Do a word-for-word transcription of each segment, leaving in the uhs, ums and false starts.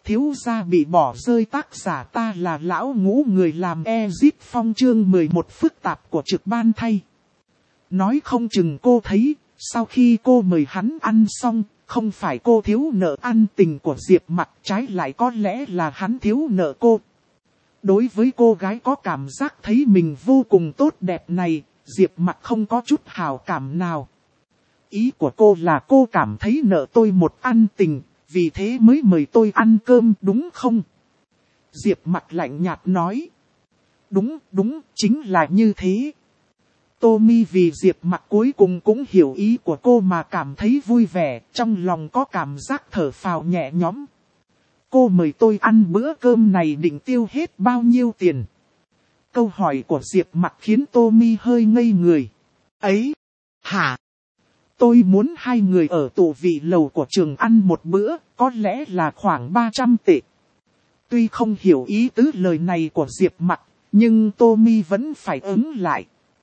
thiếu gia bị bỏ rơi, tác giả ta là lão ngũ, người làm Ezit Phong, chương mười một phức tạp của trực ban thay. Nói không chừng cô thấy, sau khi cô mời hắn ăn xong, không phải cô thiếu nợ ăn tình của Diệp Mặc, trái lại có lẽ là hắn thiếu nợ cô. Đối với cô gái có cảm giác thấy mình vô cùng tốt đẹp này, Diệp Mặc không có chút hảo cảm nào. Ý của cô là cô cảm thấy nợ tôi một ăn tình, vì thế mới mời tôi ăn cơm, đúng không? Diệp Mặc lạnh nhạt nói. Đúng, đúng, chính là như thế. Tommy vì Diệp Mặc cuối cùng cũng hiểu ý của cô mà cảm thấy vui vẻ, trong lòng có cảm giác thở phào nhẹ nhõm. Cô mời tôi ăn bữa cơm này định tiêu hết bao nhiêu tiền? Câu hỏi của Diệp Mặc khiến Tommy hơi ngây người. Ấy, hả? Tôi muốn hai người ở tụ vị lầu của trường ăn một bữa, có lẽ là khoảng ba trăm tệ. Tuy không hiểu ý tứ lời này của Diệp Mặc, nhưng Tommy vẫn phải ứng lại.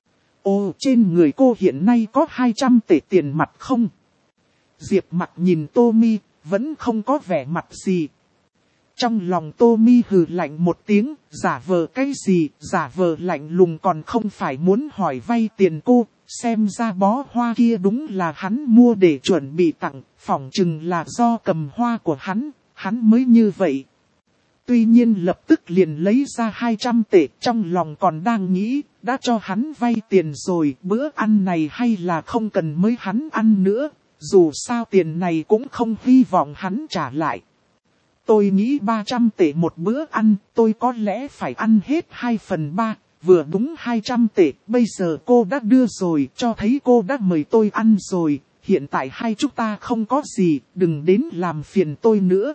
Ồ, trên người cô hiện nay có hai trăm tệ tiền mặt không? Diệp Mặc nhìn Tommy, vẫn không có vẻ mặt gì. Trong lòng Tommy hừ lạnh một tiếng, giả vờ cái gì, giả vờ lạnh lùng còn không phải muốn hỏi vay tiền cô, xem ra bó hoa kia đúng là hắn mua để chuẩn bị tặng, phỏng chừng là do cầm hoa của hắn, hắn mới như vậy. Tuy nhiên lập tức liền lấy ra hai trăm tệ, trong lòng còn đang nghĩ, đã cho hắn vay tiền rồi, bữa ăn này hay là không cần mới hắn ăn nữa, dù sao tiền này cũng không hy vọng hắn trả lại. Tôi nghĩ ba trăm tệ một bữa ăn, tôi có lẽ phải ăn hết hai phần ba, vừa đúng hai trăm tệ, bây giờ cô đã đưa rồi, cho thấy cô đã mời tôi ăn rồi, hiện tại hai chúng ta không có gì, đừng đến làm phiền tôi nữa.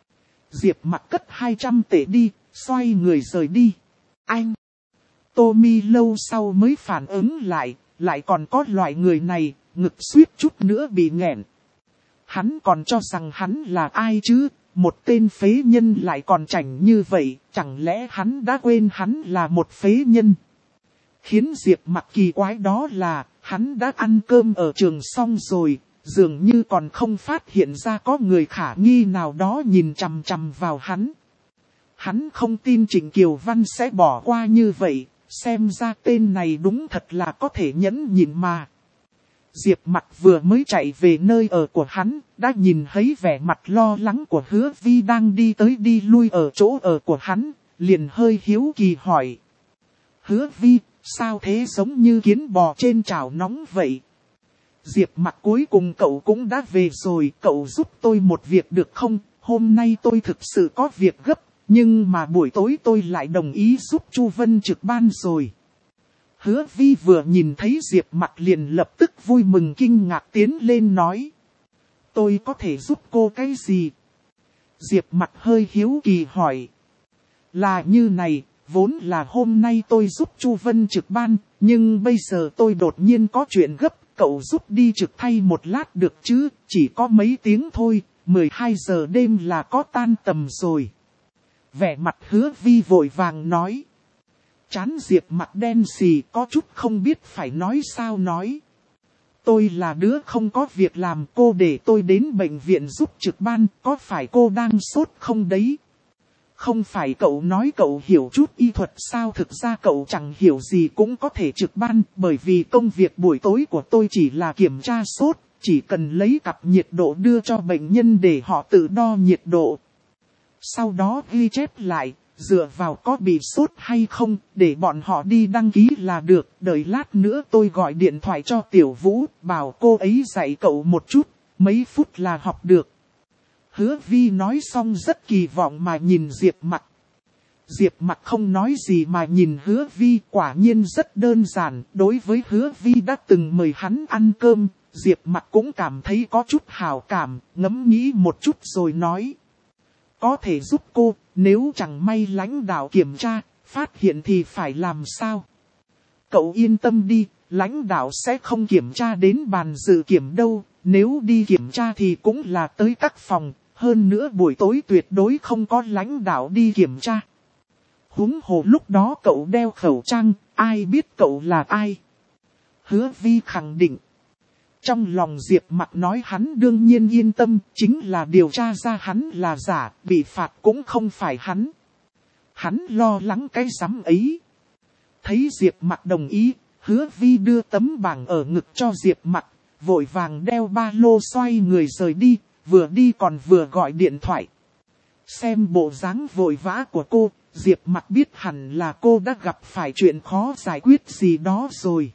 Diệp Mặc cất hai trăm tệ đi, xoay người rời đi. Anh! Tommy lâu sau mới phản ứng lại, lại còn có loại người này, ngực suýt chút nữa bị nghẹn. Hắn còn cho rằng hắn là ai chứ? Một tên phế nhân lại còn chảnh như vậy, chẳng lẽ hắn đã quên hắn là một phế nhân? Khiến Diệp Mặc kỳ quái đó là, hắn đã ăn cơm ở trường xong rồi, dường như còn không phát hiện ra có người khả nghi nào đó nhìn chằm chằm vào hắn. Hắn không tin Trịnh Kiều Văn sẽ bỏ qua như vậy, xem ra tên này đúng thật là có thể nhẫn nhịn mà. Diệp Mặc vừa mới chạy về nơi ở của hắn, đã nhìn thấy vẻ mặt lo lắng của Hứa Vi đang đi tới đi lui ở chỗ ở của hắn, liền hơi hiếu kỳ hỏi. Hứa Vi, sao thế, giống như kiến bò trên chảo nóng vậy? Diệp Mặc, cuối cùng cậu cũng đã về rồi, cậu giúp tôi một việc được không? Hôm nay tôi thực sự có việc gấp, nhưng mà buổi tối tôi lại đồng ý giúp Chu Vân trực ban rồi. Hứa Vi vừa nhìn thấy Diệp Mặc liền lập tức vui mừng kinh ngạc tiến lên nói. Tôi có thể giúp cô cái gì? Diệp Mặc hơi hiếu kỳ hỏi. Là như này, vốn là hôm nay tôi giúp Chu Vân trực ban, nhưng bây giờ tôi đột nhiên có chuyện gấp, cậu giúp đi trực thay một lát được chứ, chỉ có mấy tiếng thôi, mười hai giờ đêm là có tan tầm rồi. Vẻ mặt Hứa Vi vội vàng nói. Trán Diệp Mặc đen xì, có chút không biết phải nói sao nói. Tôi là đứa không có việc làm, cô để tôi đến bệnh viện giúp trực ban, có phải cô đang sốt không đấy? Không phải cậu nói cậu hiểu chút y thuật sao? Thực ra cậu chẳng hiểu gì cũng có thể trực ban, bởi vì công việc buổi tối của tôi chỉ là kiểm tra sốt, chỉ cần lấy cặp nhiệt độ đưa cho bệnh nhân để họ tự đo nhiệt độ. Sau đó ghi chép lại, dựa vào có bị sốt hay không, để bọn họ đi đăng ký là được. Đợi lát nữa tôi gọi điện thoại cho Tiểu Vũ, bảo cô ấy dạy cậu một chút, mấy phút là học được. Hứa Vi nói xong rất kỳ vọng mà nhìn Diệp Mặc. Diệp Mặc không nói gì mà nhìn Hứa Vi, quả nhiên rất đơn giản. Đối với Hứa Vi đã từng mời hắn ăn cơm, Diệp Mặc cũng cảm thấy có chút hảo cảm, ngẫm nghĩ một chút rồi nói. Có thể giúp cô, nếu chẳng may lãnh đạo kiểm tra, phát hiện thì phải làm sao? Cậu yên tâm đi, lãnh đạo sẽ không kiểm tra đến bàn dự kiểm đâu, nếu đi kiểm tra thì cũng là tới các phòng, hơn nữa buổi tối tuyệt đối không có lãnh đạo đi kiểm tra. Huống hồ lúc đó cậu đeo khẩu trang, ai biết cậu là ai? Hứa Vi khẳng định. Trong lòng Diệp Mặc nói hắn đương nhiên yên tâm, chính là điều tra ra hắn là giả, bị phạt cũng không phải hắn. Hắn lo lắng cái rắm ấy. Thấy Diệp Mặc đồng ý, Hứa Vi đưa tấm bảng ở ngực cho Diệp Mặc, vội vàng đeo ba lô xoay người rời đi, vừa đi còn vừa gọi điện thoại. Xem bộ dáng vội vã của cô, Diệp Mặc biết hẳn là cô đã gặp phải chuyện khó giải quyết gì đó rồi.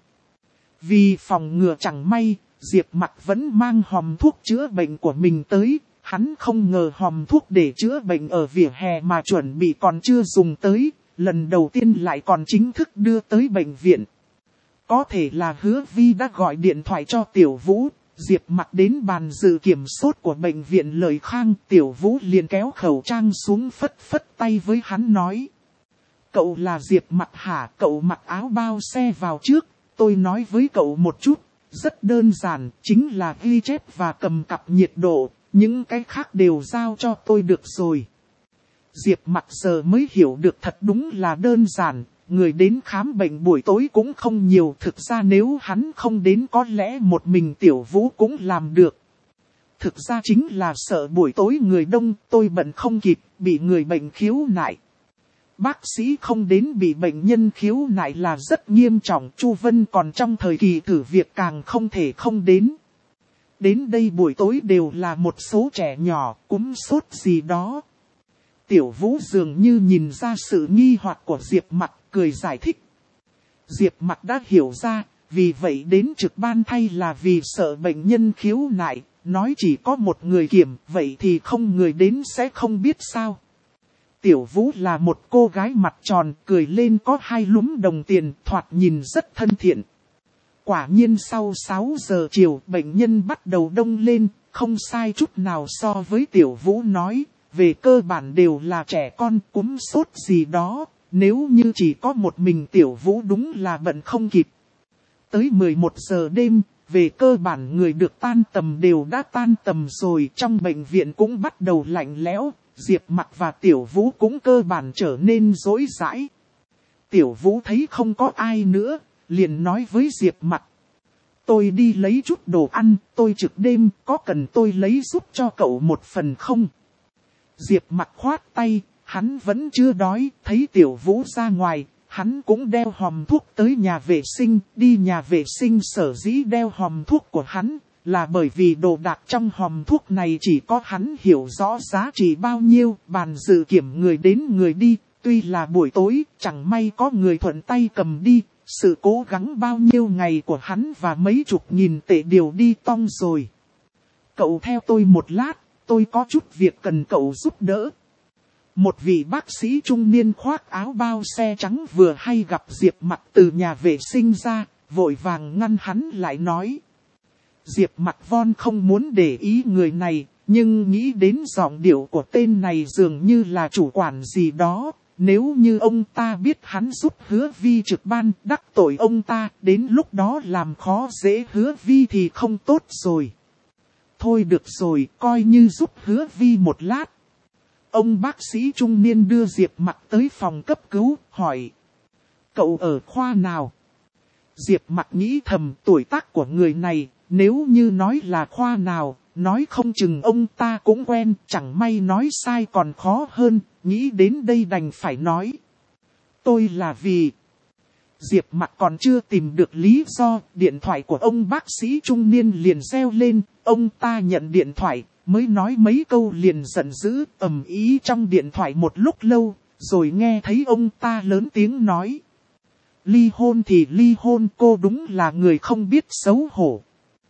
Vì phòng ngừa chẳng may, Diệp Mặc vẫn mang hòm thuốc chữa bệnh của mình tới. Hắn không ngờ hòm thuốc để chữa bệnh ở vỉa hè mà chuẩn bị còn chưa dùng tới, lần đầu tiên lại còn chính thức đưa tới bệnh viện. Có thể là Hứa Vi đã gọi điện thoại cho Tiểu Vũ, Diệp Mặc đến bàn dự kiểm sốt của bệnh viện Lợi Khang, Tiểu Vũ liền kéo khẩu trang xuống phất phất tay với hắn nói. Cậu là Diệp Mặc hả? Cậu mặc áo bao xe vào trước, tôi nói với cậu một chút, rất đơn giản, chính là ghi chép và cầm cặp nhiệt độ, những cái khác đều giao cho tôi được rồi. Diệp Mặc giờ mới hiểu được thật đúng là đơn giản. Người đến khám bệnh buổi tối cũng không nhiều, thực ra nếu hắn không đến có lẽ một mình Tiểu Vũ cũng làm được. Thực ra chính là sợ buổi tối người đông, tôi bận không kịp, bị người bệnh khiếu nại. Bác sĩ không đến bị bệnh nhân khiếu nại là rất nghiêm trọng, Chu Vân còn trong thời kỳ thử việc càng không thể không đến. Đến đây buổi tối đều là một số trẻ nhỏ, cúm sốt gì đó. Tiểu Vũ dường như nhìn ra sự nghi hoặc của Diệp Mặc, cười giải thích. Diệp Mặc đã hiểu ra, vì vậy đến trực ban thay là vì sợ bệnh nhân khiếu nại, nói chỉ có một người kiểm, vậy thì không người đến sẽ không biết sao. Tiểu Vũ là một cô gái mặt tròn, cười lên có hai lúm đồng tiền, thoạt nhìn rất thân thiện. Quả nhiên sau sáu giờ chiều, bệnh nhân bắt đầu đông lên, không sai chút nào so với Tiểu Vũ nói, về cơ bản đều là trẻ con, cúm sốt gì đó. Nếu như chỉ có một mình Tiểu Vũ đúng là bận không kịp. Tới mười một giờ đêm, về cơ bản người được tan tầm đều đã tan tầm rồi. Trong bệnh viện cũng bắt đầu lạnh lẽo, Diệp Mặc và Tiểu Vũ cũng cơ bản trở nên rối rãi. Tiểu Vũ thấy không có ai nữa, liền nói với Diệp Mặc. Tôi đi lấy chút đồ ăn, tôi trực đêm, có cần tôi lấy giúp cho cậu một phần không? Diệp Mặc khoát tay. Hắn vẫn chưa đói, thấy Tiểu Vũ ra ngoài, hắn cũng đeo hòm thuốc tới nhà vệ sinh, đi nhà vệ sinh sở dĩ đeo hòm thuốc của hắn, là bởi vì đồ đạc trong hòm thuốc này chỉ có hắn hiểu rõ giá trị bao nhiêu, bàn dự kiểm người đến người đi, tuy là buổi tối, chẳng may có người thuận tay cầm đi, sự cố gắng bao nhiêu ngày của hắn và mấy chục nghìn tệ đều đi tong rồi. Cậu theo tôi một lát, tôi có chút việc cần cậu giúp đỡ. Một vị bác sĩ trung niên khoác áo bao xe trắng vừa hay gặp Diệp Mặc từ nhà vệ sinh ra, vội vàng ngăn hắn lại nói. Diệp Mặc von không muốn để ý người này, nhưng nghĩ đến giọng điệu của tên này dường như là chủ quản gì đó. Nếu như ông ta biết hắn giúp Hứa Vi trực ban đắc tội ông ta, đến lúc đó làm khó dễ Hứa Vi thì không tốt rồi. Thôi được rồi, coi như giúp Hứa Vi một lát. Ông bác sĩ trung niên đưa Diệp Mặc tới phòng cấp cứu, hỏi. Cậu ở khoa nào? Diệp Mặc nghĩ thầm tuổi tác của người này, nếu như nói là khoa nào, nói không chừng ông ta cũng quen, chẳng may nói sai còn khó hơn, nghĩ đến đây đành phải nói. Tôi là vì... Diệp Mặc còn chưa tìm được lý do, điện thoại của ông bác sĩ trung niên liền reo lên, ông ta nhận điện thoại. Mới nói mấy câu liền giận dữ, ầm ý trong điện thoại một lúc lâu, rồi nghe thấy ông ta lớn tiếng nói. Ly hôn thì ly hôn, cô đúng là người không biết xấu hổ.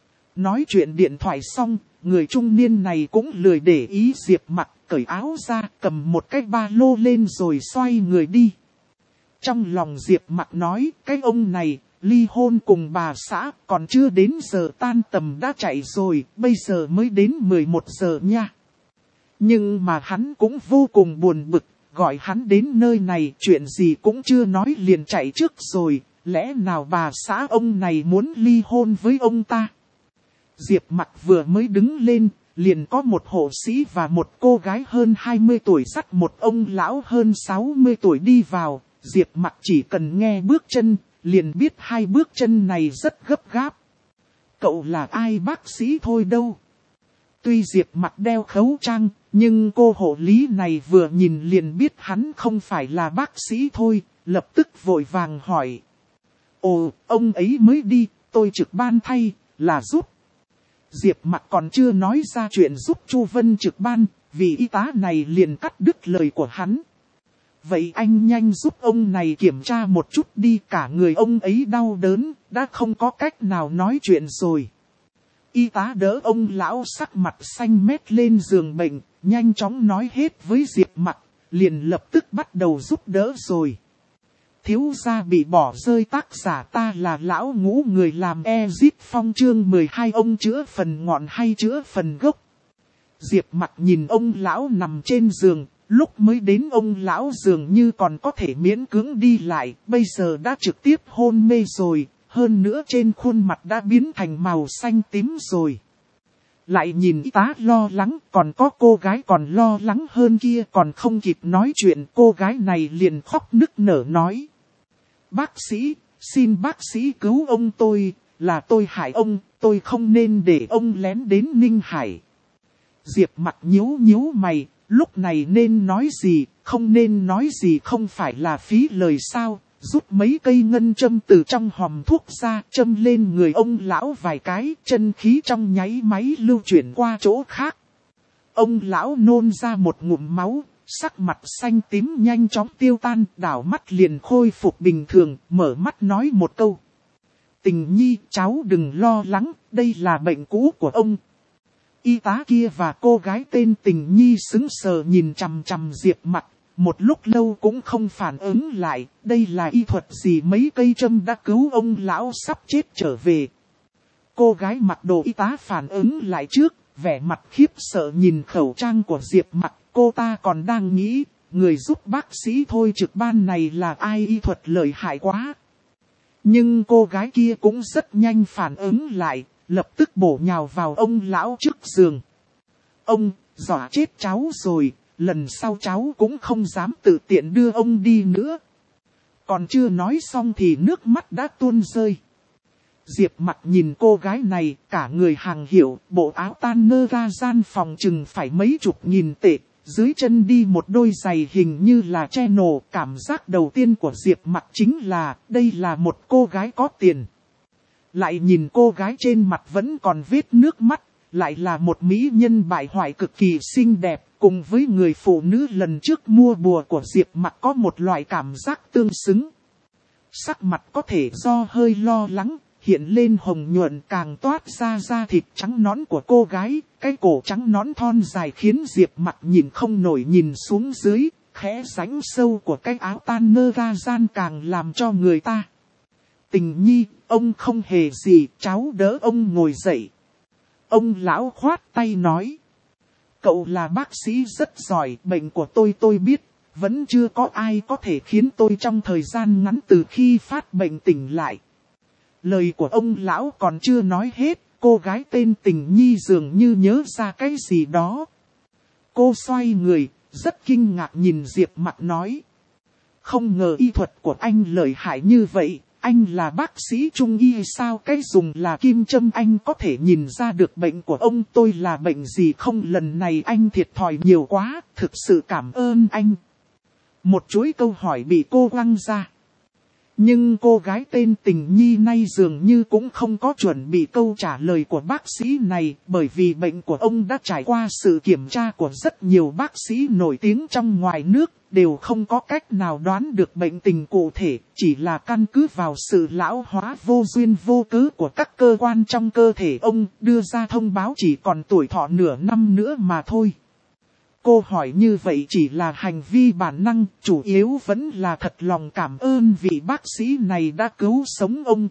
Nói chuyện điện thoại xong, người trung niên này cũng lười để ý Diệp Mặc, cởi áo ra, cầm một cái ba lô lên rồi xoay người đi. Trong lòng Diệp Mặc nói, cái ông này... Ly hôn cùng bà xã, còn chưa đến giờ tan tầm đã chạy rồi, bây giờ mới đến mười một giờ nha. Nhưng mà hắn cũng vô cùng buồn bực, gọi hắn đến nơi này chuyện gì cũng chưa nói liền chạy trước rồi, lẽ nào bà xã ông này muốn ly hôn với ông ta. Diệp Mặc vừa mới đứng lên, liền có một hộ sĩ và một cô gái hơn hai mươi tuổi dắt một ông lão hơn sáu mươi tuổi đi vào, Diệp Mặc chỉ cần nghe bước chân, liền biết hai bước chân này rất gấp gáp. Cậu là ai bác sĩ thôi đâu. Tuy Diệp Mặc đeo khẩu trang, nhưng cô hộ lý này vừa nhìn liền biết hắn không phải là bác sĩ thôi, lập tức vội vàng hỏi. Ồ, ông ấy mới đi, tôi trực ban thay, là giúp. Diệp Mặc còn chưa nói ra chuyện giúp Chu Vân trực ban, vì y tá này liền cắt đứt lời của hắn. Vậy anh nhanh giúp ông này kiểm tra một chút đi, cả người ông ấy đau đớn, đã không có cách nào nói chuyện rồi. Y tá đỡ ông lão sắc mặt xanh mét lên giường bệnh, nhanh chóng nói hết với Diệp Mặc, liền lập tức bắt đầu giúp đỡ rồi. Thiếu gia bị bỏ rơi, tác giả ta là lão ngũ, người làm Ezit Phong chương mười hai, ông chữa phần ngọn hay chữa phần gốc. Diệp Mặc nhìn ông lão nằm trên giường, lúc mới đến ông lão dường như còn có thể miễn cưỡng đi lại, bây giờ đã trực tiếp hôn mê rồi, hơn nữa trên khuôn mặt đã biến thành màu xanh tím rồi. Lại nhìn y tá lo lắng, còn có cô gái còn lo lắng hơn kia, còn không kịp nói chuyện, cô gái này liền khóc nức nở nói. Bác sĩ, xin bác sĩ cứu ông tôi, là tôi hại ông, tôi không nên để ông lén đến Ninh Hải. Diệp Mặc nhíu nhíu mày, lúc này nên nói gì, không nên nói gì, không phải là phí lời sao, rút mấy cây ngân châm từ trong hòm thuốc ra, châm lên người ông lão vài cái, chân khí trong nháy máy lưu chuyển qua chỗ khác. Ông lão nôn ra một ngụm máu, sắc mặt xanh tím nhanh chóng tiêu tan, đảo mắt liền khôi phục bình thường, mở mắt nói một câu. Tình nhi, cháu đừng lo lắng, đây là bệnh cũ của ông. Y tá kia và cô gái tên Tình Nhi sững sờ nhìn chằm chằm Diệp Mặc, một lúc lâu cũng không phản ứng lại, đây là y thuật gì, mấy cây châm đã cứu ông lão sắp chết trở về. Cô gái mặc đồ y tá phản ứng lại trước, vẻ mặt khiếp sợ nhìn khẩu trang của Diệp Mặc, cô ta còn đang nghĩ, người giúp bác sĩ thôi trực ban này là ai, y thuật lợi hại quá. Nhưng cô gái kia cũng rất nhanh phản ứng lại, lập tức bổ nhào vào ông lão trước giường. Ông, dọa chết cháu rồi, lần sau cháu cũng không dám tự tiện đưa ông đi nữa. Còn chưa nói xong thì nước mắt đã tuôn rơi. Diệp Mặc nhìn cô gái này, cả người hàng hiệu, bộ áo tan nơ ra gian phòng chừng phải mấy chục nghìn tệ, dưới chân đi một đôi giày hình như là che nổ. Cảm giác đầu tiên của Diệp Mặc chính là, đây là một cô gái có tiền. Lại nhìn cô gái trên mặt vẫn còn vết nước mắt, lại là một mỹ nhân bại hoại cực kỳ xinh đẹp, cùng với người phụ nữ lần trước mua bùa của Diệp Mặc có một loại cảm giác tương xứng. Sắc mặt có thể do hơi lo lắng, hiện lên hồng nhuận, càng toát ra da thịt trắng nõn của cô gái, cái cổ trắng nõn thon dài khiến Diệp Mặc nhìn không nổi, nhìn xuống dưới, khẽ rãnh sâu của cái áo tan nơ ra gian càng làm cho người ta. Tình nhi, ông không hề gì, cháu đỡ ông ngồi dậy. Ông lão khoát tay nói. Cậu là bác sĩ rất giỏi, bệnh của tôi tôi biết, vẫn chưa có ai có thể khiến tôi trong thời gian ngắn từ khi phát bệnh tỉnh lại. Lời của ông lão còn chưa nói hết, cô gái tên Tình Nhi dường như nhớ ra cái gì đó. Cô xoay người, rất kinh ngạc nhìn Diệp Mặc nói. Không ngờ y thuật của anh lợi hại như vậy. Anh là bác sĩ trung y sao, cái dùng là kim châm anh có thể nhìn ra được bệnh của ông tôi là bệnh gì không, lần này anh thiệt thòi nhiều quá, thực sự cảm ơn anh. Một chuỗi câu hỏi bị cô quăng ra. Nhưng cô gái tên Tình Nhi nay dường như cũng không có chuẩn bị câu trả lời của bác sĩ này, bởi vì bệnh của ông đã trải qua sự kiểm tra của rất nhiều bác sĩ nổi tiếng trong ngoài nước, đều không có cách nào đoán được bệnh tình cụ thể, chỉ là căn cứ vào sự lão hóa vô duyên vô cớ của các cơ quan trong cơ thể ông, đưa ra thông báo chỉ còn tuổi thọ nửa năm nữa mà thôi. Cô hỏi như vậy chỉ là hành vi bản năng, chủ yếu vẫn là thật lòng cảm ơn vị bác sĩ này đã cứu sống ông.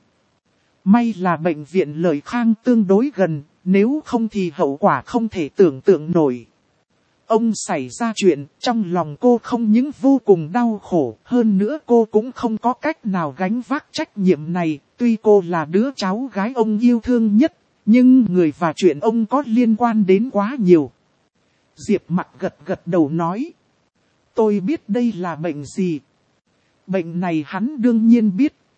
May là bệnh viện Lợi Khang tương đối gần, nếu không thì hậu quả không thể tưởng tượng nổi. Ông xảy ra chuyện, trong lòng cô không những vô cùng đau khổ, hơn nữa cô cũng không có cách nào gánh vác trách nhiệm này, tuy cô là đứa cháu gái ông yêu thương nhất, nhưng người và chuyện ông có liên quan đến quá nhiều. Diệp Mặc gật gật đầu nói. Tôi biết đây là bệnh gì. Bệnh này hắn đương nhiên biết,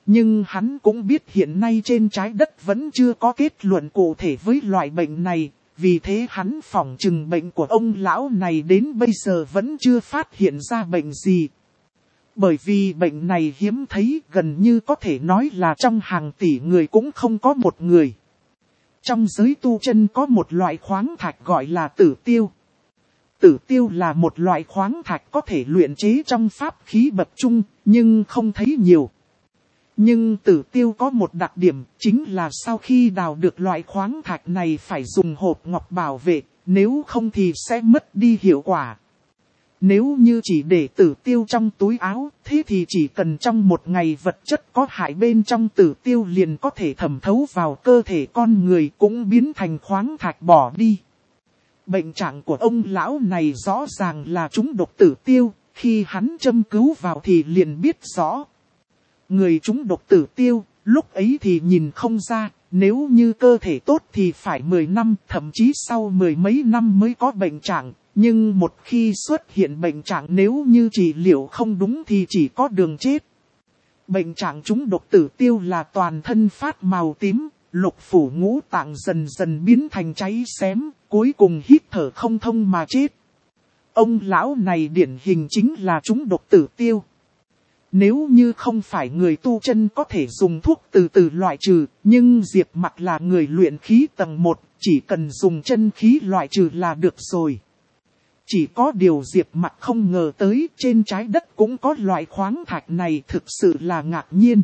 Nhưng hắn cũng biết hiện nay trên trái đất vẫn chưa có kết luận cụ thể với loại bệnh này, vì thế hắn phỏng chừng bệnh của ông lão này đến bây giờ vẫn chưa phát hiện ra bệnh gì. Bởi vì bệnh này hiếm thấy, gần như có thể nói là trong hàng tỷ người cũng không có một người. Trong giới tu chân có một loại khoáng thạch gọi là tử tiêu. Tử tiêu là một loại khoáng thạch có thể luyện chế trong pháp khí bậc trung, nhưng không thấy nhiều. Nhưng tử tiêu có một đặc điểm, chính là sau khi đào được loại khoáng thạch này phải dùng hộp ngọc bảo vệ, nếu không thì sẽ mất đi hiệu quả. Nếu như chỉ để tử tiêu trong túi áo, thế thì chỉ cần trong một ngày vật chất có hại bên trong tử tiêu liền có thể thẩm thấu vào cơ thể con người, cũng biến thành khoáng thạch bỏ đi. Bệnh trạng của ông lão này rõ ràng là trúng độc tử tiêu, khi hắn châm cứu vào thì liền biết rõ. Người trúng độc tử tiêu, lúc ấy thì nhìn không ra, nếu như cơ thể tốt thì phải mười năm, thậm chí sau mười mấy năm mới có bệnh trạng. Nhưng một khi xuất hiện bệnh trạng, nếu như trị liệu không đúng thì chỉ có đường chết. Bệnh trạng trúng độc tử tiêu là toàn thân phát màu tím, lục phủ ngũ tạng dần dần biến thành cháy xém, cuối cùng hít thở không thông mà chết. Ông lão này điển hình chính là trúng độc tử tiêu. Nếu như không phải người tu chân có thể dùng thuốc từ từ loại trừ, nhưng Diệp Mặc là người luyện khí tầng một, chỉ cần dùng chân khí loại trừ là được rồi. Chỉ có điều Diệp Mặc không ngờ tới trên trái đất cũng có loại khoáng thạch này, thực sự là ngạc nhiên.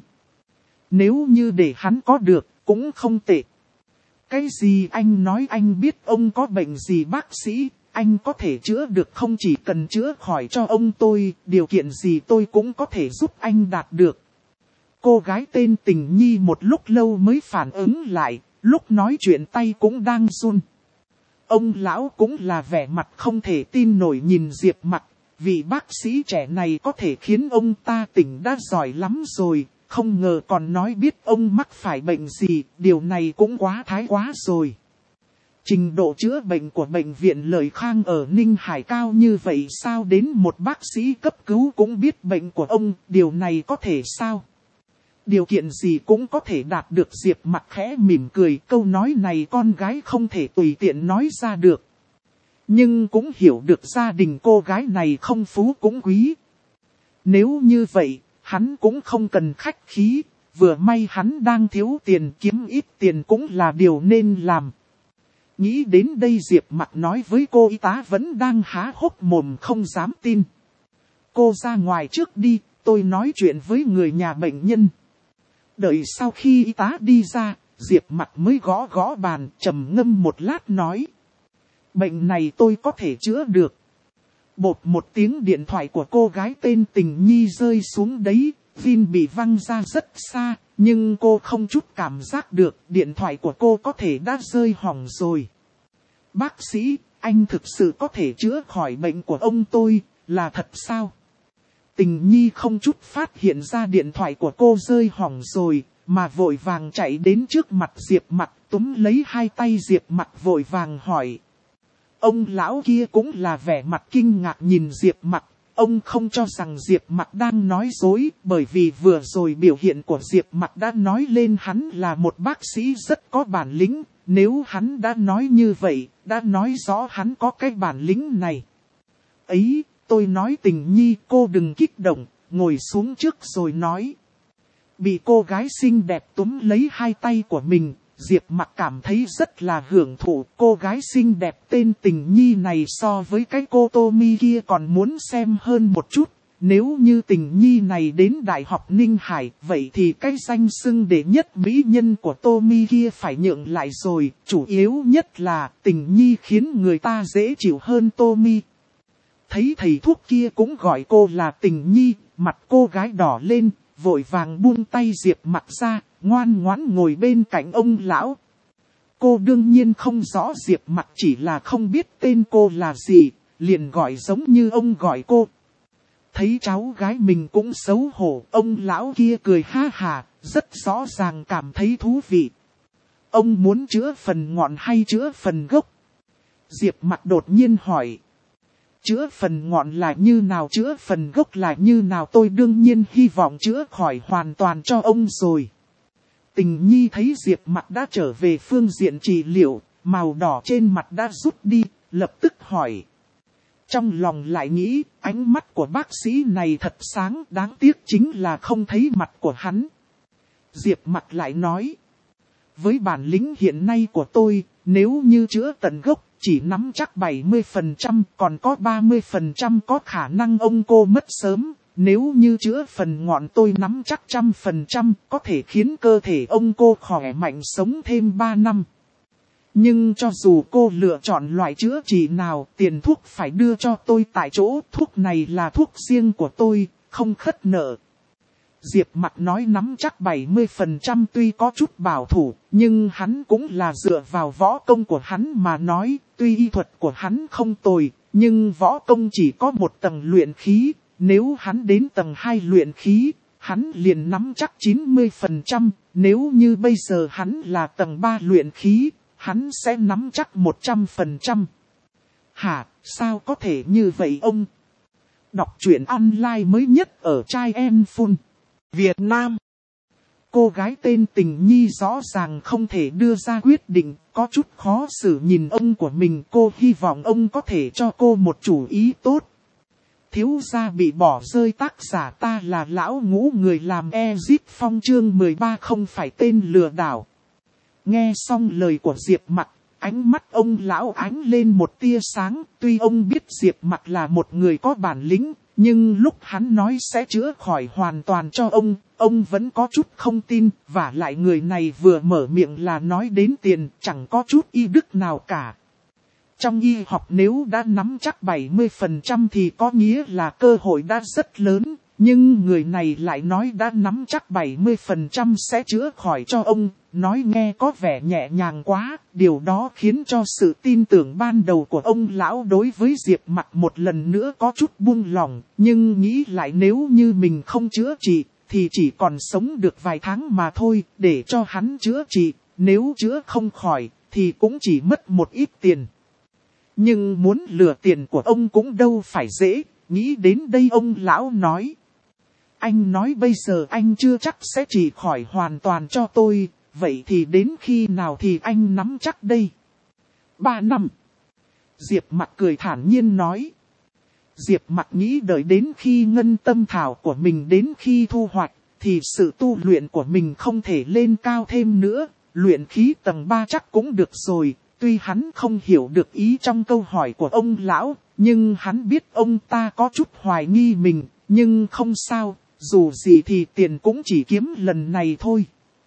Nếu như để hắn có được, cũng không tệ. Cái gì anh nói anh biết ông có bệnh gì bác sĩ, anh có thể chữa được không, chỉ cần chữa khỏi cho ông tôi, điều kiện gì tôi cũng có thể giúp anh đạt được. Cô gái tên Tình Nhi một lúc lâu mới phản ứng lại, lúc nói chuyện tay cũng đang run. Ông lão cũng là vẻ mặt không thể tin nổi nhìn Diệp Mặc, vị bác sĩ trẻ này có thể khiến ông ta tỉnh đã giỏi lắm rồi, không ngờ còn nói biết ông mắc phải bệnh gì, điều này cũng quá thái quá rồi. Trình độ chữa bệnh của bệnh viện Lợi Khang ở Ninh Hải cao như vậy sao đến một bác sĩ cấp cứu cũng biết bệnh của ông, điều này có thể sao? Điều kiện gì cũng có thể đạt được. Diệp Mặc khẽ mỉm cười, câu nói này con gái không thể tùy tiện nói ra được. Nhưng cũng hiểu được gia đình cô gái này không phú cũng quý. Nếu như vậy, hắn cũng không cần khách khí, vừa may hắn đang thiếu tiền, kiếm ít tiền cũng là điều nên làm. Nghĩ đến đây Diệp Mặc nói với cô y tá vẫn đang há hốc mồm không dám tin. Cô ra ngoài trước đi, tôi nói chuyện với người nhà bệnh nhân. Đợi sau khi y tá đi ra, Diệp Mặc mới gõ gõ bàn, trầm ngâm một lát nói. Bệnh này tôi có thể chữa được. Bột một tiếng điện thoại của cô gái tên Tình Nhi rơi xuống đấy, pin bị văng ra rất xa, nhưng cô không chút cảm giác được điện thoại của cô có thể đã rơi hỏng rồi. Bác sĩ, anh thực sự có thể chữa khỏi bệnh của ông tôi, là thật sao? Tình Nhi không chút phát hiện ra điện thoại của cô rơi hỏng rồi, mà vội vàng chạy đến trước mặt Diệp Mặc, túm lấy hai tay Diệp Mặc vội vàng hỏi. Ông lão kia cũng là vẻ mặt kinh ngạc nhìn Diệp Mặc, ông không cho rằng Diệp Mặc đang nói dối, bởi vì vừa rồi biểu hiện của Diệp Mặc đã nói lên hắn là một bác sĩ rất có bản lĩnh, nếu hắn đã nói như vậy, đã nói rõ hắn có cái bản lĩnh này. Ấy, tôi nói Tình Nhi, cô đừng kích động, ngồi xuống trước rồi nói. Bị cô gái xinh đẹp túm lấy hai tay của mình, Diệp Mặc cảm thấy rất là hưởng thụ. Cô gái xinh đẹp tên Tình Nhi này so với cái cô Tommy kia còn muốn xem hơn một chút. Nếu như Tình Nhi này đến Đại học Ninh Hải, vậy thì cái danh xưng đệ nhất mỹ nhân của Tommy kia phải nhượng lại rồi. Chủ yếu nhất là Tình Nhi khiến người ta dễ chịu hơn Tommy. Thấy thầy thuốc kia cũng gọi cô là Tình Nhi, mặt cô gái đỏ lên, vội vàng buông tay Diệp Mặc ra, ngoan ngoãn ngồi bên cạnh ông lão. Cô đương nhiên không rõ Diệp Mặc chỉ là không biết tên cô là gì, liền gọi giống như ông gọi cô. Thấy cháu gái mình cũng xấu hổ, ông lão kia cười ha hà, rất rõ ràng cảm thấy thú vị. Ông muốn chữa phần ngọn hay chữa phần gốc? Diệp Mặc đột nhiên hỏi. chữa phần ngọn là như nào, chữa phần gốc là như nào, tôi đương nhiên hy vọng chữa khỏi hoàn toàn cho ông rồi. Tình Nhi thấy Diệp Mặc đã trở về phương diện trị liệu, màu đỏ trên mặt đã rút đi, lập tức hỏi. Trong lòng lại nghĩ, ánh mắt của bác sĩ này thật sáng, đáng tiếc chính là không thấy mặt của hắn. Diệp Mặc lại nói. Với bản lĩnh hiện nay của tôi, nếu như chữa tận gốc, chỉ nắm chắc bảy mươi phần trăm, còn có ba mươi phần trăm có khả năng ông cô mất sớm. Nếu như chữa phần ngọn tôi nắm chắc trăm phần trăm, có thể khiến cơ thể ông cô khỏe mạnh sống thêm ba năm. Nhưng cho dù cô lựa chọn loại chữa trị nào, tiền thuốc phải đưa cho tôi tại chỗ, thuốc này là thuốc riêng của tôi, không khất nợ. Diệp Mặc nói nắm chắc bảy mươi phần trăm tuy có chút bảo thủ, nhưng hắn cũng là dựa vào võ công của hắn mà nói, tuy y thuật của hắn không tồi, nhưng võ công chỉ có một tầng luyện khí, nếu hắn đến tầng hai luyện khí, hắn liền nắm chắc chín mươi phần trăm, nếu như bây giờ hắn là tầng ba luyện khí, hắn sẽ nắm chắc một trăm phần trăm. Hả, sao có thể như vậy ông? Đọc truyện online mới nhất ở Trai Em Phun, Việt Nam. Cô gái tên Tình Nhi rõ ràng không thể đưa ra quyết định, có chút khó xử nhìn ông của mình. Cô hy vọng ông có thể cho cô một chủ ý tốt. Thiếu gia bị bỏ rơi, tác giả ta là lão ngũ, người làm Exit Phong chương mười ba không phải tên lừa đảo. Nghe xong lời của Diệp Mặc, ánh mắt ông lão ánh lên một tia sáng. Tuy ông biết Diệp Mặc là một người có bản lĩnh, nhưng lúc hắn nói sẽ chữa khỏi hoàn toàn cho ông, ông vẫn có chút không tin. Và lại người này vừa mở miệng là nói đến tiền, chẳng có chút y đức nào cả. Trong y học nếu đã nắm chắc bảy mươi phần trăm thì có nghĩa là cơ hội đã rất lớn. Nhưng người này lại nói đã nắm chắc bảy mươi phần trăm sẽ chữa khỏi cho ông, nói nghe có vẻ nhẹ nhàng quá, điều đó khiến cho sự tin tưởng ban đầu của ông lão đối với Diệp Mặc một lần nữa có chút buông lỏng, nhưng nghĩ lại nếu như mình không chữa trị, thì chỉ còn sống được vài tháng mà thôi, để cho hắn chữa trị, nếu chữa không khỏi, thì cũng chỉ mất một ít tiền. Nhưng muốn lừa tiền của ông cũng đâu phải dễ, nghĩ đến đây ông lão nói. Anh nói bây giờ anh chưa chắc sẽ trị khỏi hoàn toàn cho tôi, vậy thì đến khi nào thì anh nắm chắc đây? Ba năm. Diệp Mặc cười thản nhiên nói. Diệp Mặc nghĩ đợi đến khi ngân tâm thảo của mình đến khi thu hoạch, thì sự tu luyện của mình không thể lên cao thêm nữa, luyện khí tầng ba chắc cũng được rồi. Tuy hắn không hiểu được ý trong câu hỏi của ông lão, nhưng hắn biết ông ta có chút hoài nghi mình, nhưng không sao, dù gì thì tiền cũng chỉ kiếm lần này thôi.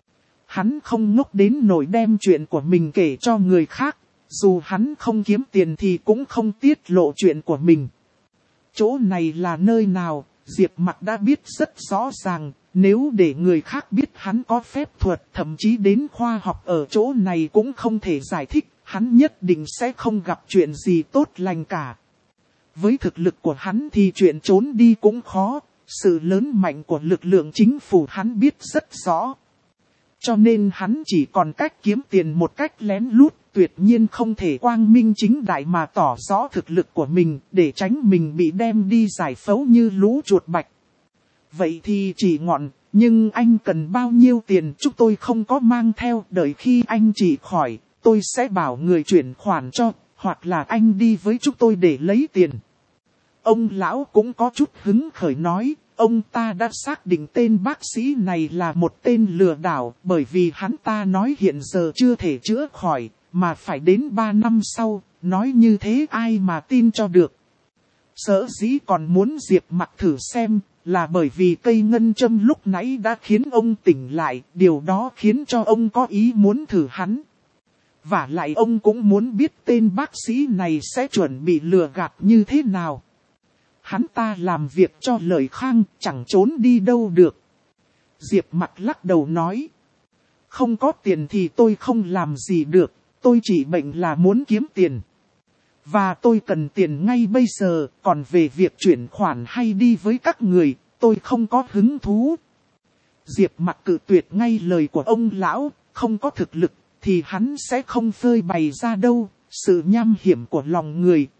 Hắn không ngốc đến nỗi đem chuyện của mình kể cho người khác, dù hắn không kiếm tiền thì cũng không tiết lộ chuyện của mình. Chỗ này là nơi nào, Diệp Mặc đã biết rất rõ ràng, nếu để người khác biết hắn có phép thuật, thậm chí đến khoa học ở chỗ này cũng không thể giải thích, hắn nhất định sẽ không gặp chuyện gì tốt lành cả. Với thực lực của hắn thì chuyện trốn đi cũng khó, sự lớn mạnh của lực lượng chính phủ hắn biết rất rõ. Cho nên hắn chỉ còn cách kiếm tiền một cách lén lút, tuyệt nhiên không thể quang minh chính đại mà tỏ rõ thực lực của mình, để tránh mình bị đem đi giải phẫu như lũ chuột bạch. Vậy thì chỉ ngọn, nhưng anh cần bao nhiêu tiền? Chúng tôi không có mang theo, đợi khi anh trị khỏi, tôi sẽ bảo người chuyển khoản cho, hoặc là anh đi với chúng tôi để lấy tiền. Ông lão cũng có chút hứng khởi nói, ông ta đã xác định tên bác sĩ này là một tên lừa đảo, bởi vì hắn ta nói hiện giờ chưa thể chữa khỏi, mà phải đến ba năm sau, nói như thế ai mà tin cho được. Sở dĩ còn muốn Diệp Mặc thử xem, là bởi vì cây ngân châm lúc nãy đã khiến ông tỉnh lại, điều đó khiến cho ông có ý muốn thử hắn. Và lại ông cũng muốn biết tên bác sĩ này sẽ chuẩn bị lừa gạt như thế nào. Hắn ta làm việc cho lời khang, chẳng trốn đi đâu được. Diệp Mặc lắc đầu nói. Không có tiền thì tôi không làm gì được, tôi chỉ bệnh là muốn kiếm tiền. Và tôi cần tiền ngay bây giờ, còn về việc chuyển khoản hay đi với các người, tôi không có hứng thú. Diệp Mặc cự tuyệt ngay lời của ông lão, không có thực lực, thì hắn sẽ không phơi bày ra đâu. Sự nham hiểm của lòng người,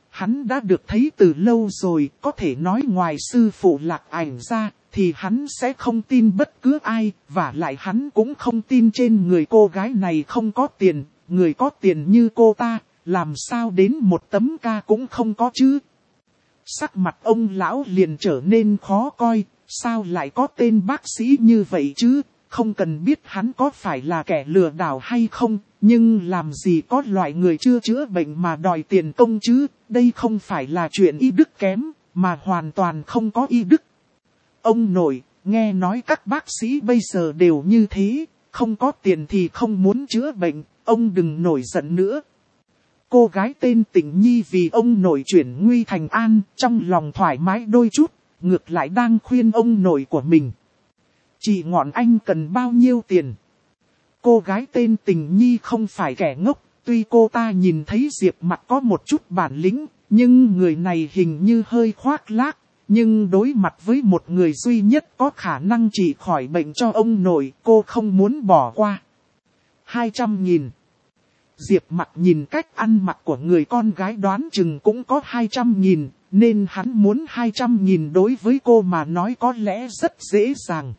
Hắn đã được thấy từ lâu rồi, có thể nói ngoài sư phụ Lạc Ảnh ra, thì hắn sẽ không tin bất cứ ai, và lại hắn cũng không tin trên người cô gái này không có tiền, người có tiền như cô ta, làm sao đến một tấm ca cũng không có chứ. Sắc mặt ông lão liền trở nên khó coi, sao lại có tên bác sĩ như vậy chứ, không cần biết hắn có phải là kẻ lừa đảo hay không, nhưng làm gì có loại người chưa chữa bệnh mà đòi tiền công chứ, đây không phải là chuyện y đức kém, mà hoàn toàn không có y đức. Ông nội, nghe nói các bác sĩ bây giờ đều như thế, không có tiền thì không muốn chữa bệnh, ông đừng nổi giận nữa. Cô gái tên Tịnh Nhi vì ông nội chuyển nguy thành an, trong lòng thoải mái đôi chút, ngược lại đang khuyên ông nội của mình. Chị Ngọn Anh cần bao nhiêu tiền? Cô gái tên Tình Nhi không phải kẻ ngốc, tuy cô ta nhìn thấy Diệp Mặc có một chút bản lĩnh, nhưng người này hình như hơi khoác lác. Nhưng đối mặt với một người duy nhất có khả năng trị khỏi bệnh cho ông nội, cô không muốn bỏ qua. hai trăm nghìn. Diệp Mặc nhìn cách ăn mặc của người con gái đoán chừng cũng có hai trăm nghìn, nên hắn muốn hai trăm nghìn đối với cô mà nói có lẽ rất dễ dàng.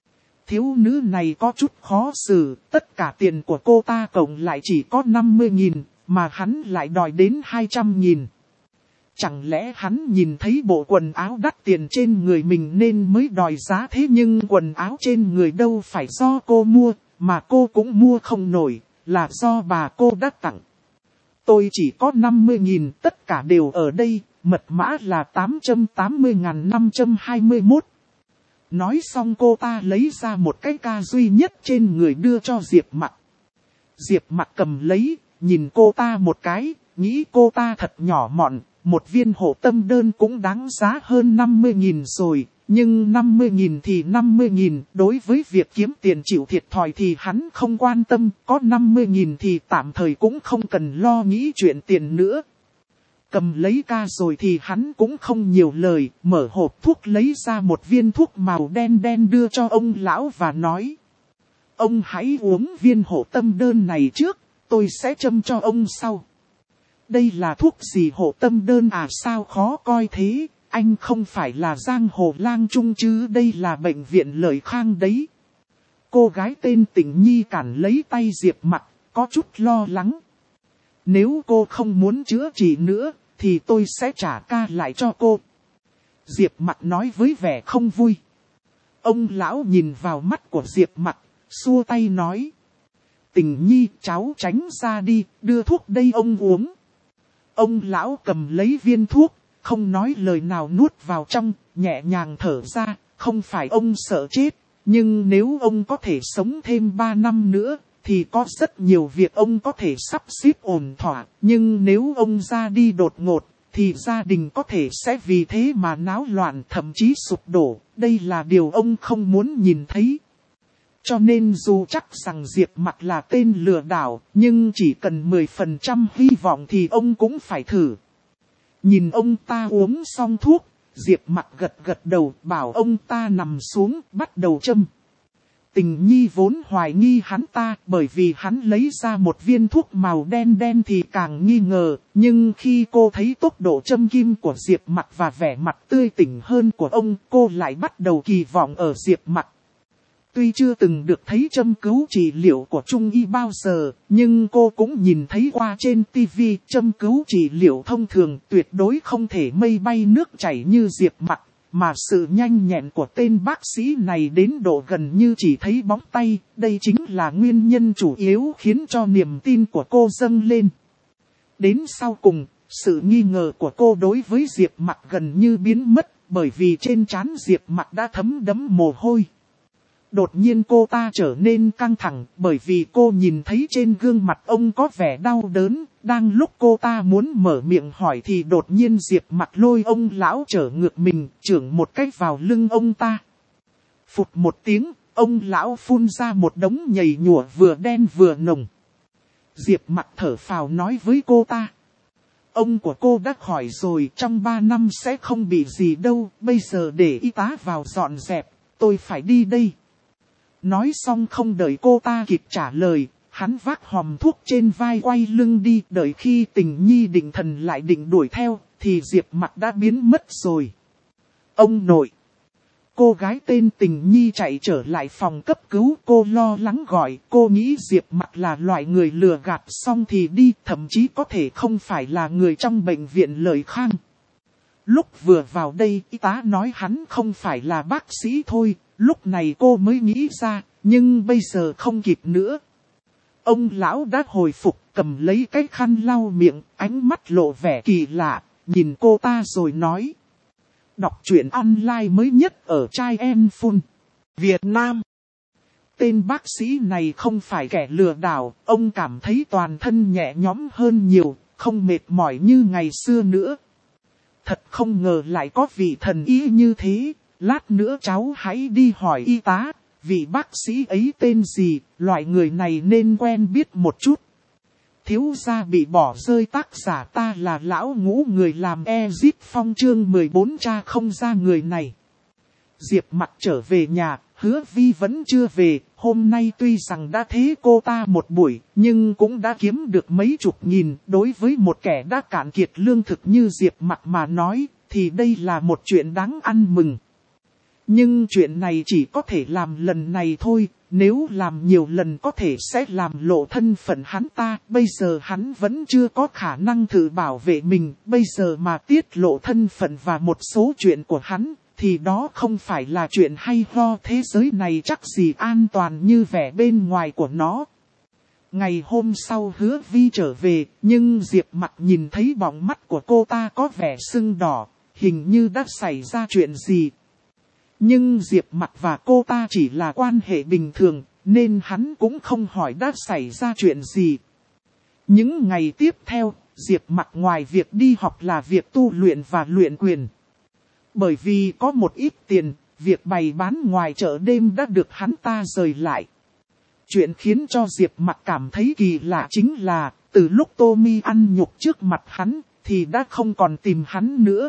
Thiếu nữ này có chút khó xử, tất cả tiền của cô ta cộng lại chỉ có năm mươi nghìn, mà hắn lại đòi đến hai trăm nghìn. Chẳng lẽ hắn nhìn thấy bộ quần áo đắt tiền trên người mình nên mới đòi giá thế, nhưng quần áo trên người đâu phải do cô mua, mà cô cũng mua không nổi, là do bà cô đã tặng. Tôi chỉ có năm mươi nghìn, tất cả đều ở đây, mật mã là tám trăm tám mươi nghìn năm trăm hai mươi mốt. Nói xong cô ta lấy ra một cái ca duy nhất trên người đưa cho Diệp Mặc. Diệp Mặc cầm lấy, nhìn cô ta một cái, nghĩ cô ta thật nhỏ mọn, một viên hộ tâm đơn cũng đáng giá hơn năm mươi nghìn rồi, nhưng năm mươi nghìn thì năm mươi nghìn, đối với việc kiếm tiền chịu thiệt thòi thì hắn không quan tâm, có năm mươi nghìn thì tạm thời cũng không cần lo nghĩ chuyện tiền nữa. Cầm lấy ca rồi thì hắn cũng không nhiều lời, mở hộp thuốc lấy ra một viên thuốc màu đen đen đưa cho ông lão và nói: ông hãy uống viên hộ tâm đơn này trước, tôi sẽ châm cho ông sau. Đây là thuốc gì hộ tâm đơn à, sao khó coi thế, anh không phải là giang hồ lang trung chứ, đây là bệnh viện Lợi Khang đấy. Cô gái tên Tịnh Nhi cản lấy tay Diệp Mặc, có chút lo lắng. Nếu cô không muốn chữa trị nữa, thì tôi sẽ trả ca lại cho cô. Diệp Mặc nói với vẻ không vui. Ông lão nhìn vào mắt của Diệp Mặc, xua tay nói: Tình Nhi, cháu tránh ra đi, đưa thuốc đây ông uống. Ông lão cầm lấy viên thuốc, không nói lời nào nuốt vào trong, nhẹ nhàng thở ra, không phải ông sợ chết, nhưng nếu ông có thể sống thêm ba năm nữa, thì có rất nhiều việc ông có thể sắp xếp ổn thỏa, nhưng nếu ông ra đi đột ngột, thì gia đình có thể sẽ vì thế mà náo loạn, thậm chí sụp đổ, đây là điều ông không muốn nhìn thấy. Cho nên dù chắc rằng Diệp Mặc là tên lừa đảo, nhưng chỉ cần mười phần trăm hy vọng thì ông cũng phải thử. Nhìn ông ta uống xong thuốc, Diệp Mặc gật gật đầu bảo ông ta nằm xuống, bắt đầu châm. Tình Nhi vốn hoài nghi hắn ta, bởi vì hắn lấy ra một viên thuốc màu đen đen thì càng nghi ngờ, nhưng khi cô thấy tốc độ châm kim của Diệp Mặc và vẻ mặt tươi tỉnh hơn của ông, cô lại bắt đầu kỳ vọng ở Diệp Mặc. Tuy chưa từng được thấy châm cứu trị liệu của Trung Y bao giờ, nhưng cô cũng nhìn thấy qua trên tivi châm cứu trị liệu thông thường tuyệt đối không thể mây bay nước chảy như Diệp Mặc, mà sự nhanh nhẹn của tên bác sĩ này đến độ gần như chỉ thấy bóng tay, đây chính là nguyên nhân chủ yếu khiến cho niềm tin của cô dâng lên. Đến sau cùng, sự nghi ngờ của cô đối với Diệp Mặc gần như biến mất, bởi vì trên trán Diệp Mặc đã thấm đẫm mồ hôi. Đột nhiên cô ta trở nên căng thẳng, bởi vì cô nhìn thấy trên gương mặt ông có vẻ đau đớn. Đang lúc cô ta muốn mở miệng hỏi thì đột nhiên Diệp Mặc lôi ông lão trở ngược mình, chưởng một cái vào lưng ông ta. Phụt một tiếng, ông lão phun ra một đống nhầy nhụa vừa đen vừa nồng. Diệp Mặc thở phào nói với cô ta: ông của cô đã khỏi rồi, trong ba năm sẽ không bị gì đâu, bây giờ để y tá vào dọn dẹp, tôi phải đi đây. Nói xong không đợi cô ta kịp trả lời, hắn vác hòm thuốc trên vai quay lưng đi, đợi khi Tình Nhi định thần lại định đuổi theo, thì Diệp Mặc đã biến mất rồi. Ông nội. Cô gái tên Tình Nhi chạy trở lại phòng cấp cứu, cô lo lắng gọi, cô nghĩ Diệp Mặc là loại người lừa gạt xong thì đi, thậm chí có thể không phải là người trong bệnh viện Lợi Khang. Lúc vừa vào đây, y tá nói hắn không phải là bác sĩ thôi, lúc này cô mới nghĩ ra, nhưng bây giờ không kịp nữa. Ông lão đã hồi phục, cầm lấy cái khăn lau miệng, ánh mắt lộ vẻ kỳ lạ, nhìn cô ta rồi nói. Đọc truyện online mới nhất ở Trai Em Phun, Việt Nam. Tên bác sĩ này không phải kẻ lừa đảo, ông cảm thấy toàn thân nhẹ nhõm hơn nhiều, không mệt mỏi như ngày xưa nữa. Thật không ngờ lại có vị thần y như thế, lát nữa cháu hãy đi hỏi y tá, vị bác sĩ ấy tên gì, loại người này nên quen biết một chút. Thiếu gia bị bỏ rơi, tác giả ta là lão ngũ, người làm Exit Phong chương mười bốn cha không ra người này. Diệp Mặc trở về nhà, Hứa Vi vẫn chưa về, hôm nay tuy rằng đã thế cô ta một buổi, nhưng cũng đã kiếm được mấy chục nghìn, đối với một kẻ đã cạn kiệt lương thực như Diệp Mặc mà nói, thì đây là một chuyện đáng ăn mừng. Nhưng chuyện này chỉ có thể làm lần này thôi, nếu làm nhiều lần có thể sẽ làm lộ thân phận hắn ta. Bây giờ hắn vẫn chưa có khả năng tự bảo vệ mình, bây giờ mà tiết lộ thân phận và một số chuyện của hắn, thì đó không phải là chuyện hay ho. Thế giới này chắc gì an toàn như vẻ bên ngoài của nó. Ngày hôm sau Hứa Vi trở về, nhưng Diệp Mặc nhìn thấy bóng mắt của cô ta có vẻ sưng đỏ, hình như đã xảy ra chuyện gì. Nhưng Diệp Mặc và cô ta chỉ là quan hệ bình thường, nên hắn cũng không hỏi đã xảy ra chuyện gì. Những ngày tiếp theo, Diệp Mặc ngoài việc đi học là việc tu luyện và luyện quyền. Bởi vì có một ít tiền, việc bày bán ngoài chợ đêm đã được hắn ta rời lại. Chuyện khiến cho Diệp Mặc cảm thấy kỳ lạ chính là, từ lúc Tommy ăn nhục trước mặt hắn, thì đã không còn tìm hắn nữa.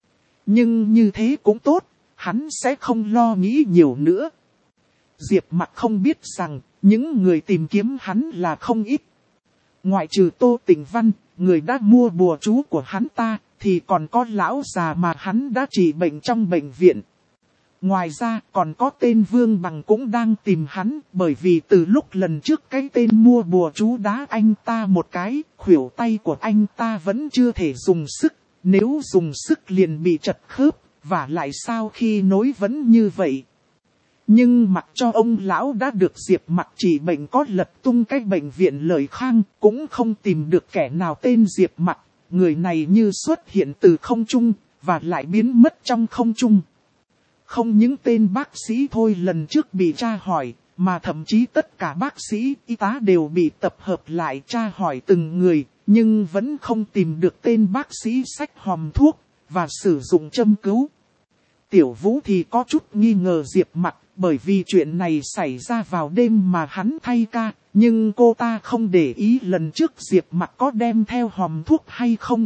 Nhưng như thế cũng tốt. Hắn sẽ không lo nghĩ nhiều nữa. Diệp Mặc không biết rằng, những người tìm kiếm hắn là không ít. Ngoại trừ Tô Tịnh Văn, người đã mua bùa chú của hắn ta, thì còn có lão già mà hắn đã trị bệnh trong bệnh viện. Ngoài ra, còn có tên Vương Bằng cũng đang tìm hắn, bởi vì từ lúc lần trước cái tên mua bùa chú đá anh ta một cái, khuỷu tay của anh ta vẫn chưa thể dùng sức, nếu dùng sức liền bị trật khớp. Và lại sau khi nối vẫn như vậy. Nhưng mặc cho ông lão đã được Diệp Mặc trị bệnh có lật tung cái bệnh viện Lợi Khang, cũng không tìm được kẻ nào tên Diệp Mặc. Người này như xuất hiện từ không trung, và lại biến mất trong không trung. Không những tên bác sĩ thôi lần trước bị tra hỏi, mà thậm chí tất cả bác sĩ, y tá đều bị tập hợp lại tra hỏi từng người, nhưng vẫn không tìm được tên bác sĩ xách hòm thuốc và sử dụng châm cứu. Tiểu Vũ thì có chút nghi ngờ Diệp Mặc, bởi vì chuyện này xảy ra vào đêm mà hắn thay ca, nhưng cô ta không để ý lần trước Diệp Mặc có đem theo hòm thuốc hay không.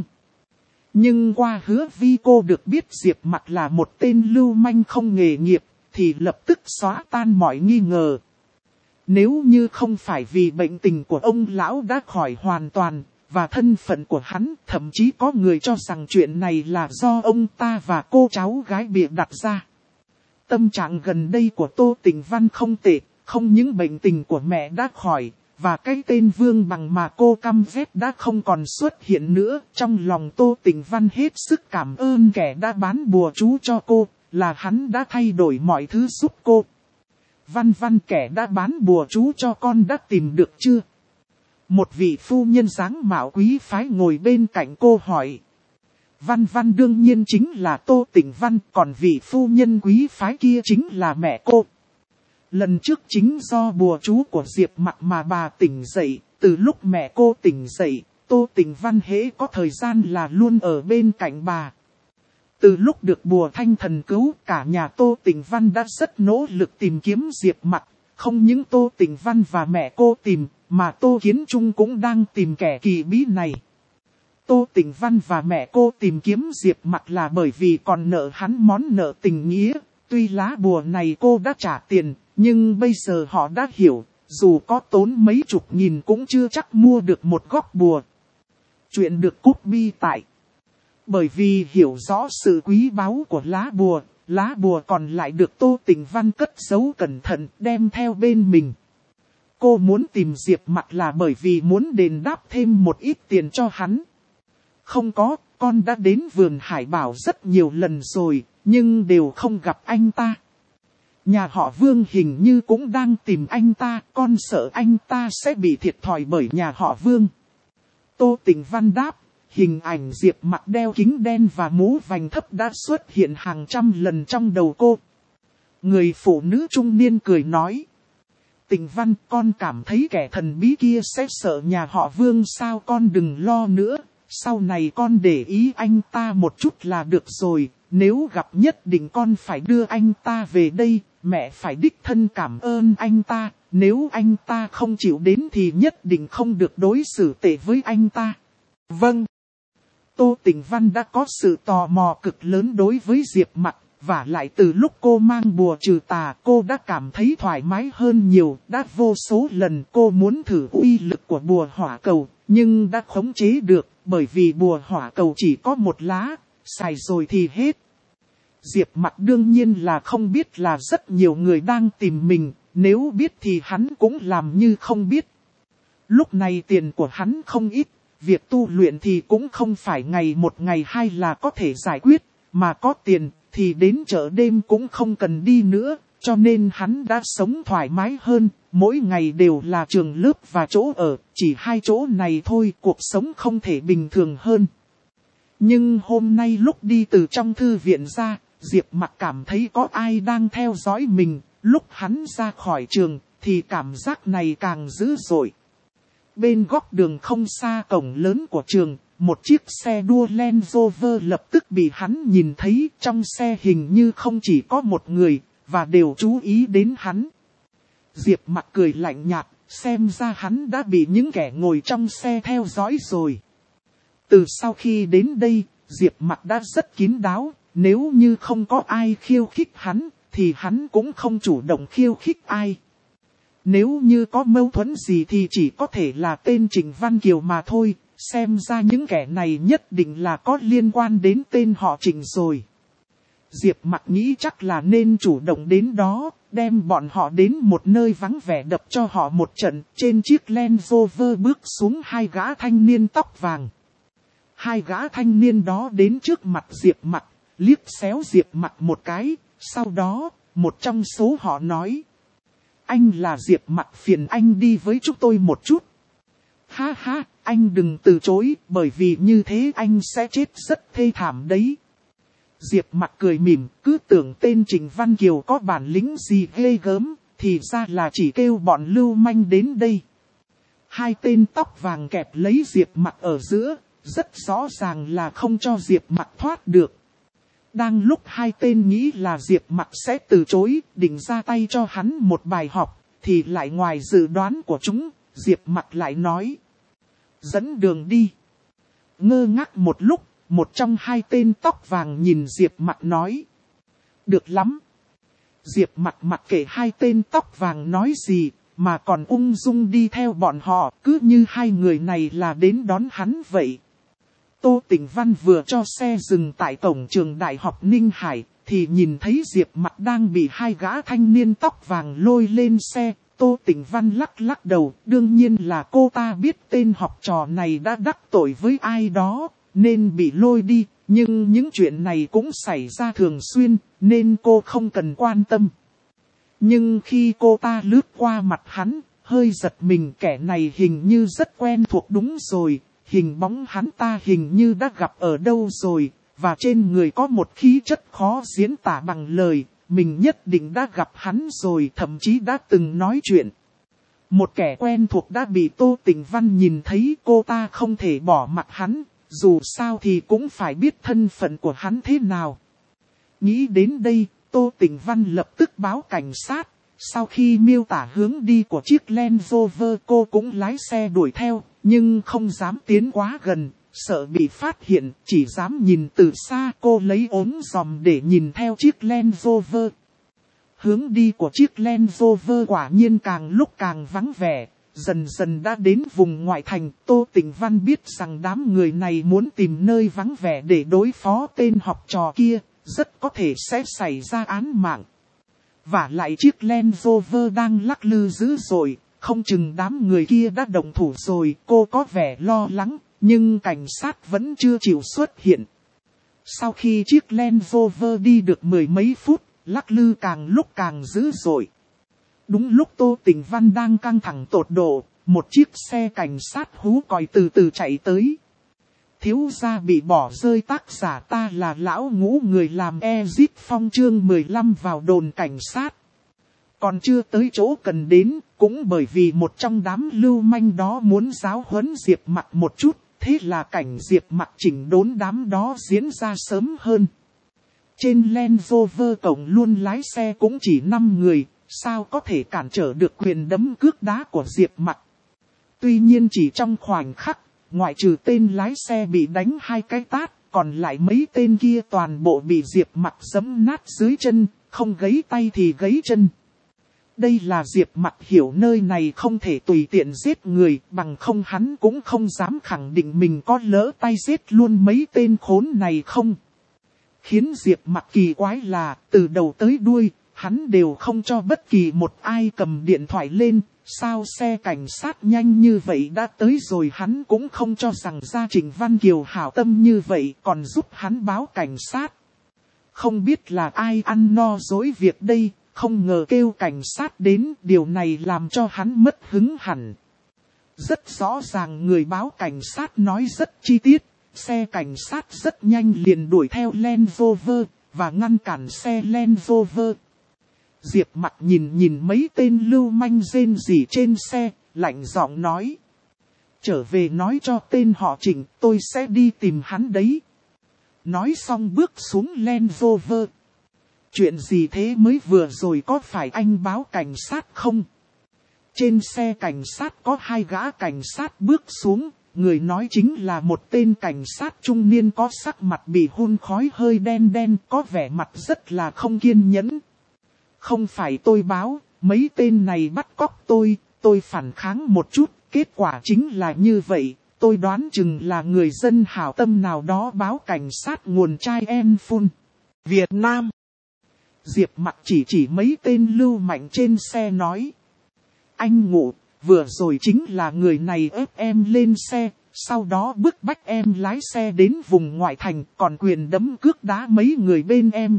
Nhưng qua Hứa Vi cô được biết Diệp Mặc là một tên lưu manh không nghề nghiệp, thì lập tức xóa tan mọi nghi ngờ. Nếu như không phải vì bệnh tình của ông lão đã khỏi hoàn toàn, và thân phận của hắn, thậm chí có người cho rằng chuyện này là do ông ta và cô cháu gái bịa đặt ra. Tâm trạng gần đây của Tô Tịnh Văn không tệ, không những bệnh tình của mẹ đã khỏi, và cái tên Vương Bằng mà cô căm ghét đã không còn xuất hiện nữa. Trong lòng Tô Tịnh Văn hết sức cảm ơn kẻ đã bán bùa chú cho cô, là hắn đã thay đổi mọi thứ giúp cô. Văn Văn, kẻ đã bán bùa chú cho con đã tìm được chưa? Một vị phu nhân dáng mạo quý phái ngồi bên cạnh cô hỏi. Văn Văn đương nhiên chính là Tô Tịnh Văn, còn vị phu nhân quý phái kia chính là mẹ cô. Lần trước chính do bùa chú của Diệp Mặc mà bà tỉnh dậy, từ lúc mẹ cô tỉnh dậy, Tô Tịnh Văn hễ có thời gian là luôn ở bên cạnh bà. Từ lúc được bùa thanh thần cứu, cả nhà Tô Tịnh Văn đã rất nỗ lực tìm kiếm Diệp Mặc. Không những Tô Tịnh Văn và mẹ cô tìm, mà Tô Kiến Trung cũng đang tìm kẻ kỳ bí này. Tô Tịnh Văn và mẹ cô tìm kiếm Diệp Mặc là bởi vì còn nợ hắn món nợ tình nghĩa. Tuy lá bùa này cô đã trả tiền, nhưng bây giờ họ đã hiểu, dù có tốn mấy chục nghìn cũng chưa chắc mua được một góc bùa. Chuyện được copy tại Bởi vì hiểu rõ sự quý báu của lá bùa, lá bùa còn lại được Tô Tịnh Văn cất giấu cẩn thận đem theo bên mình. Cô muốn tìm Diệp Mặc là bởi vì muốn đền đáp thêm một ít tiền cho hắn. Không có, con đã đến vườn Hải Bảo rất nhiều lần rồi, nhưng đều không gặp anh ta. Nhà họ Vương hình như cũng đang tìm anh ta, con sợ anh ta sẽ bị thiệt thòi bởi nhà họ Vương. Tô Tịnh Văn đáp, hình ảnh Diệp Mặc đeo kính đen và mũ vành thấp đã xuất hiện hàng trăm lần trong đầu cô. Người phụ nữ trung niên cười nói. Tịnh Văn, con cảm thấy kẻ thần bí kia sẽ sợ nhà họ Vương sao? Con đừng lo nữa, sau này con để ý anh ta một chút là được rồi. Nếu gặp nhất định con phải đưa anh ta về đây, mẹ phải đích thân cảm ơn anh ta. Nếu anh ta không chịu đến thì nhất định không được đối xử tệ với anh ta. Vâng. Tô Tịnh Văn đã có sự tò mò cực lớn đối với Diệp Mặc, và lại từ lúc cô mang bùa trừ tà cô đã cảm thấy thoải mái hơn nhiều. Đã vô số lần cô muốn thử uy lực của bùa hỏa cầu, nhưng đã khống chế được, bởi vì bùa hỏa cầu chỉ có một lá, xài rồi thì hết. Diệp Mặc đương nhiên là không biết là rất nhiều người đang tìm mình, nếu biết thì hắn cũng làm như không biết. Lúc này tiền của hắn không ít, việc tu luyện thì cũng không phải ngày một ngày hai là có thể giải quyết, mà có tiền thì đến chợ đêm cũng không cần đi nữa, cho nên hắn đã sống thoải mái hơn, mỗi ngày đều là trường lớp và chỗ ở, chỉ hai chỗ này thôi, cuộc sống không thể bình thường hơn. Nhưng hôm nay lúc đi từ trong thư viện ra, Diệp Mặc cảm thấy có ai đang theo dõi mình, lúc hắn ra khỏi trường thì cảm giác này càng dữ dội. Bên góc đường không xa cổng lớn của trường, một chiếc xe đua Land Rover lập tức bị hắn nhìn thấy. Trong xe hình như không chỉ có một người, và đều chú ý đến hắn. Diệp Mặc cười lạnh nhạt, xem ra hắn đã bị những kẻ ngồi trong xe theo dõi rồi. Từ sau khi đến đây, Diệp Mặc đã rất kín đáo, nếu như không có ai khiêu khích hắn, thì hắn cũng không chủ động khiêu khích ai. Nếu như có mâu thuẫn gì thì chỉ có thể là tên Trịnh Văn Kiều mà thôi, xem ra những kẻ này nhất định là có liên quan đến tên họ Trịnh rồi. Diệp Mặc nghĩ chắc là nên chủ động đến đó, đem bọn họ đến một nơi vắng vẻ đập cho họ một trận. Trên chiếc Land Rover bước xuống hai gã thanh niên tóc vàng. Hai gã thanh niên đó đến trước mặt Diệp Mặc, liếc xéo Diệp Mặc một cái, sau đó, một trong số họ nói. Anh là Diệp Mặc, phiền anh đi với chúng tôi một chút. Ha ha, anh đừng từ chối, bởi vì như thế anh sẽ chết rất thê thảm đấy. Diệp Mặc cười mỉm, cứ tưởng tên Trịnh Văn Kiều có bản lĩnh gì ghê gớm, thì ra là chỉ kêu bọn lưu manh đến đây. Hai tên tóc vàng kẹp lấy Diệp Mặc ở giữa, rất rõ ràng là không cho Diệp Mặc thoát được. Đang lúc hai tên nghĩ là Diệp Mặc sẽ từ chối, định ra tay cho hắn một bài học, thì lại ngoài dự đoán của chúng, Diệp Mặc lại nói. Dẫn đường đi. Ngơ ngác một lúc, một trong hai tên tóc vàng nhìn Diệp Mặc nói. Được lắm. Diệp Mặc mặc kệ hai tên tóc vàng nói gì, mà còn ung dung đi theo bọn họ, cứ như hai người này là đến đón hắn vậy. Tô Tịnh Văn vừa cho xe dừng tại cổng trường Đại học Ninh Hải, thì nhìn thấy Diệp Mặc đang bị hai gã thanh niên tóc vàng lôi lên xe. Tô Tịnh Văn lắc lắc đầu, đương nhiên là cô ta biết tên học trò này đã đắc tội với ai đó, nên bị lôi đi, nhưng những chuyện này cũng xảy ra thường xuyên, nên cô không cần quan tâm. Nhưng khi cô ta lướt qua mặt hắn, hơi giật mình, kẻ này hình như rất quen thuộc. Đúng rồi, hình bóng hắn ta hình như đã gặp ở đâu rồi, và trên người có một khí chất khó diễn tả bằng lời. Mình nhất định đã gặp hắn rồi, thậm chí đã từng nói chuyện. Một kẻ quen thuộc đã bị Tô Tịnh Văn nhìn thấy, cô ta không thể bỏ mặc hắn, dù sao thì cũng phải biết thân phận của hắn thế nào. Nghĩ đến đây, Tô Tịnh Văn lập tức báo cảnh sát. Sau khi miêu tả hướng đi của chiếc Land Rover, cô cũng lái xe đuổi theo, nhưng không dám tiến quá gần, sợ bị phát hiện, chỉ dám nhìn từ xa. Cô lấy ốm giòm để nhìn theo chiếc Land Rover. Hướng đi của chiếc Land Rover quả nhiên càng lúc càng vắng vẻ, Dần dần đã đến vùng ngoại thành, Tô Tĩnh Văn biết rằng đám người này muốn tìm nơi vắng vẻ để đối phó tên học trò kia, rất có thể sẽ xảy ra án mạng. Và lại chiếc Land Rover đang lắc lư dữ dội, không chừng đám người kia đã động thủ rồi, cô có vẻ lo lắng, nhưng cảnh sát vẫn chưa chịu xuất hiện. Sau khi chiếc Land Rover đi được mười mấy phút, lắc lư càng lúc càng dữ dội. Đúng lúc Tô Tĩnh Văn đang căng thẳng tột độ, một chiếc xe cảnh sát hú còi từ từ chạy tới. Thiếu gia bị bỏ rơi, tác giả ta là lão ngũ, người làm Exit Phong chương mười lăm vào đồn cảnh sát. Còn chưa tới chỗ cần đến, cũng bởi vì một trong đám lưu manh đó muốn giáo huấn Diệp Mặc một chút, thế là cảnh Diệp Mặc chỉnh đốn đám đó diễn ra sớm hơn. Trên Land Rover cổng luôn lái xe cũng chỉ năm người, sao có thể cản trở được quyền đấm cước đá của Diệp Mặc. Tuy nhiên chỉ trong khoảnh khắc, ngoại trừ tên lái xe bị đánh hai cái tát, còn lại mấy tên kia toàn bộ bị Diệp Mặc giẫm nát dưới chân, không gãy tay thì gãy chân. Đây là Diệp Mặc hiểu nơi này không thể tùy tiện giết người, bằng không hắn cũng không dám khẳng định mình có lỡ tay giết luôn mấy tên khốn này không. Khiến Diệp Mặc kỳ quái là, từ đầu tới đuôi, hắn đều không cho bất kỳ một ai cầm điện thoại lên, sao xe cảnh sát nhanh như vậy đã tới rồi hắn cũng không cho rằng gia Trịnh Văn Kiều hảo tâm như vậy còn giúp hắn báo cảnh sát. Không biết là ai ăn no dối việc đây, không ngờ kêu cảnh sát đến, điều này làm cho hắn mất hứng hẳn. Rất rõ ràng người báo cảnh sát nói rất chi tiết, xe cảnh sát rất nhanh liền đuổi theo Land Rover và ngăn cản xe Land Rover. Diệp Mặc nhìn nhìn mấy tên lưu manh rên rỉ trên xe, lạnh giọng nói. Trở về nói cho tên họ Trịnh, tôi sẽ đi tìm hắn đấy. Nói xong bước xuống Land Rover. Chuyện gì thế, mới vừa rồi có phải anh báo cảnh sát không? Trên xe cảnh sát có hai gã cảnh sát bước xuống, người nói chính là một tên cảnh sát trung niên có sắc mặt bị hun khói hơi đen đen, có vẻ mặt rất là không kiên nhẫn. Không phải tôi báo, mấy tên này bắt cóc tôi, tôi phản kháng một chút, kết quả chính là như vậy, tôi đoán chừng là người dân hảo tâm nào đó báo cảnh sát nguồn chai en phun. Việt Nam. Diệp Mặc chỉ chỉ mấy tên lưu manh trên xe nói. Anh Ngụ, vừa rồi chính là người này ép em lên xe, sau đó bức bách em lái xe đến vùng ngoại thành, còn quyền đấm cước đá mấy người bên em.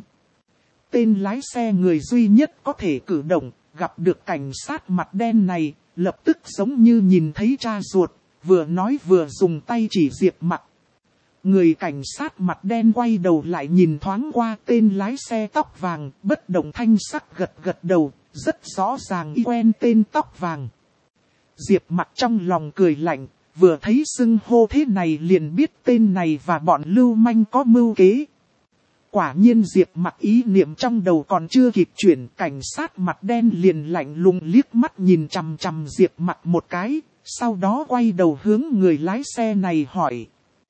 Tên lái xe người duy nhất có thể cử động, gặp được cảnh sát mặt đen này, lập tức giống như nhìn thấy cha ruột, vừa nói vừa dùng tay chỉ Diệp Mặc. Người cảnh sát mặt đen quay đầu lại nhìn thoáng qua tên lái xe tóc vàng, bất động thanh sắc gật gật đầu, rất rõ ràng y quen tên tóc vàng. Diệp Mặc trong lòng cười lạnh, vừa thấy xưng hô thế này liền biết tên này và bọn lưu manh có mưu kế. Quả nhiên Diệp Mặc ý niệm trong đầu còn chưa kịp chuyển, cảnh sát mặt đen liền lạnh lùng liếc mắt nhìn chằm chằm Diệp Mặc một cái, sau đó quay đầu hướng người lái xe này hỏi.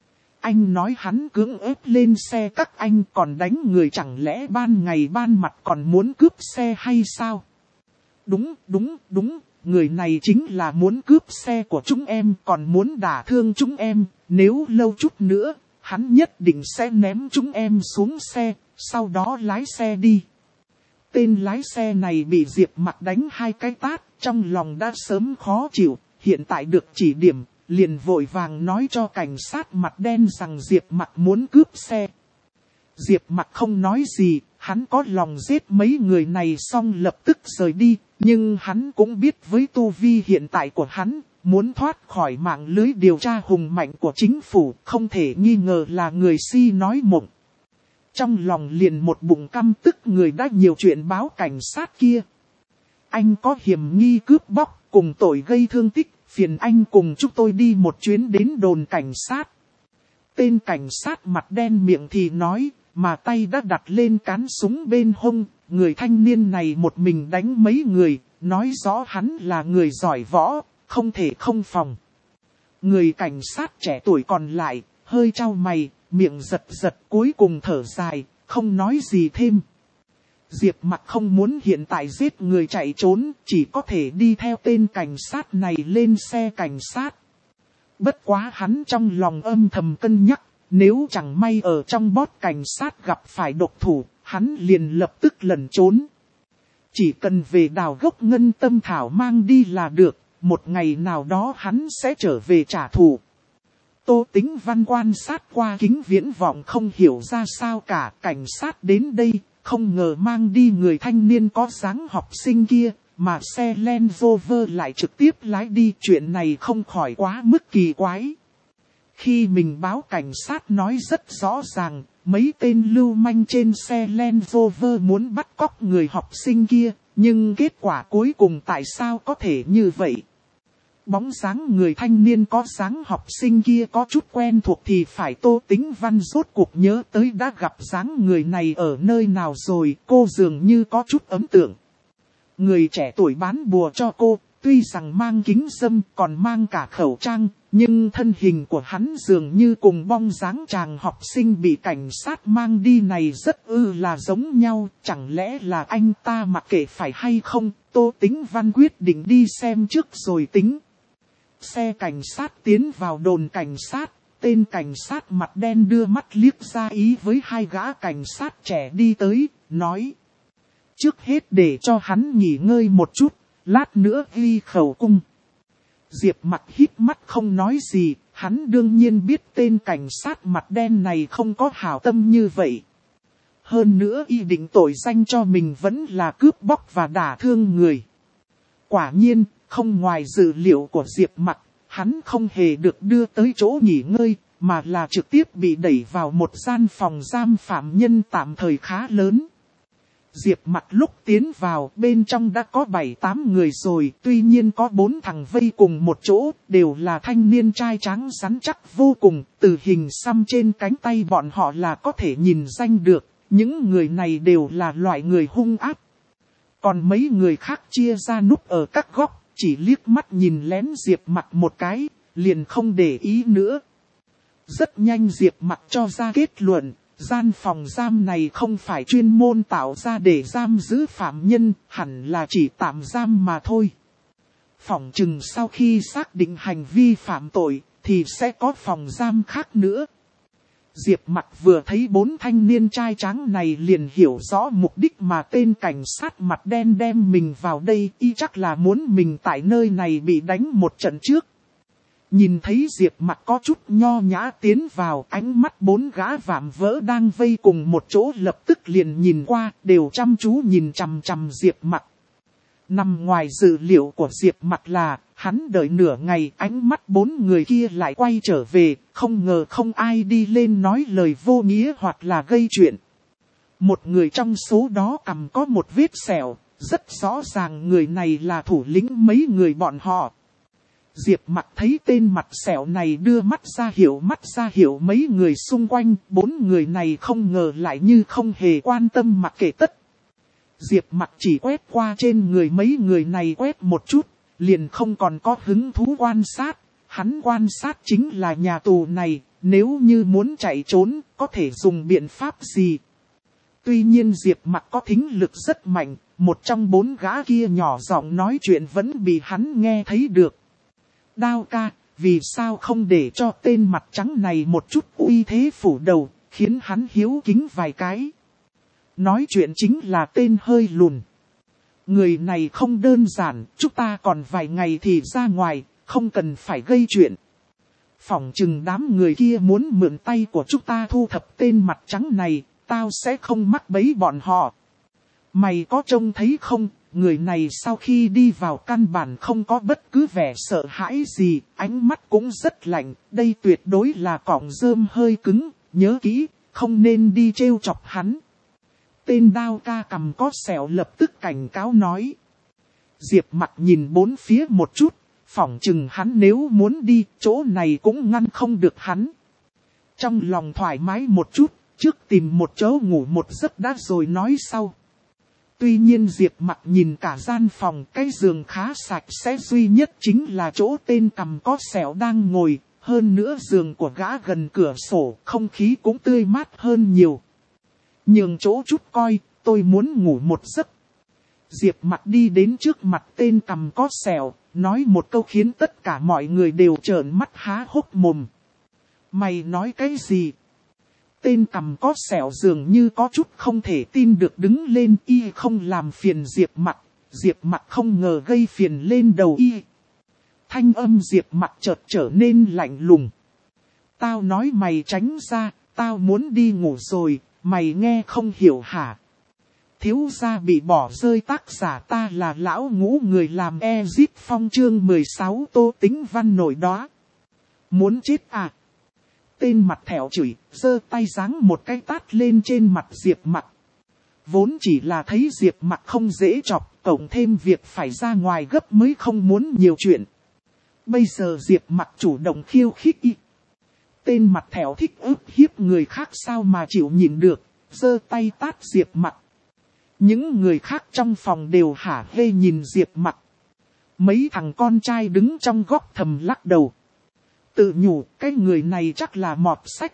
Anh nói hắn cưỡng ép lên xe các anh còn đánh người, chẳng lẽ ban ngày ban mặt còn muốn cướp xe hay sao? Đúng, đúng, đúng, người này chính là muốn cướp xe của chúng em, còn muốn đả thương chúng em, nếu lâu chút nữa, hắn nhất định sẽ ném chúng em xuống xe, sau đó lái xe đi. Tên lái xe này bị Diệp Mặc đánh hai cái tát, trong lòng đã sớm khó chịu, hiện tại được chỉ điểm, liền vội vàng nói cho cảnh sát mặt đen rằng Diệp Mặc muốn cướp xe. Diệp Mặc không nói gì, hắn có lòng giết mấy người này xong lập tức rời đi, nhưng hắn cũng biết với tu vi hiện tại của hắn, muốn thoát khỏi mạng lưới điều tra hùng mạnh của chính phủ, không thể nghi ngờ là người si nói mộng. Trong lòng liền một bụng căm tức người đã nhiều chuyện báo cảnh sát kia. Anh có hiểm nghi cướp bóc, cùng tội gây thương tích, phiền anh cùng chúng tôi đi một chuyến đến đồn cảnh sát. Tên cảnh sát mặt đen miệng thì nói, mà tay đã đặt lên cán súng bên hông, người thanh niên này một mình đánh mấy người, nói rõ hắn là người giỏi võ, không thể không phòng. Người cảnh sát trẻ tuổi còn lại, hơi chau mày, miệng giật giật cuối cùng thở dài, không nói gì thêm. Diệp Mặc không muốn hiện tại giết người chạy trốn, chỉ có thể đi theo tên cảnh sát này lên xe cảnh sát. Bất quá hắn trong lòng âm thầm cân nhắc, nếu chẳng may ở trong bót cảnh sát gặp phải độc thủ, hắn liền lập tức lẩn trốn. Chỉ cần về đào gốc ngân tâm thảo mang đi là được, một ngày nào đó hắn sẽ trở về trả thù. Tô Tĩnh Văn quan sát qua kính viễn vọng không hiểu ra sao cả, cảnh sát đến đây, không ngờ mang đi người thanh niên có dáng học sinh kia, mà xe Land Rover lại trực tiếp lái đi, chuyện này không khỏi quá mức kỳ quái. Khi mình báo cảnh sát nói rất rõ ràng, mấy tên lưu manh trên xe Land Rover muốn bắt cóc người học sinh kia, nhưng kết quả cuối cùng tại sao có thể như vậy? Bóng dáng người thanh niên có dáng học sinh kia có chút quen thuộc thì phải Tô Tĩnh Văn rốt cuộc nhớ tới đã gặp dáng người này ở nơi nào rồi, cô dường như có chút ấn tượng. Người trẻ tuổi bán bùa cho cô, tuy rằng mang kính râm còn mang cả khẩu trang, nhưng thân hình của hắn dường như cùng bóng dáng chàng học sinh bị cảnh sát mang đi này rất ư là giống nhau, chẳng lẽ là anh ta mặc kệ phải hay không, Tô Tĩnh Văn quyết định đi xem trước rồi tính. Xe cảnh sát tiến vào đồn cảnh sát, tên cảnh sát mặt đen đưa mắt liếc ra ý với hai gã cảnh sát trẻ đi tới, nói. Trước hết để cho hắn nghỉ ngơi một chút, lát nữa ghi khẩu cung. Diệp Mặc hít mắt không nói gì, hắn đương nhiên biết tên cảnh sát mặt đen này không có hảo tâm như vậy. Hơn nữa y định tội danh cho mình vẫn là cướp bóc và đả thương người. Quả nhiên, không ngoài dự liệu của Diệp Mặc, hắn không hề được đưa tới chỗ nghỉ ngơi, mà là trực tiếp bị đẩy vào một gian phòng giam phạm nhân tạm thời khá lớn. Diệp Mặc lúc tiến vào, bên trong đã có bảy tám người rồi, tuy nhiên có bốn thằng vây cùng một chỗ, đều là thanh niên trai tráng rắn chắc vô cùng, từ hình xăm trên cánh tay bọn họ là có thể nhìn danh được, những người này đều là loại người hung ác. Còn mấy người khác chia ra núp ở các góc, chỉ liếc mắt nhìn lén Diệp Mặc một cái, liền không để ý nữa. Rất nhanh Diệp Mặc cho ra kết luận, gian phòng giam này không phải chuyên môn tạo ra để giam giữ phạm nhân, hẳn là chỉ tạm giam mà thôi. Phỏng chừng sau khi xác định hành vi phạm tội, thì sẽ có phòng giam khác nữa. Diệp Mặc vừa thấy bốn thanh niên trai tráng này liền hiểu rõ mục đích mà tên cảnh sát mặt đen đem mình vào đây, y chắc là muốn mình tại nơi này bị đánh một trận trước. Nhìn thấy Diệp Mặc có chút nho nhã tiến vào, ánh mắt bốn gã vạm vỡ đang vây cùng một chỗ lập tức liền nhìn qua, đều chăm chú nhìn chằm chằm Diệp Mặc. Nằm ngoài dự liệu của Diệp Mặc là, hắn đợi nửa ngày ánh mắt bốn người kia lại quay trở về, không ngờ không ai đi lên nói lời vô nghĩa hoặc là gây chuyện. Một người trong số đó cằm có một vết sẹo, rất rõ ràng người này là thủ lĩnh mấy người bọn họ. Diệp Mặc thấy tên mặt sẹo này đưa mắt ra hiệu mắt ra hiệu mấy người xung quanh, bốn người này không ngờ lại như không hề quan tâm mặc kệ tất. Diệp Mặc chỉ quét qua trên người mấy người này quét một chút, liền không còn có hứng thú quan sát, hắn quan sát chính là nhà tù này, nếu như muốn chạy trốn, có thể dùng biện pháp gì. Tuy nhiên Diệp Mặc có thính lực rất mạnh, một trong bốn gã kia nhỏ giọng nói chuyện vẫn bị hắn nghe thấy được. Đao ca, vì sao không để cho tên mặt trắng này một chút uy thế phủ đầu, khiến hắn hiếu kính vài cái. Nói chuyện chính là tên hơi lùn. Người này không đơn giản, chúng ta còn vài ngày thì ra ngoài, không cần phải gây chuyện. Phỏng chừng đám người kia muốn mượn tay của chúng ta thu thập tên mặt trắng này, tao sẽ không mắc bẫy bọn họ. Mày có trông thấy không, người này sau khi đi vào căn bản không có bất cứ vẻ sợ hãi gì, ánh mắt cũng rất lạnh, đây tuyệt đối là cọng rơm hơi cứng, nhớ kỹ, không nên đi trêu chọc hắn. Tên đao ca cầm có sẹo lập tức cảnh cáo nói. Diệp Mặc nhìn bốn phía một chút, phỏng chừng hắn nếu muốn đi, chỗ này cũng ngăn không được hắn. Trong lòng thoải mái một chút, trước tìm một chỗ ngủ một giấc đã rồi nói sau. Tuy nhiên Diệp Mặc nhìn cả gian phòng, cái giường khá sạch sẽ, duy nhất chính là chỗ tên cầm có sẹo đang ngồi, hơn nữa giường của gã gần cửa sổ, không khí cũng tươi mát hơn nhiều. Nhường chỗ chút coi, tôi muốn ngủ một giấc. Diệp Mặc đi đến trước mặt tên cằm có sẹo, nói một câu khiến tất cả mọi người đều trợn mắt há hốc mồm. Mày nói cái gì? Tên cằm có sẹo dường như có chút không thể tin được đứng lên, y không làm phiền Diệp Mặc. Diệp Mặc không ngờ gây phiền lên đầu y. Thanh âm Diệp Mặc chợt trở nên lạnh lùng. Tao nói mày tránh ra, tao muốn đi ngủ rồi, mày nghe không hiểu hả? Thiếu gia bị bỏ rơi, tác giả ta là lão ngũ, người làm Ezit Phong chương mười sáu Tô Tĩnh Văn nổi đó. Muốn chết à? Tên mặt thẹo chửi, giơ tay giáng một cái tát lên trên mặt Diệp Mặc. Vốn chỉ là thấy Diệp Mặc không dễ chọc, cộng thêm việc phải ra ngoài gấp mới không muốn nhiều chuyện. Bây giờ Diệp Mặc chủ động khiêu khích y. Tên mặt thẹo thích ức hiếp người khác sao mà chịu nhịn được, giơ tay tát Diệp Mặc. Những người khác trong phòng đều hả hê nhìn Diệp Mặc. Mấy thằng con trai đứng trong góc thầm lắc đầu. Tự nhủ, cái người này chắc là mọt sách.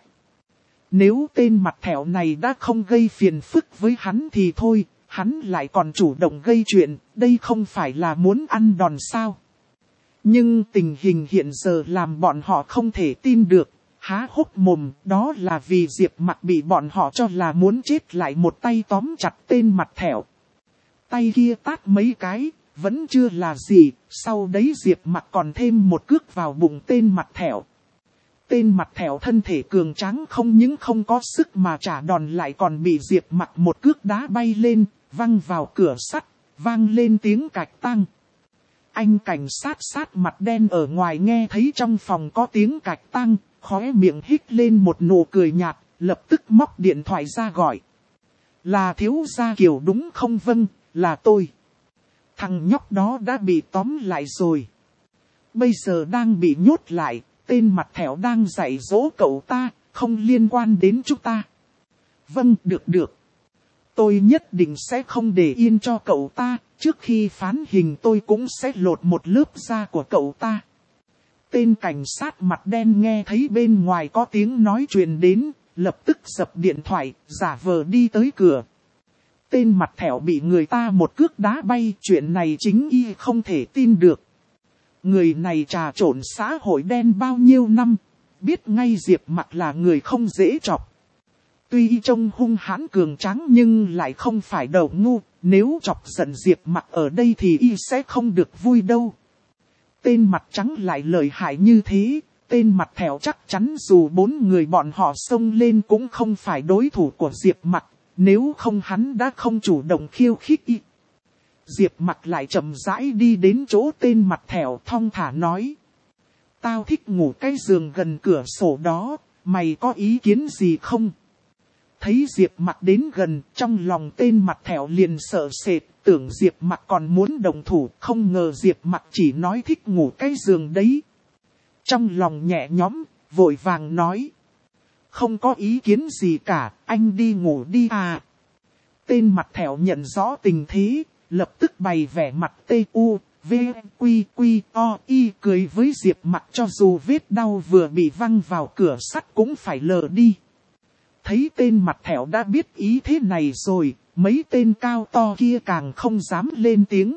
Nếu tên mặt thẹo này đã không gây phiền phức với hắn thì thôi, hắn lại còn chủ động gây chuyện, đây không phải là muốn ăn đòn sao. Nhưng tình hình hiện giờ làm bọn họ không thể tin được, há hốc mồm, đó là vì Diệp Mặc bị bọn họ cho là muốn chết lại một tay tóm chặt tên mặt thẹo. Tay kia tát mấy cái, vẫn chưa là gì, sau đấy Diệp Mặc còn thêm một cước vào bụng tên mặt thẹo. Tên mặt thẹo thân thể cường tráng không những không có sức mà trả đòn lại còn bị Diệp Mặc một cước đá bay lên, văng vào cửa sắt, vang lên tiếng cạch tang. Anh cảnh sát sát mặt đen ở ngoài nghe thấy trong phòng có tiếng cạch tang, khóe miệng hít lên một nụ cười nhạt, lập tức móc điện thoại ra gọi. Là thiếu gia Kiều đúng không? Vâng, là tôi. Thằng nhóc đó đã bị tóm lại rồi. Bây giờ đang bị nhốt lại, tên mặt thẹo đang dạy dỗ cậu ta, không liên quan đến chúng ta. Vâng, được được. Tôi nhất định sẽ không để yên cho cậu ta, trước khi phán hình tôi cũng sẽ lột một lớp da của cậu ta. Tên cảnh sát mặt đen nghe thấy bên ngoài có tiếng nói truyền đến, lập tức dập điện thoại, giả vờ đi tới cửa. Tên mặt thẹo bị người ta một cước đá bay, chuyện này chính y không thể tin được. Người này trà trộn xã hội đen bao nhiêu năm, biết ngay Diệp Mặc là người không dễ chọc. Tuy y trông hung hãn cường tráng nhưng lại không phải đầu ngu, nếu chọc giận Diệp Mặc ở đây thì y sẽ không được vui đâu. Tên mặt trắng lại lợi hại như thế, tên mặt thẹo chắc chắn dù bốn người bọn họ xông lên cũng không phải đối thủ của Diệp Mặc, nếu không hắn đã không chủ động khiêu khích y. Diệp Mặc lại chậm rãi đi đến chỗ tên mặt thẹo thong thả nói. Tao thích ngủ cái giường gần cửa sổ đó, mày có ý kiến gì không? Thấy Diệp Mặc đến gần, trong lòng tên mặt thẹo liền sợ sệt, tưởng Diệp Mặc còn muốn đồng thủ, không ngờ Diệp Mặc chỉ nói thích ngủ cái giường đấy. Trong lòng nhẹ nhõm, vội vàng nói. Không có ý kiến gì cả, anh đi ngủ đi à. Tên mặt thẹo nhận rõ tình thế, lập tức bày vẻ mặt tê u, v, quy, quy, o, y cười với Diệp Mặc cho dù vết đau vừa bị văng vào cửa sắt cũng phải lờ đi. Thấy tên mặt thẹo đã biết ý thế này rồi, mấy tên cao to kia càng không dám lên tiếng.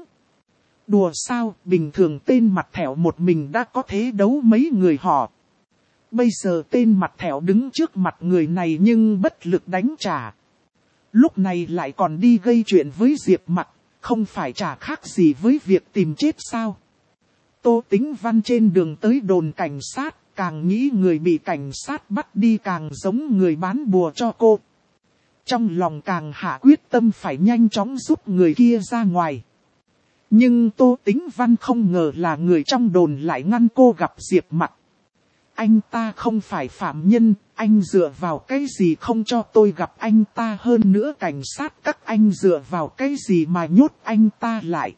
Đùa sao, bình thường tên mặt thẹo một mình đã có thể đấu mấy người họ. Bây giờ tên mặt thẹo đứng trước mặt người này nhưng bất lực đánh trả. Lúc này lại còn đi gây chuyện với Diệp Mặc, không phải trả khác gì với việc tìm chết sao. Tô Tĩnh Văn trên đường tới đồn cảnh sát, càng nghĩ người bị cảnh sát bắt đi càng giống người bán bùa cho cô. Trong lòng càng hạ quyết tâm phải nhanh chóng giúp người kia ra ngoài. Nhưng Tô Tĩnh Văn không ngờ là người trong đồn lại ngăn cô gặp Diệp Mặc. Anh ta không phải phạm nhân, anh dựa vào cái gì không cho tôi gặp anh ta, hơn nữa cảnh sát các anh dựa vào cái gì mà nhốt anh ta lại.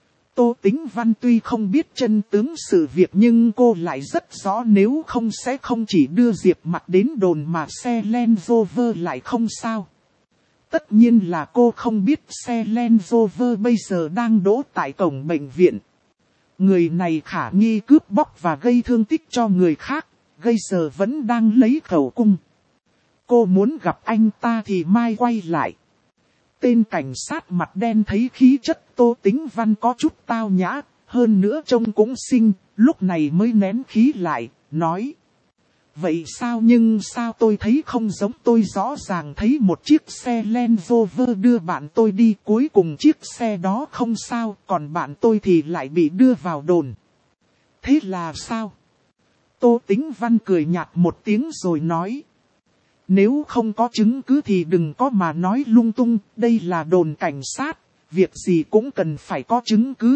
Tô Tĩnh Văn tuy không biết chân tướng sự việc nhưng cô lại rất rõ nếu không sẽ không chỉ đưa Diệp Mặc đến đồn mà xe Land Rover lại không sao. Tất nhiên là cô không biết xe Land Rover bây giờ đang đỗ tại cổng bệnh viện. Người này khả nghi cướp bóc và gây thương tích cho người khác, gây giờ vẫn đang lấy khẩu cung. Cô muốn gặp anh ta thì mai quay lại. Tên cảnh sát mặt đen thấy khí chất Tô Tĩnh Văn có chút tao nhã, hơn nữa trông cũng xinh, lúc này mới nén khí lại, nói. Vậy sao nhưng sao tôi thấy không giống, tôi rõ ràng thấy một chiếc xe Land Rover đưa bạn tôi đi, cuối cùng chiếc xe đó không sao, còn bạn tôi thì lại bị đưa vào đồn. Thế là sao? Tô Tĩnh Văn cười nhạt một tiếng rồi nói. Nếu không có chứng cứ thì đừng có mà nói lung tung, đây là đồn cảnh sát, việc gì cũng cần phải có chứng cứ.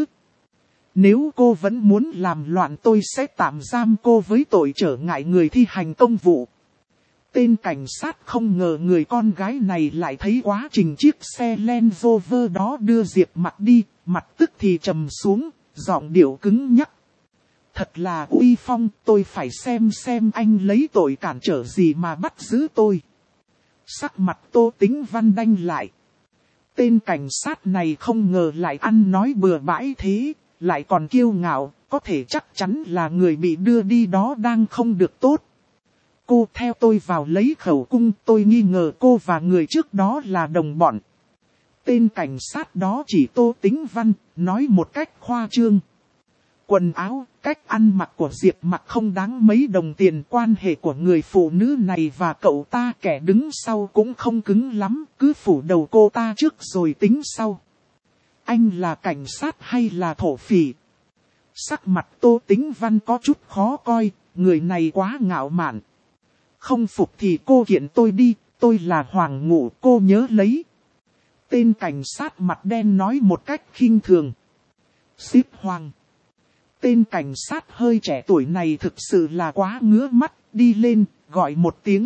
Nếu cô vẫn muốn làm loạn tôi sẽ tạm giam cô với tội trở ngại người thi hành công vụ. Tên cảnh sát không ngờ người con gái này lại thấy quá trình chiếc xe Land Rover đó đưa Diệp Mặc đi, mặt tức thì trầm xuống, giọng điệu cứng nhắc. Thật là uy phong, tôi phải xem xem anh lấy tội cản trở gì mà bắt giữ tôi. Sắc mặt Tô Tĩnh Văn đanh lại. Tên cảnh sát này không ngờ lại ăn nói bừa bãi thế, lại còn kiêu ngạo, có thể chắc chắn là người bị đưa đi đó đang không được tốt. Cô theo tôi vào lấy khẩu cung, tôi nghi ngờ cô và người trước đó là đồng bọn. Tên cảnh sát đó chỉ Tô Tĩnh Văn, nói một cách khoa trương. Quần áo, cách ăn mặc của Diệp Mặc không đáng mấy đồng tiền, quan hệ của người phụ nữ này và cậu ta kẻ đứng sau cũng không cứng lắm, cứ phủ đầu cô ta trước rồi tính sau. Anh là cảnh sát hay là thổ phỉ? Sắc mặt Tô Tĩnh Văn có chút khó coi, người này quá ngạo mạn. Không phục thì cô kiện tôi đi, tôi là Hoàng Ngụ, cô nhớ lấy. Tên cảnh sát mặt đen nói một cách khinh thường. Xíp Hoàng. Tên cảnh sát hơi trẻ tuổi này thực sự là quá ngứa mắt, đi lên, gọi một tiếng.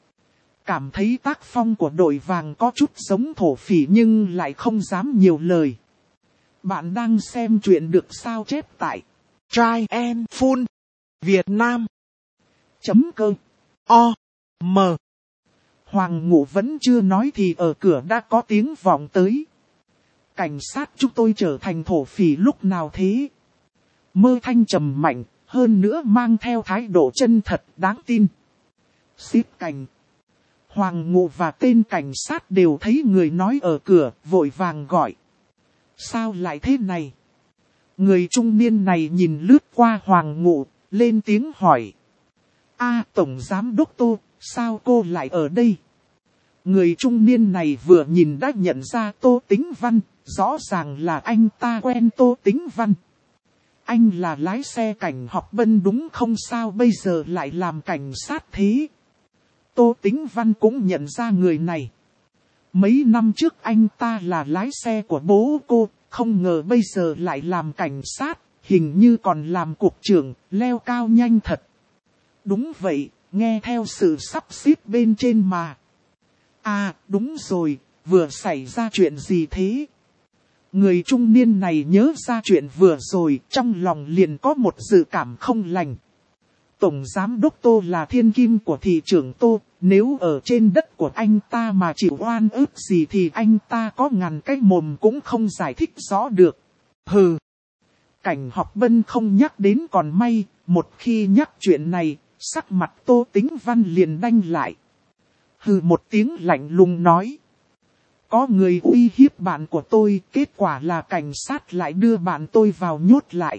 Cảm thấy tác phong của đội vàng có chút giống thổ phỉ nhưng lại không dám nhiều lời. Bạn đang xem chuyện được sao chép tại Try and Full Việt Nam chấm cơ o m. Hoàng Ngụ vẫn chưa nói thì ở cửa đã có tiếng vọng tới. Cảnh sát chúng tôi trở thành thổ phỉ lúc nào thế? Mơ thanh trầm mạnh, hơn nữa mang theo thái độ chân thật đáng tin. Xíp cảnh. Hoàng Ngụ và tên cảnh sát đều thấy người nói ở cửa, vội vàng gọi. Sao lại thế này? Người trung niên này nhìn lướt qua Hoàng Ngụ, lên tiếng hỏi. A Tổng Giám Đốc Tô, sao cô lại ở đây? Người trung niên này vừa nhìn đã nhận ra Tô Tĩnh Văn, rõ ràng là anh ta quen Tô Tĩnh Văn. Anh là lái xe cảnh học bân đúng không, sao bây giờ lại làm cảnh sát thế? Tô Tĩnh Văn cũng nhận ra người này. Mấy năm trước anh ta là lái xe của bố cô, không ngờ bây giờ lại làm cảnh sát, hình như còn làm cục trưởng, leo cao nhanh thật. Đúng vậy, nghe theo sự sắp xếp bên trên mà. À, đúng rồi, vừa xảy ra chuyện gì thế? Người trung niên này nhớ ra chuyện vừa rồi, trong lòng liền có một dự cảm không lành. Tổng Giám Đốc Tô là thiên kim của thị trưởng Tô, nếu ở trên đất của anh ta mà chịu oan ức gì thì anh ta có ngàn cái mồm cũng không giải thích rõ được. Hừ! Cảnh học bân không nhắc đến còn may, một khi nhắc chuyện này, sắc mặt Tô Tĩnh Văn liền đanh lại. Hừ một tiếng lạnh lùng nói. Có người uy hiếp bạn của tôi, kết quả là cảnh sát lại đưa bạn tôi vào nhốt lại.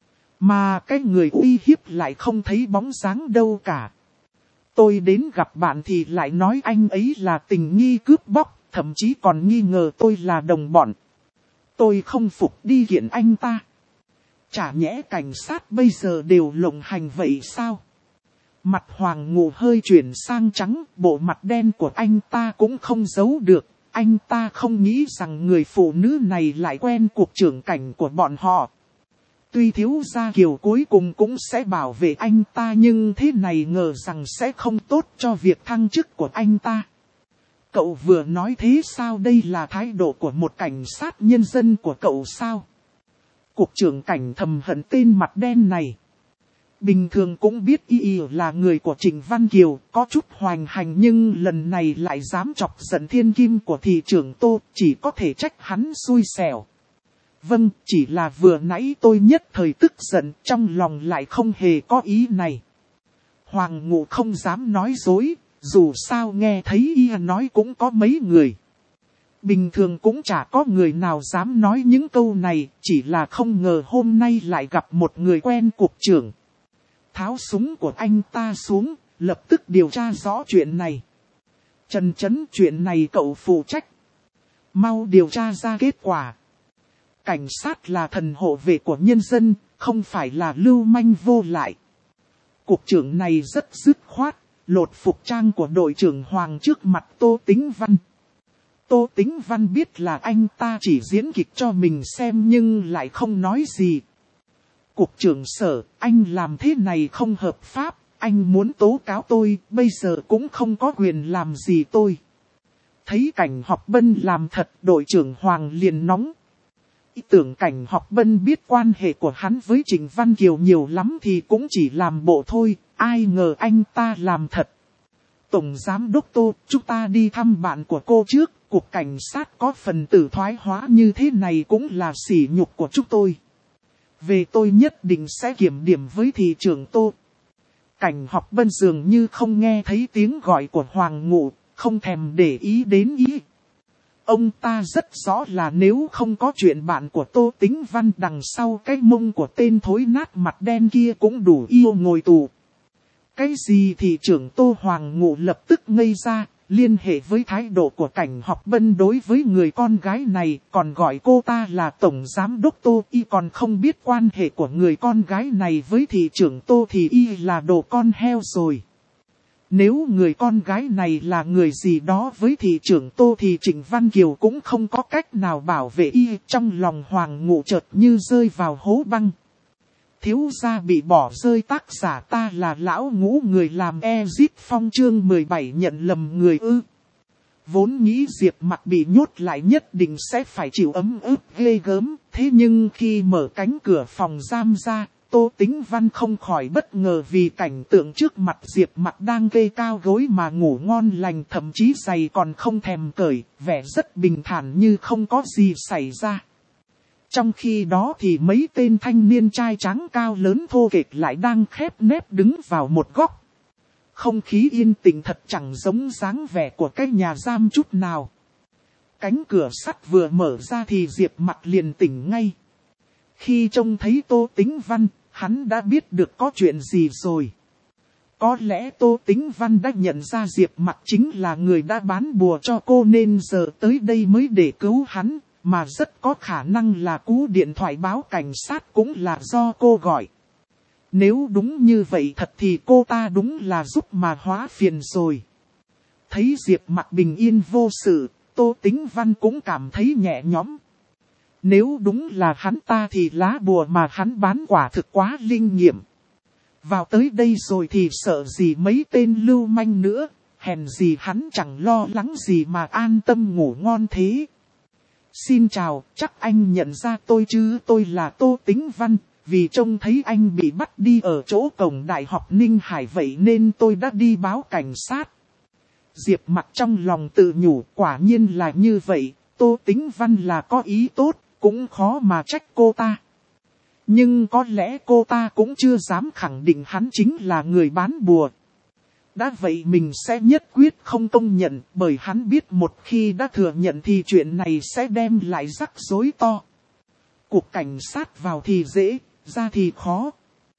Mà cái người uy hiếp lại không thấy bóng dáng đâu cả. Tôi đến gặp bạn thì lại nói anh ấy là tình nghi cướp bóc, thậm chí còn nghi ngờ tôi là đồng bọn. Tôi không phục đi kiện anh ta. Chả nhẽ cảnh sát bây giờ đều lộng hành vậy sao? Mặt Hoàng Ngụ hơi chuyển sang trắng, bộ mặt đen của anh ta cũng không giấu được. Anh ta không nghĩ rằng người phụ nữ này lại quen cục trưởng cảnh của bọn họ. Tuy thiếu gia Kiều cuối cùng cũng sẽ bảo vệ anh ta nhưng thế này ngờ rằng sẽ không tốt cho việc thăng chức của anh ta. Cậu vừa nói thế sao, đây là thái độ của một cảnh sát nhân dân của cậu sao? Cục trưởng cảnh thầm hận tên mặt đen này. Bình thường cũng biết y y là người của Trịnh Văn Kiều, có chút hoành hành nhưng lần này lại dám chọc giận thiên kim của thị trưởng Tô, chỉ có thể trách hắn xui xẻo. Vâng, chỉ là vừa nãy tôi nhất thời tức giận, trong lòng lại không hề có ý này. Hoàng Ngụ không dám nói dối, dù sao nghe thấy y nói cũng có mấy người. Bình thường cũng chả có người nào dám nói những câu này, chỉ là không ngờ hôm nay lại gặp một người quen cục trưởng. Tháo súng của anh ta xuống, lập tức điều tra rõ chuyện này. Trần Chấn, chuyện này cậu phụ trách. Mau điều tra ra kết quả. Cảnh sát là thần hộ vệ của nhân dân, không phải là lưu manh vô lại. Cục trưởng này rất dứt khoát, lột phục trang của đội trưởng Hoàng trước mặt Tô Tĩnh Văn. Tô Tĩnh Văn biết là anh ta chỉ diễn kịch cho mình xem nhưng lại không nói gì. Cục trưởng Sở, anh làm thế này không hợp pháp, anh muốn tố cáo tôi, bây giờ cũng không có quyền làm gì tôi. Thấy Cảnh Học Bân làm thật, đội trưởng Hoàng liền nóng. Ý tưởng Cảnh Học Bân biết quan hệ của hắn với Trịnh Văn Kiều nhiều lắm thì cũng chỉ làm bộ thôi, ai ngờ anh ta làm thật. Tổng Giám Đốc Tô, chúng ta đi thăm bạn của cô trước, cục cảnh sát có phần tử thoái hóa như thế này cũng là sỉ nhục của chúng tôi. Về tôi nhất định sẽ kiểm điểm với thị trưởng Tô. Cảnh Học Bân dường như không nghe thấy tiếng gọi của Hoàng Ngụ, không thèm để ý đến ý. Ông ta rất rõ là nếu không có chuyện bạn của Tô Tĩnh Văn đằng sau cái mông của tên thối nát mặt đen kia cũng đủ yêu ngồi tù. Cái gì thị trưởng Tô Hoàng Ngụ lập tức ngây ra, liên hệ với thái độ của Cảnh Học Bân đối với người con gái này, còn gọi cô ta là Tổng Giám Đốc Tô, y còn không biết quan hệ của người con gái này với thị trưởng Tô thì y là đồ con heo rồi. Nếu người con gái này là người gì đó với thị trưởng Tô thì Trịnh Văn Kiều cũng không có cách nào bảo vệ y, trong lòng Hoàng Ngụ chợt như rơi vào hố băng. Thiếu gia bị bỏ rơi, tác giả ta là lão ngũ người làm Exit Phong chương mười bảy nhận lầm người ư. Vốn nghĩ Diệp Mặc bị nhốt lại nhất định sẽ phải chịu ấm ức ghê gớm, thế nhưng khi mở cánh cửa phòng giam ra, Tô Tĩnh Văn không khỏi bất ngờ vì cảnh tượng trước mặt Diệp Mặc đang kê cao gối mà ngủ ngon lành, thậm chí giày còn không thèm cởi, vẻ rất bình thản như không có gì xảy ra. Trong khi đó thì mấy tên thanh niên trai trắng cao lớn thô kệch lại đang khép nép đứng vào một góc. Không khí yên tĩnh thật chẳng giống dáng vẻ của cái nhà giam chút nào. Cánh cửa sắt vừa mở ra thì Diệp Mặc liền tỉnh ngay. Khi trông thấy Tô Tĩnh Văn, hắn đã biết được có chuyện gì rồi. Có lẽ Tô Tĩnh Văn đã nhận ra Diệp Mặc chính là người đã bán bùa cho cô nên giờ tới đây mới để cứu hắn. Mà rất có khả năng là cú điện thoại báo cảnh sát cũng là do cô gọi. Nếu đúng như vậy thật thì cô ta đúng là giúp mà hóa phiền rồi. Thấy Diệp Mặc bình yên vô sự, Tô Tĩnh Văn cũng cảm thấy nhẹ nhõm. Nếu đúng là hắn ta thì lá bùa mà hắn bán quả thực quá linh nghiệm. Vào tới đây rồi thì sợ gì mấy tên lưu manh nữa, hèn gì hắn chẳng lo lắng gì mà an tâm ngủ ngon thế. Xin chào, chắc anh nhận ra tôi chứ, tôi là Tô Tĩnh Văn, vì trông thấy anh bị bắt đi ở chỗ cổng Đại học Ninh Hải vậy nên tôi đã đi báo cảnh sát. Diệp Mặc trong lòng tự nhủ, quả nhiên là như vậy, Tô Tĩnh Văn là có ý tốt, cũng khó mà trách cô ta. Nhưng có lẽ cô ta cũng chưa dám khẳng định hắn chính là người bán bùa. Đã vậy mình sẽ nhất quyết không công nhận, bởi hắn biết một khi đã thừa nhận thì chuyện này sẽ đem lại rắc rối to. Cuộc cảnh sát vào thì dễ, ra thì khó.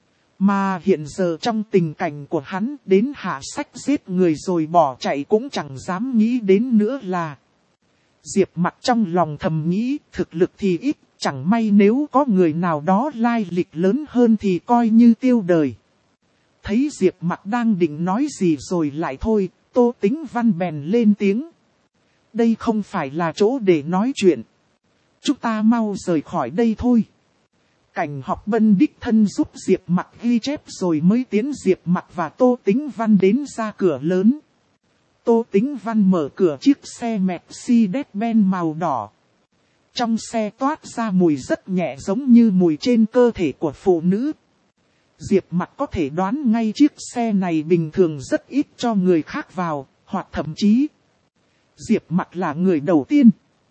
Mà hiện giờ trong tình cảnh của hắn, đến hạ sách giết người rồi bỏ chạy cũng chẳng dám nghĩ đến nữa là. Diệp Mặc trong lòng thầm nghĩ, thực lực thì ít, chẳng may nếu có người nào đó lai lịch lớn hơn thì coi như tiêu đời. Thấy Diệp Mặc đang định nói gì rồi lại thôi, Tô Tĩnh Văn bèn lên tiếng. Đây không phải là chỗ để nói chuyện. Chúng ta mau rời khỏi đây thôi. Cảnh Học Bân đích thân giúp Diệp Mặc ghi chép rồi mới tiến Diệp Mặc và Tô Tĩnh Văn đến ra cửa lớn. Tô Tĩnh Văn mở cửa chiếc xe Mercedes-Benz màu đỏ. Trong xe toát ra mùi rất nhẹ giống như mùi trên cơ thể của phụ nữ. Diệp Mặc có thể đoán ngay chiếc xe này bình thường rất ít cho người khác vào, hoặc thậm chí Diệp Mặc là người đầu tiên.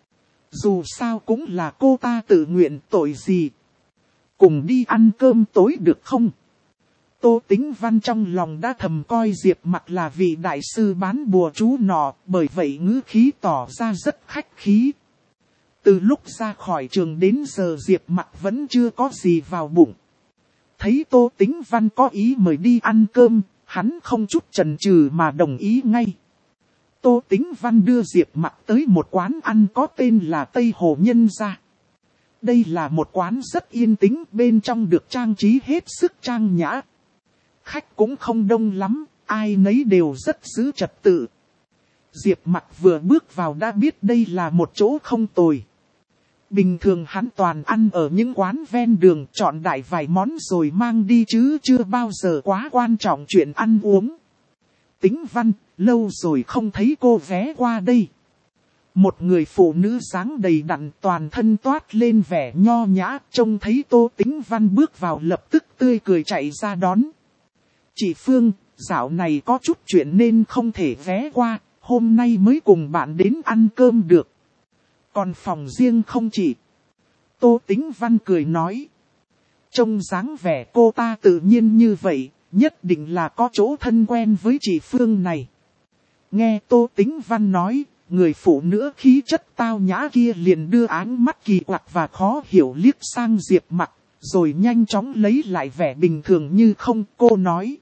Dù sao cũng là cô ta tự nguyện, tội gì. Cùng đi ăn cơm tối được không? Tô Tĩnh Văn trong lòng đã thầm coi Diệp Mặc là vị đại sư bán bùa chú nọ, bởi vậy ngữ khí tỏ ra rất khách khí. Từ lúc ra khỏi trường đến giờ Diệp Mặc vẫn chưa có gì vào bụng. Thấy Tô Tĩnh Văn có ý mời đi ăn cơm, hắn không chút chần chừ mà đồng ý ngay. Tô Tĩnh Văn đưa Diệp Mặc tới một quán ăn có tên là Tây Hồ Nhân Gia. Đây là một quán rất yên tĩnh, bên trong được trang trí hết sức trang nhã. Khách cũng không đông lắm, ai nấy đều rất giữ trật tự. Diệp Mặc vừa bước vào đã biết đây là một chỗ không tồi. Bình thường hắn toàn ăn ở những quán ven đường, chọn đại vài món rồi mang đi chứ chưa bao giờ quá quan trọng chuyện ăn uống. Tĩnh Văn, lâu rồi không thấy cô ghé qua đây. Một người phụ nữ dáng đầy đặn toàn thân toát lên vẻ nho nhã, trông thấy Tô Tĩnh Văn bước vào lập tức tươi cười chạy ra đón. Chị Phương, dạo này có chút chuyện nên không thể ghé qua, hôm nay mới cùng bạn đến ăn cơm được. Còn phòng riêng không chị? Tô Tĩnh Văn cười nói. Trông dáng vẻ cô ta tự nhiên như vậy, nhất định là có chỗ thân quen với chị Phương này. Nghe Tô Tĩnh Văn nói, người phụ nữ khí chất tao nhã kia liền đưa áng mắt kỳ quặc và khó hiểu liếc sang Diệp Mặc, rồi nhanh chóng lấy lại vẻ bình thường như không. Cô nói.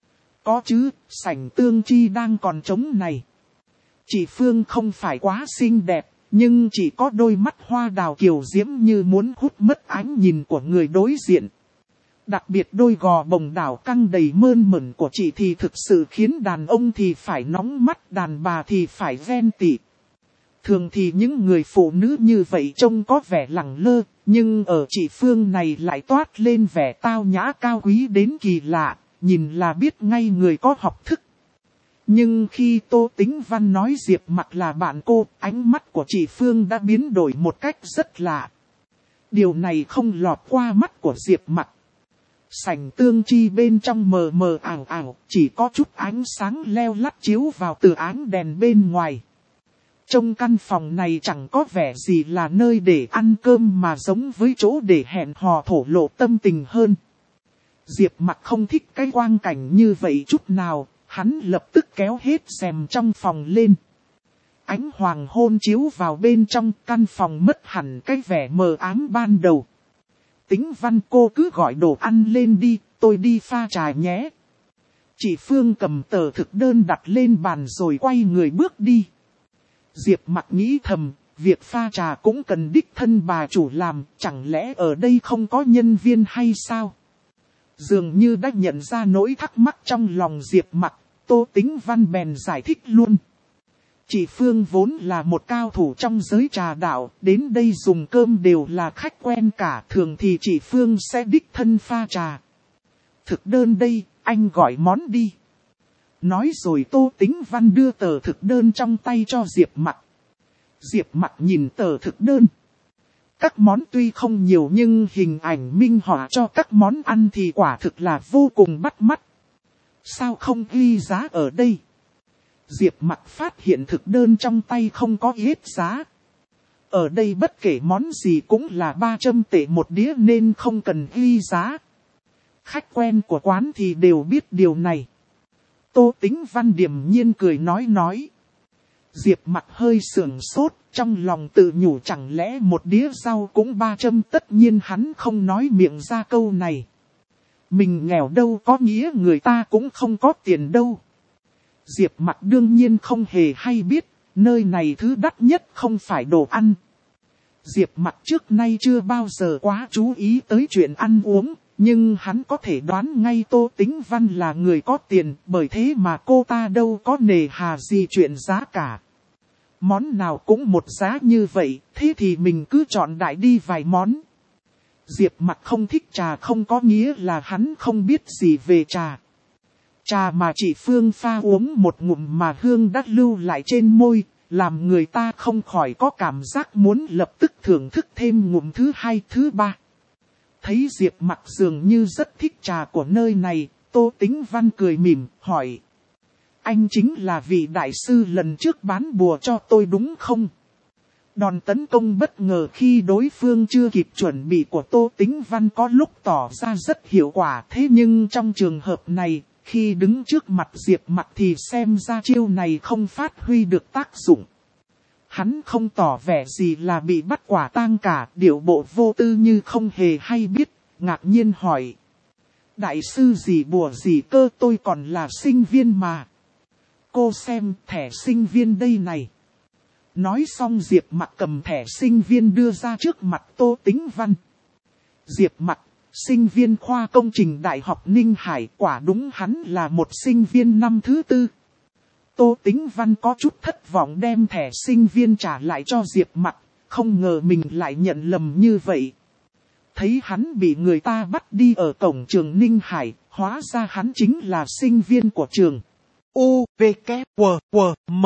Có chứ, sảnh Tương Chi đang còn trống này. Chị Phương không phải quá xinh đẹp, nhưng chỉ có đôi mắt hoa đào kiều diễm như muốn hút mất ánh nhìn của người đối diện. Đặc biệt đôi gò bồng đảo căng đầy mơn mởn của chị thì thực sự khiến đàn ông thì phải nóng mắt, đàn bà thì phải ghen tị. Thường thì những người phụ nữ như vậy trông có vẻ lẳng lơ, nhưng ở chị Phương này lại toát lên vẻ tao nhã cao quý đến kỳ lạ, nhìn là biết ngay người có học thức. Nhưng khi Tô Tĩnh Văn nói Diệp Mặc là bạn cô, ánh mắt của chị Phương đã biến đổi một cách rất lạ. Điều này không lọt qua mắt của Diệp Mặc. Sảnh Tương Chi bên trong mờ mờ ảo ảo, chỉ có chút ánh sáng leo lắt chiếu vào từ áng đèn bên ngoài. Trong căn phòng này chẳng có vẻ gì là nơi để ăn cơm mà giống với chỗ để hẹn hò thổ lộ tâm tình hơn. Diệp Mặc không thích cái quang cảnh như vậy chút nào, hắn lập tức kéo hết rèm trong phòng lên. Ánh hoàng hôn chiếu vào bên trong, căn phòng mất hẳn cái vẻ mờ ám ban đầu. Tĩnh Văn, cô cứ gọi đồ ăn lên đi, tôi đi pha trà nhé. Chị Phương cầm tờ thực đơn đặt lên bàn rồi quay người bước đi. Diệp Mặc nghĩ thầm, việc pha trà cũng cần đích thân bà chủ làm, chẳng lẽ ở đây không có nhân viên hay sao? Dường như đã nhận ra nỗi thắc mắc trong lòng Diệp Mặc, Tô Tĩnh Văn bèn giải thích luôn. Chị Phương vốn là một cao thủ trong giới trà đạo, đến đây dùng cơm đều là khách quen cả, thường thì chị Phương sẽ đích thân pha trà. Thực đơn đây, anh gọi món đi. Nói rồi Tô Tĩnh Văn đưa tờ thực đơn trong tay cho Diệp Mặc. Diệp Mặc nhìn tờ thực đơn. Các món tuy không nhiều nhưng hình ảnh minh họa cho các món ăn thì quả thực là vô cùng bắt mắt. Sao không ghi giá ở đây? Diệp Mặc phát hiện thực đơn trong tay không có yết giá. Ở đây bất kể món gì cũng là ba trăm tệ một đĩa nên không cần ghi giá. Khách quen của quán thì đều biết điều này. Tô Tĩnh Văn điềm nhiên cười nói nói. Diệp Mặc hơi sưởng sốt, trong lòng tự nhủ chẳng lẽ một đĩa rau cũng ba trăm, tất nhiên hắn không nói miệng ra câu này. Mình nghèo đâu có nghĩa người ta cũng không có tiền đâu. Diệp Mặc đương nhiên không hề hay biết, nơi này thứ đắt nhất không phải đồ ăn. Diệp Mặc trước nay chưa bao giờ quá chú ý tới chuyện ăn uống, nhưng hắn có thể đoán ngay Tô Tĩnh Văn là người có tiền, bởi thế mà cô ta đâu có nề hà gì chuyện giá cả. Món nào cũng một giá như vậy, thế thì mình cứ chọn đại đi vài món. Diệp Mặc không thích trà không có nghĩa là hắn không biết gì về trà. Trà mà chị Phương pha uống một ngụm mà hương đắt lưu lại trên môi, làm người ta không khỏi có cảm giác muốn lập tức thưởng thức thêm ngụm thứ hai thứ ba. Thấy Diệp Mặc dường như rất thích trà của nơi này, Tô Tĩnh Văn cười mỉm, hỏi. Anh chính là vị đại sư lần trước bán bùa cho tôi đúng không? Đòn tấn công bất ngờ khi đối phương chưa kịp chuẩn bị của Tô Tĩnh Văn có lúc tỏ ra rất hiệu quả. Thế nhưng trong trường hợp này, khi đứng trước mặt Diệp Mặc thì xem ra chiêu này không phát huy được tác dụng. Hắn không tỏ vẻ gì là bị bắt quả tang cả, điệu bộ vô tư như không hề hay biết, ngạc nhiên hỏi. Đại sư gì bùa gì cơ, tôi còn là sinh viên mà. Cô xem thẻ sinh viên đây này. Nói xong Diệp Mặc cầm thẻ sinh viên đưa ra trước mặt Tô Tĩnh Văn. Diệp Mặc, sinh viên khoa công trình Đại học Ninh Hải, quả đúng hắn là một sinh viên năm thứ tư. Tô Tĩnh Văn có chút thất vọng đem thẻ sinh viên trả lại cho Diệp Mặc, không ngờ mình lại nhận lầm như vậy. Thấy hắn bị người ta bắt đi ở cổng trường Ninh Hải, hóa ra hắn chính là sinh viên của trường U, V, K, W, W, M.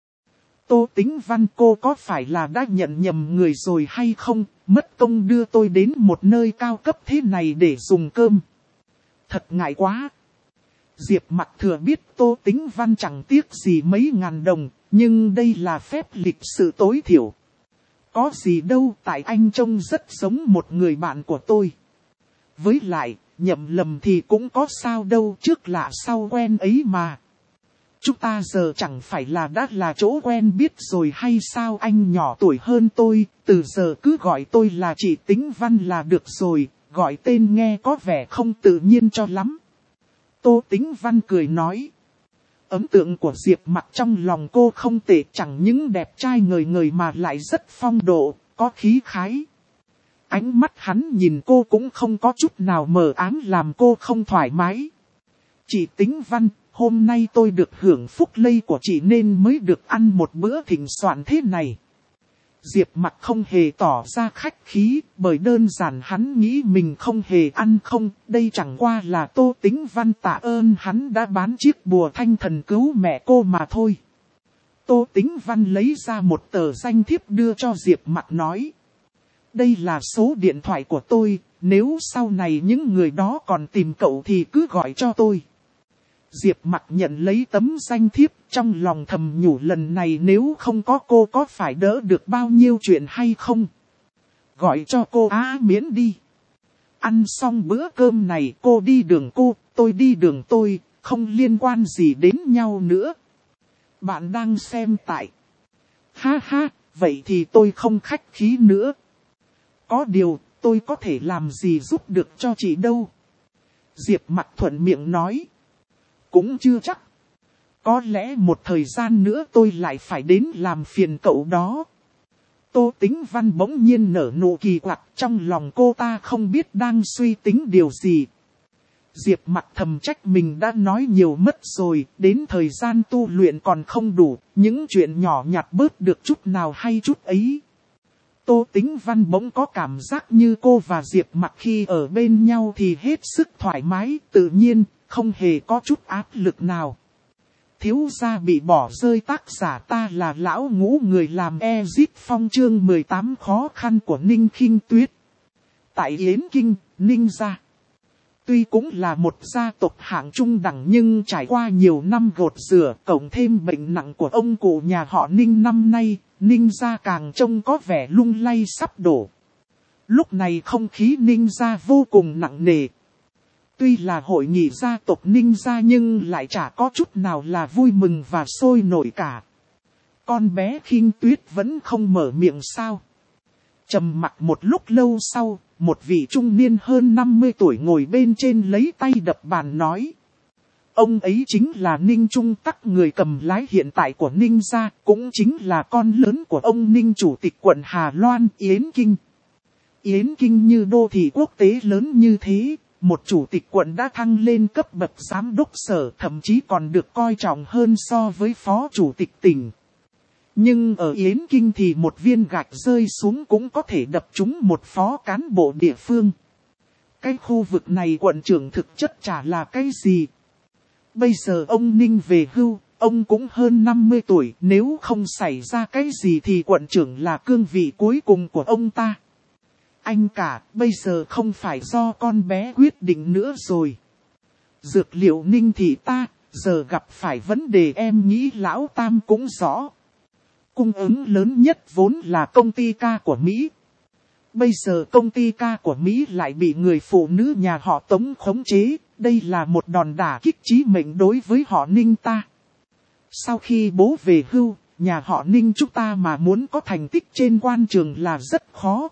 Tô Tĩnh Văn, cô có phải là đã nhận nhầm người rồi hay không, mất công đưa tôi đến một nơi cao cấp thế này để dùng cơm. Thật ngại quá. Diệp Mặc thừa biết Tô Tĩnh Văn chẳng tiếc gì mấy ngàn đồng, nhưng đây là phép lịch sự tối thiểu. Có gì đâu, tại anh trông rất giống một người bạn của tôi. Với lại, nhầm lầm thì cũng có sao đâu, trước lạ sau quen ấy mà. Chúng ta giờ chẳng phải là đã là chỗ quen biết rồi hay sao? Anh nhỏ tuổi hơn tôi, từ giờ cứ gọi tôi là chị Tĩnh Văn là được rồi, gọi tên nghe có vẻ không tự nhiên cho lắm. Tô Tĩnh Văn cười nói. Ấn tượng của Diệp Mặc trong lòng cô không tệ, chẳng những đẹp trai ngời ngời mà lại rất phong độ, có khí khái. Ánh mắt hắn nhìn cô cũng không có chút nào mờ ám làm cô không thoải mái. Chị Tĩnh Văn, hôm nay tôi được hưởng phúc lây của chị nên mới được ăn một bữa thịnh soạn thế này. Diệp Mặc không hề tỏ ra khách khí, bởi đơn giản hắn nghĩ mình không hề ăn không, đây chẳng qua là Tô Tĩnh Văn tạ ơn hắn đã bán chiếc bùa thanh thần cứu mẹ cô mà thôi. Tô Tĩnh Văn lấy ra một tờ danh thiếp đưa cho Diệp Mặc nói. Đây là số điện thoại của tôi, nếu sau này những người đó còn tìm cậu thì cứ gọi cho tôi. Diệp Mặc nhận lấy tấm danh thiếp, trong lòng thầm nhủ lần này nếu không có cô có phải đỡ được bao nhiêu chuyện hay không. Gọi cho cô Á Miễn đi. Ăn xong bữa cơm này cô đi đường cô, tôi đi đường tôi, không liên quan gì đến nhau nữa. Bạn đang xem tại. Ha ha, vậy thì tôi không khách khí nữa. Có điều, tôi có thể làm gì giúp được cho chị đâu. Diệp Mặc thuận miệng nói. Cũng chưa chắc. Có lẽ một thời gian nữa tôi lại phải đến làm phiền cậu đó. Tô Tĩnh Văn bỗng nhiên nở nụ kỳ quặc, trong lòng cô ta không biết đang suy tính điều gì. Diệp Mặc thầm trách mình đã nói nhiều mất rồi, đến thời gian tu luyện còn không đủ, những chuyện nhỏ nhặt bớt được chút nào hay chút ấy. Tô Tĩnh Văn bỗng có cảm giác như cô và Diệp Mặc khi ở bên nhau thì hết sức thoải mái, tự nhiên, không hề có chút áp lực nào. Thiếu gia bị bỏ rơi, tác giả ta là lão ngũ, người làm Exit Phong, chương mười tám khó khăn của Ninh Khinh Tuyết. Tại Yến Kinh, Ninh gia. Tuy cũng là một gia tộc hạng trung đẳng nhưng trải qua nhiều năm gột rửa, cộng thêm bệnh nặng của ông cụ nhà họ Ninh năm nay, Ninh gia càng trông có vẻ lung lay sắp đổ. Lúc này không khí Ninh gia vô cùng nặng nề. Tuy là hội nghị gia tộc Ninh gia nhưng lại chả có chút nào là vui mừng và sôi nổi cả. Con bé Khinh Tuyết vẫn không mở miệng sao. Trầm mặc một lúc lâu sau, một vị trung niên hơn năm mươi tuổi ngồi bên trên lấy tay đập bàn nói. Ông ấy chính là Ninh Trung Tắc, người cầm lái hiện tại của Ninh gia, cũng chính là con lớn của ông Ninh chủ tịch quận Hà Loan, Yến Kinh. Yến Kinh như đô thị quốc tế lớn như thế, một chủ tịch quận đã thăng lên cấp bậc giám đốc sở, thậm chí còn được coi trọng hơn so với phó chủ tịch tỉnh. Nhưng ở Yến Kinh thì một viên gạch rơi xuống cũng có thể đập trúng một phó cán bộ địa phương. Cái khu vực này quận trưởng thực chất chả là cái gì. Bây giờ ông Ninh về hưu, ông cũng hơn năm mươi tuổi, nếu không xảy ra cái gì thì quận trưởng là cương vị cuối cùng của ông ta. Anh cả, bây giờ không phải do con bé quyết định nữa rồi. Dược liệu Ninh thị ta, giờ gặp phải vấn đề em nghĩ lão Tam cũng rõ. cung ứng lớn nhất vốn là công ty ca của Mỹ. Bây giờ công ty ca của Mỹ lại bị người phụ nữ nhà họ Tống khống chế, đây là một đòn đả kích chí mệnh đối với họ Ninh ta. Sau khi bố về hưu, nhà họ Ninh chúng ta mà muốn có thành tích trên quan trường là rất khó.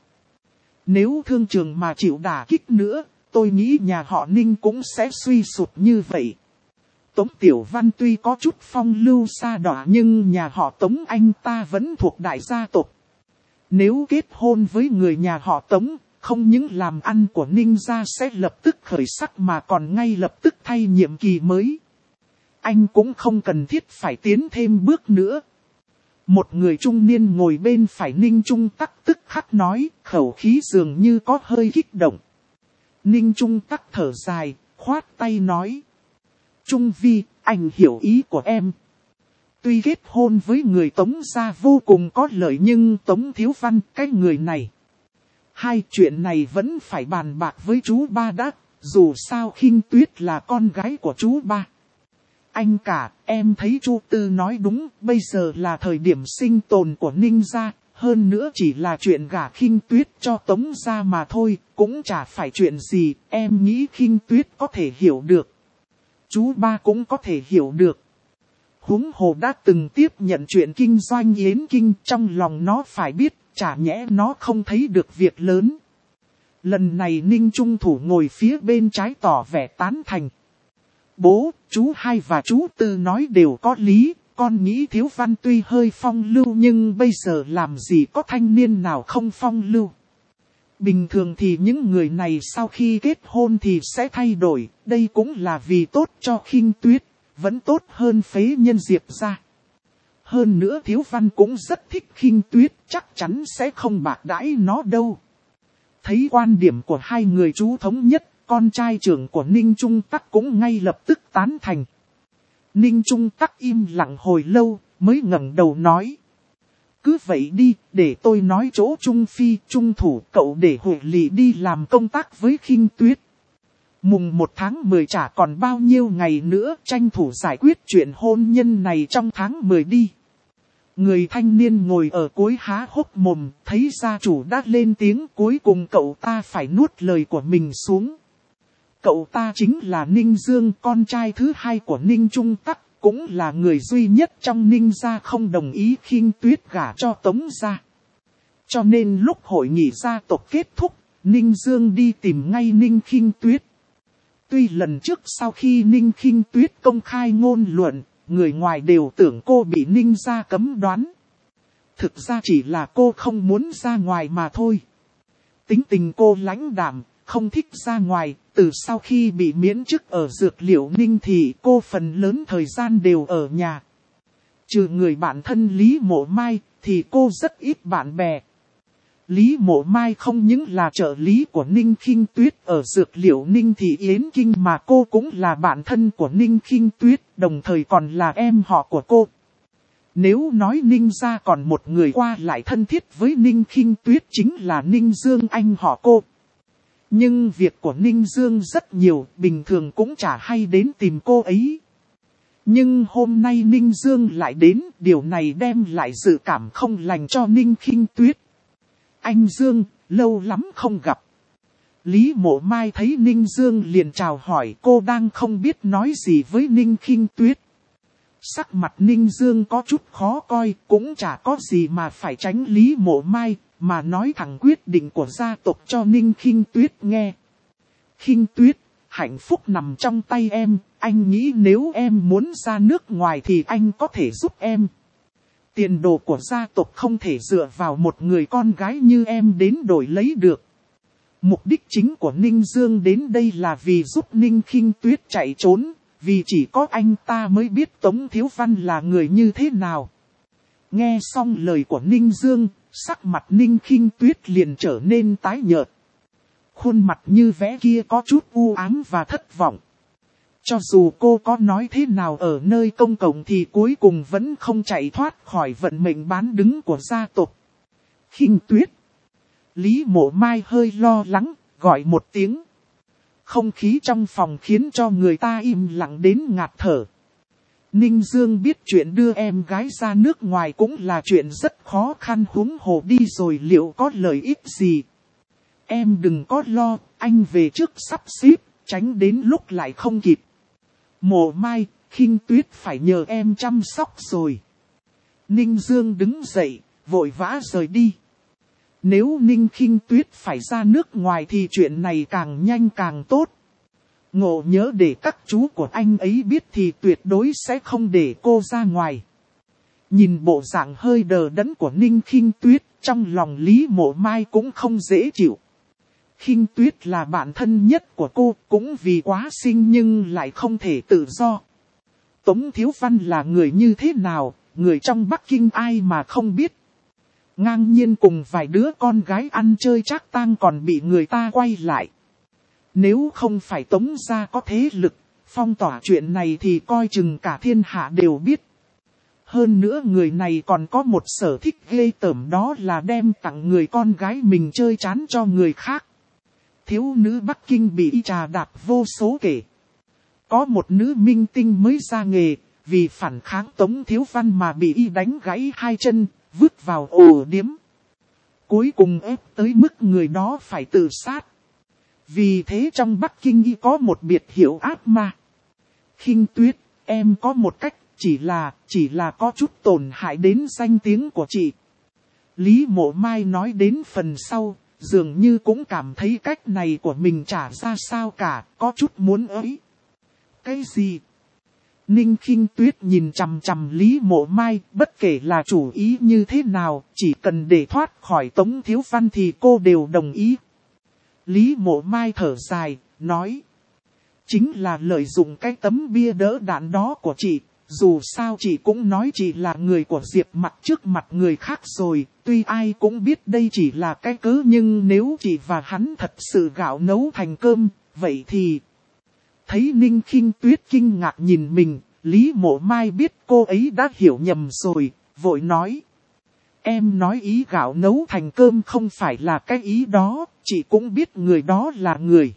Nếu thương trường mà chịu đả kích nữa, tôi nghĩ nhà họ Ninh cũng sẽ suy sụp như vậy. Tống Tiểu Văn tuy có chút phong lưu xa đọa nhưng nhà họ Tống anh ta vẫn thuộc đại gia tộc. Nếu kết hôn với người nhà họ Tống, không những làm ăn của Ninh gia sẽ lập tức khởi sắc mà còn ngay lập tức thay nhiệm kỳ mới. Anh cũng không cần thiết phải tiến thêm bước nữa. Một người trung niên ngồi bên phải Ninh Trung Tắc tức khắc nói, khẩu khí dường như có hơi kích động. Ninh Trung Tắc thở dài, khoát tay nói. Trung Vi, anh hiểu ý của em. Tuy kết hôn với người Tống gia vô cùng có lợi nhưng Tống Thiếu Văn, cái người này. Hai chuyện này vẫn phải bàn bạc với chú ba đã, dù sao Khinh Tuyết là con gái của chú ba. Anh cả, em thấy chú Tư nói đúng, bây giờ là thời điểm sinh tồn của Ninh gia, hơn nữa chỉ là chuyện gả Khinh Tuyết cho Tống gia mà thôi, cũng chả phải chuyện gì, em nghĩ Khinh Tuyết có thể hiểu được. Chú ba cũng có thể hiểu được. Huống hồ đã từng tiếp nhận chuyện kinh doanh yến kinh, trong lòng nó phải biết, chả nhẽ nó không thấy được việc lớn. Lần này Ninh Trung Thủ ngồi phía bên trái tỏ vẻ tán thành. Bố, chú hai và chú Tư nói đều có lý, con nghĩ Thiếu Văn tuy hơi phong lưu nhưng bây giờ làm gì có thanh niên nào không phong lưu. Bình thường thì những người này sau khi kết hôn thì sẽ thay đổi, đây cũng là vì tốt cho Khinh Tuyết, vẫn tốt hơn phế nhân Diệp ra. Hơn nữa Thiếu Văn cũng rất thích Khinh Tuyết, chắc chắn sẽ không bạc đãi nó đâu. Thấy quan điểm của hai người chú thống nhất, con trai trưởng của Ninh Trung Tắc cũng ngay lập tức tán thành. Ninh Trung Tắc im lặng hồi lâu, mới ngẩng đầu nói. Cứ vậy đi, để tôi nói chỗ Trung Phi, Trung Thủ cậu để Huệ Lị đi làm công tác với Khinh Tuyết. Mùng một tháng mười chả còn bao nhiêu ngày nữa, tranh thủ giải quyết chuyện hôn nhân này trong tháng mười đi. Người thanh niên ngồi ở cuối há hốc mồm, thấy gia chủ đã lên tiếng, cuối cùng cậu ta phải nuốt lời của mình xuống. Cậu ta chính là Ninh Dương, con trai thứ hai của Ninh Trung Tắc, cũng là người duy nhất trong Ninh gia không đồng ý Khinh Tuyết gả cho Tống gia. Cho nên lúc hội nghị gia tộc kết thúc, Ninh Dương đi tìm ngay Ninh Khinh Tuyết. Tuy lần trước sau khi Ninh Khinh Tuyết công khai ngôn luận, người ngoài đều tưởng cô bị Ninh gia cấm đoán. Thực ra chỉ là cô không muốn ra ngoài mà thôi. Tính tình cô lãnh đạm, không thích ra ngoài, từ sau khi bị miễn chức ở dược liệu Ninh thì cô phần lớn thời gian đều ở nhà. Trừ người bạn thân Lý Mộ Mai, thì cô rất ít bạn bè. Lý Mộ Mai không những là trợ lý của Ninh Khinh Tuyết ở dược liệu Ninh Thị Yến Kinh mà cô cũng là bạn thân của Ninh Khinh Tuyết, đồng thời còn là em họ của cô. Nếu nói Ninh gia còn một người qua lại thân thiết với Ninh Khinh Tuyết chính là Ninh Dương anh họ cô. Nhưng việc của Ninh Dương rất nhiều, bình thường cũng chả hay đến tìm cô ấy. Nhưng hôm nay Ninh Dương lại đến, điều này đem lại dự cảm không lành cho Ninh Khinh Tuyết. Anh Dương, lâu lắm không gặp. Lý Mộ Mai thấy Ninh Dương liền chào hỏi, cô đang không biết nói gì với Ninh Khinh Tuyết. Sắc mặt Ninh Dương có chút khó coi, cũng chả có gì mà phải tránh Lý Mộ Mai, mà nói thẳng quyết định của gia tộc cho Ninh Khinh Tuyết nghe. Khinh Tuyết, hạnh phúc nằm trong tay em, anh nghĩ nếu em muốn ra nước ngoài thì anh có thể giúp em. Tiền đồ của gia tộc không thể dựa vào một người con gái như em đến đổi lấy được. Mục đích chính của Ninh Dương đến đây là vì giúp Ninh Khinh Tuyết chạy trốn, vì chỉ có anh ta mới biết Tống Thiếu Văn là người như thế nào. Nghe xong lời của Ninh Dương, sắc mặt Ninh Khinh Tuyết liền trở nên tái nhợt. Khuôn mặt như vẽ kia có chút u ám và thất vọng. Cho dù cô có nói thế nào ở nơi công cộng thì cuối cùng vẫn không chạy thoát khỏi vận mệnh bán đứng của gia tộc. Khinh Tuyết. Lý Mộ Mai hơi lo lắng, gọi một tiếng. Không khí trong phòng khiến cho người ta im lặng đến ngạt thở. Ninh Dương biết chuyện đưa em gái ra nước ngoài cũng là chuyện rất khó khăn, huống hồ đi rồi liệu có lợi ích gì. Em đừng có lo, anh về trước sắp xếp, tránh đến lúc lại không kịp. Mộ Mai, Khinh Tuyết phải nhờ em chăm sóc rồi. Ninh Dương đứng dậy, vội vã rời đi. Nếu Ninh Khinh Tuyết phải ra nước ngoài thì chuyện này càng nhanh càng tốt. Ngộ nhớ để các chú của anh ấy biết thì tuyệt đối sẽ không để cô ra ngoài. Nhìn bộ dạng hơi đờ đẫn của Ninh Khinh Tuyết, trong lòng Lý Mộ Mai cũng không dễ chịu. Khinh Tuyết là bạn thân nhất của cô, cũng vì quá xinh nhưng lại không thể tự do. Tống Thiếu Văn là người như thế nào, người trong Bắc Kinh ai mà không biết. Ngang nhiên cùng vài đứa con gái ăn chơi trác tang còn bị người ta quay lại. Nếu không phải Tống gia có thế lực, phong tỏa chuyện này thì coi chừng cả thiên hạ đều biết. Hơn nữa người này còn có một sở thích ghê tởm, đó là đem tặng người con gái mình chơi chán cho người khác. Thiếu nữ Bắc Kinh bị y trà đạp vô số kể. Có một nữ minh tinh mới ra nghề, vì phản kháng Tống Thiếu Văn mà bị y đánh gãy hai chân, vứt vào ổ điếm. Cuối cùng ép tới mức người đó phải tự sát. Vì thế trong Bắc Kinh y có một biệt hiệu ác ma. Khinh Tuyết, em có một cách, chỉ là, chỉ là có chút tổn hại đến danh tiếng của chị. Lý Mộ Mai nói đến phần sau, dường như cũng cảm thấy cách này của mình chả ra sao cả, có chút muốn ấy. Cái gì? Ninh Khinh Tuyết nhìn chằm chằm Lý Mộ Mai, bất kể là chủ ý như thế nào, chỉ cần để thoát khỏi Tống Thiếu Văn thì cô đều đồng ý. Lý Mộ Mai thở dài, nói. Chính là lợi dụng cái tấm bia đỡ đạn đó của chị, dù sao chị cũng nói chị là người của Diệp Mặc trước mặt người khác rồi, tuy ai cũng biết đây chỉ là cái cớ nhưng nếu chị và hắn thật sự gạo nấu thành cơm, vậy thì... Thấy Ninh Khinh Tuyết kinh ngạc nhìn mình, Lý Mộ Mai biết cô ấy đã hiểu nhầm rồi, vội nói. Em nói ý gạo nấu thành cơm không phải là cái ý đó, chị cũng biết người đó là người.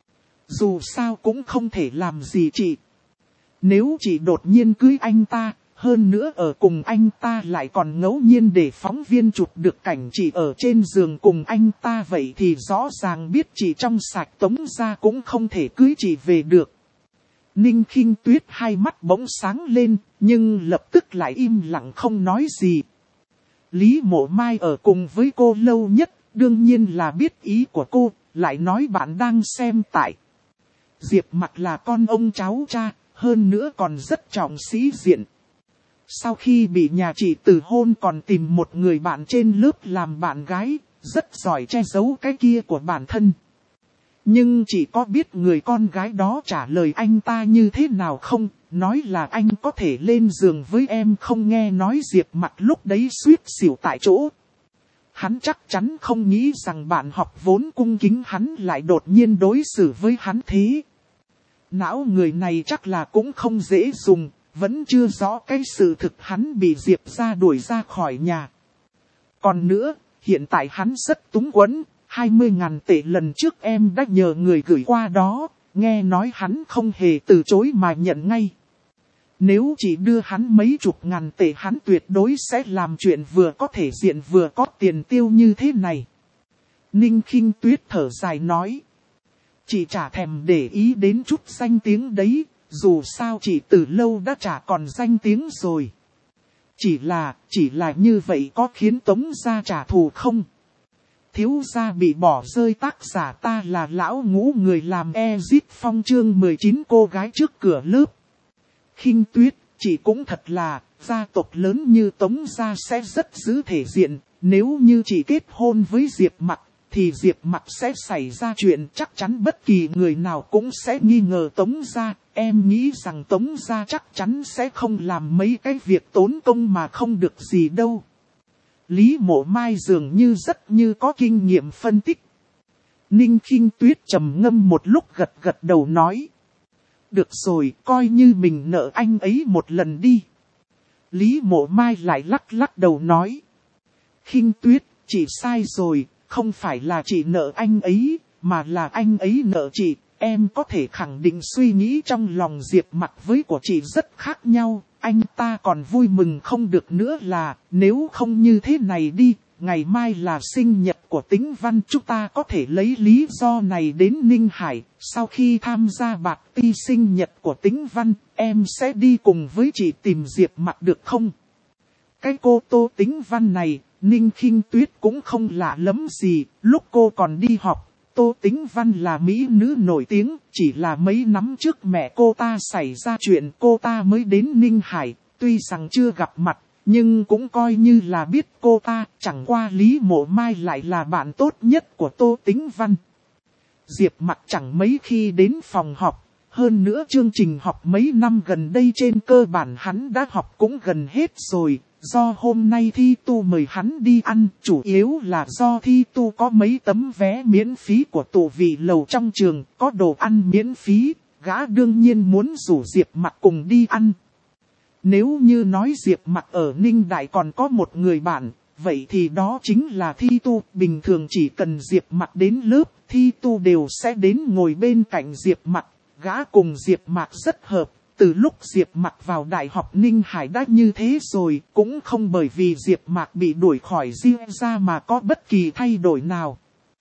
Dù sao cũng không thể làm gì chị. Nếu chị đột nhiên cưới anh ta, hơn nữa ở cùng anh ta lại còn ngẫu nhiên để phóng viên chụp được cảnh chị ở trên giường cùng anh ta, vậy thì rõ ràng biết chị trong sạch, Tống gia cũng không thể cưới chị về được. Ninh Khinh Tuyết hai mắt bỗng sáng lên, nhưng lập tức lại im lặng không nói gì. Lý Mộ Mai ở cùng với cô lâu nhất, đương nhiên là biết ý của cô, lại nói bạn đang xem tại. Diệp Mặc là con ông cháu cha, hơn nữa còn rất trọng sĩ diện. Sau khi bị nhà chị từ hôn còn tìm một người bạn trên lớp làm bạn gái, rất giỏi che giấu cái kia của bản thân. Nhưng chị có biết người con gái đó trả lời anh ta như thế nào không? Nói là anh có thể lên giường với em, không nghe nói Diệp Mặc lúc đấy suýt xỉu tại chỗ. Hắn chắc chắn không nghĩ rằng bạn học vốn cung kính hắn lại đột nhiên đối xử với hắn thế. Não người này chắc là cũng không dễ dùng, vẫn chưa rõ cái sự thực hắn bị Diệp gia đuổi ra khỏi nhà. Còn nữa, hiện tại hắn rất túng quẫn, hai mươi ngàn tệ lần trước em đã nhờ người gửi qua đó, nghe nói hắn không hề từ chối mà nhận ngay. Nếu chỉ đưa hắn mấy chục ngàn tệ hắn tuyệt đối sẽ làm chuyện vừa có thể diện vừa có tiền tiêu như thế này. Ninh Khinh Tuyết thở dài nói. Chị chả thèm để ý đến chút danh tiếng đấy, dù sao chị từ lâu đã chả còn danh tiếng rồi. Chỉ là, chỉ là như vậy có khiến Tống gia trả thù không? Thiếu gia bị bỏ rơi, tác giả ta là lão ngũ, người làm Exit Phong chương mười chín, cô gái trước cửa lớp. Khinh Tuyết, chị cũng thật là, gia tộc lớn như Tống gia sẽ rất giữ thể diện, nếu như chị kết hôn với Diệp Mặc, thì Diệp Mặc sẽ xảy ra chuyện, chắc chắn bất kỳ người nào cũng sẽ nghi ngờ Tống gia, em nghĩ rằng Tống gia chắc chắn sẽ không làm mấy cái việc tốn công mà không được gì đâu. Lý Mộ Mai dường như rất như có kinh nghiệm phân tích. Ninh Khinh Tuyết trầm ngâm một lúc gật gật đầu nói. Được rồi, coi như mình nợ anh ấy một lần đi. Lý Mộ Mai lại lắc lắc đầu nói. Khinh Tuyết, chị sai rồi, không phải là chị nợ anh ấy, mà là anh ấy nợ chị. Em có thể khẳng định suy nghĩ trong lòng Diệp Mặc với của chị rất khác nhau, anh ta còn vui mừng không được nữa là, nếu không như thế này đi, ngày mai là sinh nhật của Tĩnh Văn, chúng ta có thể lấy lý do này đến Ninh Hải, sau khi tham gia bạc ti sinh nhật của Tĩnh Văn, em sẽ đi cùng với chị tìm Diệp Mặc được không? Cái cô Tô Tĩnh Văn này, Ninh Khinh Tuyết cũng không lạ lắm gì, lúc cô còn đi học, Tô Tĩnh Văn là mỹ nữ nổi tiếng, chỉ là mấy năm trước mẹ cô ta xảy ra chuyện cô ta mới đến Ninh Hải, tuy rằng chưa gặp mặt, nhưng cũng coi như là biết cô ta, chẳng qua Lý Mộ Mai lại là bạn tốt nhất của Tô Tĩnh Văn. Diệp Mặc chẳng mấy khi đến phòng học, hơn nữa chương trình học mấy năm gần đây trên cơ bản hắn đã học cũng gần hết rồi. Do hôm nay Thi Tu mời hắn đi ăn, chủ yếu là do Thi Tu có mấy tấm vé miễn phí của tụ vị lầu trong trường, có đồ ăn miễn phí, gã đương nhiên muốn rủ Diệp Mặc cùng đi ăn. Nếu như nói Diệp Mặc ở Ninh Đại còn có một người bạn, vậy thì đó chính là Thi Tu. Bình thường chỉ cần Diệp Mặc đến lớp, Thi Tu đều sẽ đến ngồi bên cạnh Diệp Mặc, gã cùng Diệp Mặc rất hợp. Từ lúc Diệp Mặc vào Đại học Ninh Hải đã như thế rồi, cũng không bởi vì Diệp Mặc bị đuổi khỏi riêng ra mà có bất kỳ thay đổi nào.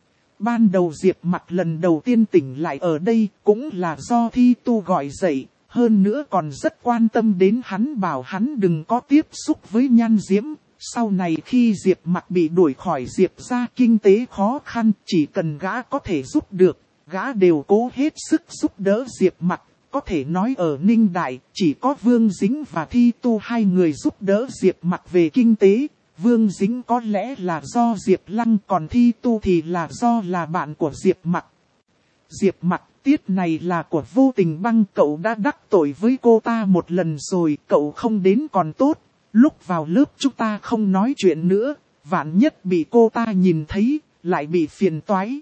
Ban đầu Diệp Mặc lần đầu tiên tỉnh lại ở đây cũng là do Thi Tu gọi dậy, hơn nữa còn rất quan tâm đến hắn, bảo hắn đừng có tiếp xúc với Nhan Diễm. Sau này khi Diệp Mặc bị đuổi khỏi Diệp ra, kinh tế khó khăn, chỉ cần gã có thể giúp được, gã đều cố hết sức giúp đỡ Diệp Mặc. Có thể nói ở Ninh Đại, chỉ có Vương Dính và Thi Tu hai người giúp đỡ Diệp Mặc về kinh tế. Vương Dính có lẽ là do Diệp Lăng, còn Thi Tu thì là do là bạn của Diệp Mặc. Diệp Mặc, tiết này là của Vô Tình Băng, cậu đã đắc tội với cô ta một lần rồi, cậu không đến còn tốt. Lúc vào lớp chúng ta không nói chuyện nữa, vạn nhất bị cô ta nhìn thấy, lại bị phiền toái.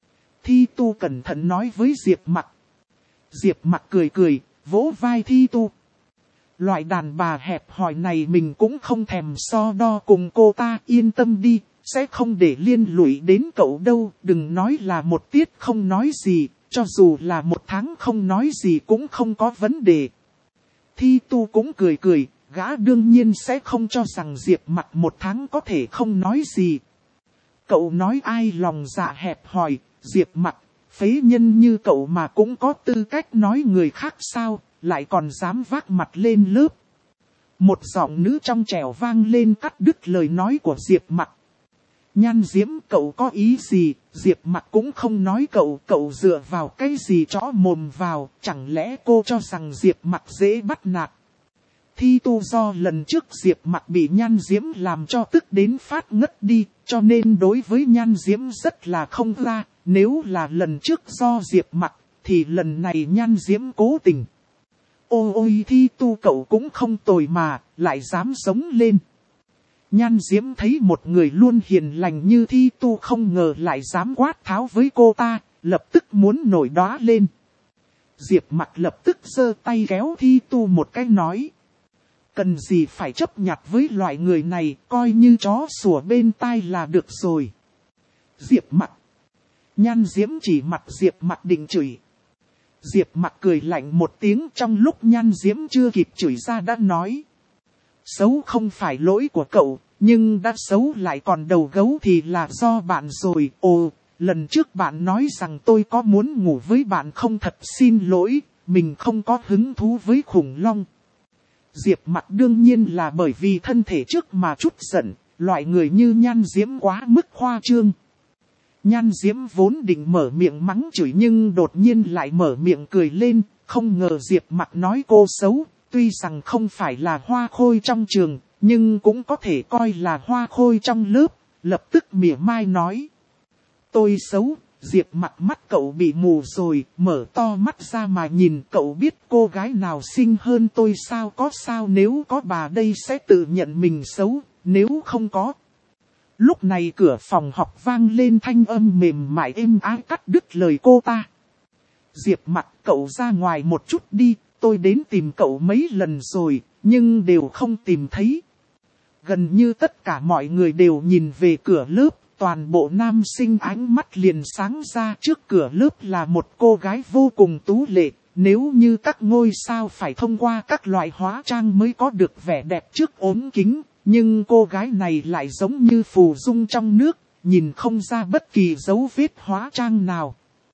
Thi Tu cẩn thận nói với Diệp Mặc. Diệp Mặc cười cười, vỗ vai Thi Tu. Loại đàn bà hẹp hòi này mình cũng không thèm so đo cùng cô ta, yên tâm đi, sẽ không để liên lụy đến cậu đâu. Đừng nói là một tiết không nói gì, cho dù là một tháng không nói gì cũng không có vấn đề. Thi Tu cũng cười cười, gã đương nhiên sẽ không cho rằng Diệp Mặc một tháng có thể không nói gì. Cậu nói ai lòng dạ hẹp hòi, Diệp Mặc. Phế nhân như cậu mà cũng có tư cách nói người khác sao, lại còn dám vác mặt lên lớp. Một giọng nữ trong trẻo vang lên cắt đứt lời nói của Diệp Mặc. Nhan Diễm, cậu có ý gì? Diệp Mặc cũng không nói cậu, cậu dựa vào cái gì chõ mồm vào, chẳng lẽ cô cho rằng Diệp Mặc dễ bắt nạt? Thi Tu do lần trước Diệp Mặc bị Nhan Diễm làm cho tức đến phát ngất đi, cho nên đối với Nhan Diễm rất là không ra. Nếu là lần trước do Diệp Mặc, thì lần này Nhan Diễm cố tình. Ôi ôi Thi Tu cậu cũng không tồi mà, lại dám sống lên. Nhan Diễm thấy một người luôn hiền lành như Thi Tu không ngờ lại dám quát tháo với cô ta, lập tức muốn nổi đóa lên. Diệp Mặc lập tức giơ tay kéo Thi Tu một cái nói. Cần gì phải chấp nhặt với loại người này, coi như chó sủa bên tai là được rồi. Diệp Mặc. Nhan Diễm chỉ mặt Diệp Mặc định chửi. Diệp Mặc cười lạnh một tiếng, trong lúc Nhan Diễm chưa kịp chửi ra đã nói. Xấu không phải lỗi của cậu, nhưng đã xấu lại còn đầu gấu thì là do bạn rồi. Ồ, lần trước bạn nói rằng tôi có muốn ngủ với bạn không, thật xin lỗi, mình không có hứng thú với khủng long. Diệp Mặc đương nhiên là bởi vì thân thể trước mà chút giận, loại người như Nhan Diễm quá mức khoa trương. Nhan Diễm vốn định mở miệng mắng chửi nhưng đột nhiên lại mở miệng cười lên, không ngờ Diệp Mặc nói cô xấu, tuy rằng không phải là hoa khôi trong trường, nhưng cũng có thể coi là hoa khôi trong lớp, lập tức mỉa mai nói. Tôi xấu, Diệp Mặc mắt cậu bị mù rồi, mở to mắt ra mà nhìn, cậu biết cô gái nào xinh hơn tôi sao? Có sao, nếu có bà đây sẽ tự nhận mình xấu, nếu không có. Lúc này cửa phòng học vang lên thanh âm mềm mại êm ái cắt đứt lời cô ta. Diệp Mặc, cậu ra ngoài một chút đi, tôi đến tìm cậu mấy lần rồi, nhưng đều không tìm thấy. Gần như tất cả mọi người đều nhìn về cửa lớp, toàn bộ nam sinh ánh mắt liền sáng ra. Trước cửa lớp là một cô gái vô cùng tú lệ, nếu như các ngôi sao phải thông qua các loại hóa trang mới có được vẻ đẹp trước ốm kính, nhưng cô gái này lại giống như phù dung trong nước, nhìn không ra bất kỳ dấu vết hóa trang nào.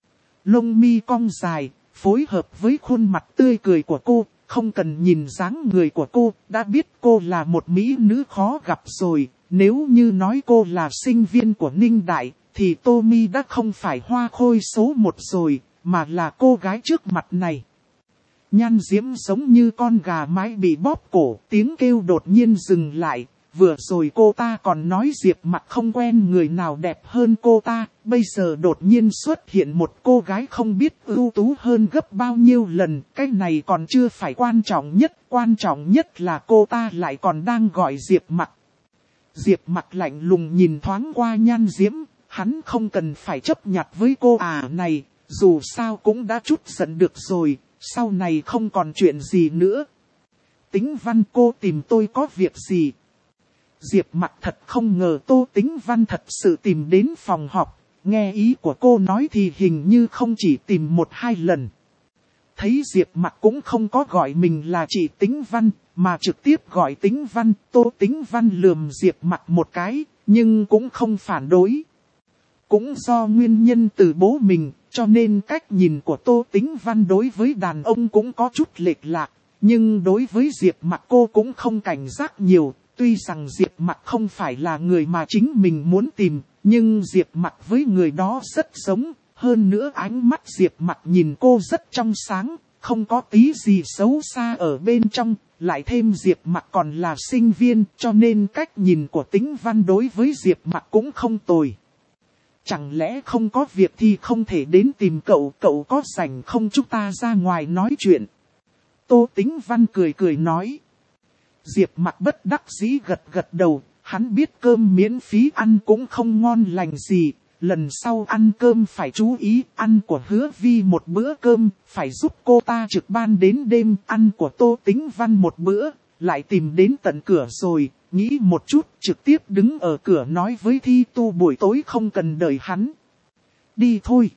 Lông mi cong dài, phối hợp với khuôn mặt tươi cười của cô, không cần nhìn dáng người của cô, đã biết cô là một mỹ nữ khó gặp rồi. Nếu như nói cô là sinh viên của Ninh Đại, thì Tommy đã không phải hoa khôi số một rồi, mà là cô gái trước mặt này. Nhan Diễm giống như con gà mái bị bóp cổ, tiếng kêu đột nhiên dừng lại. Vừa rồi cô ta còn nói Diệp Mặc không quen người nào đẹp hơn cô ta, bây giờ đột nhiên xuất hiện một cô gái không biết ưu tú hơn gấp bao nhiêu lần. Cái này còn chưa phải quan trọng nhất, quan trọng nhất là cô ta lại còn đang gọi Diệp Mặc. Diệp Mặc lạnh lùng nhìn thoáng qua Nhan Diễm, hắn không cần phải chấp nhặt với cô à này, dù sao cũng đã chút giận được rồi, sau này không còn chuyện gì nữa. Tĩnh Văn, cô tìm tôi có việc gì? Diệp Mặc thật không ngờ Tô Tĩnh Văn thật sự tìm đến phòng họp, nghe ý của cô nói thì hình như không chỉ tìm một hai lần. Thấy Diệp Mặc cũng không có gọi mình là chị Tĩnh Văn, mà trực tiếp gọi Tĩnh Văn, Tô Tĩnh Văn lườm Diệp Mặc một cái, nhưng cũng không phản đối. Cũng do nguyên nhân từ bố mình, cho nên cách nhìn của Tô Tĩnh Văn đối với đàn ông cũng có chút lệch lạc, nhưng đối với Diệp Mặc cô cũng không cảnh giác nhiều. Tuy rằng Diệp Mặc không phải là người mà chính mình muốn tìm, nhưng Diệp Mặc với người đó rất giống. Hơn nữa ánh mắt Diệp Mặc nhìn cô rất trong sáng, không có tí gì xấu xa ở bên trong. Lại thêm Diệp Mặc còn là sinh viên, cho nên cách nhìn của Tĩnh Văn đối với Diệp Mặc cũng không tồi. Chẳng lẽ không có việc thì không thể đến tìm cậu, cậu có rảnh không chúng ta ra ngoài nói chuyện? Tô Tĩnh Văn cười cười nói. Diệp Mặc bất đắc dĩ gật gật đầu, hắn biết cơm miễn phí ăn cũng không ngon lành gì, lần sau ăn cơm phải chú ý, ăn của Hứa Vi một bữa cơm, phải giúp cô ta trực ban đến đêm, ăn của Tô Tĩnh Văn một bữa, lại tìm đến tận cửa rồi, nghĩ một chút, trực tiếp đứng ở cửa nói với Thi Tu buổi tối không cần đợi hắn. Đi thôi.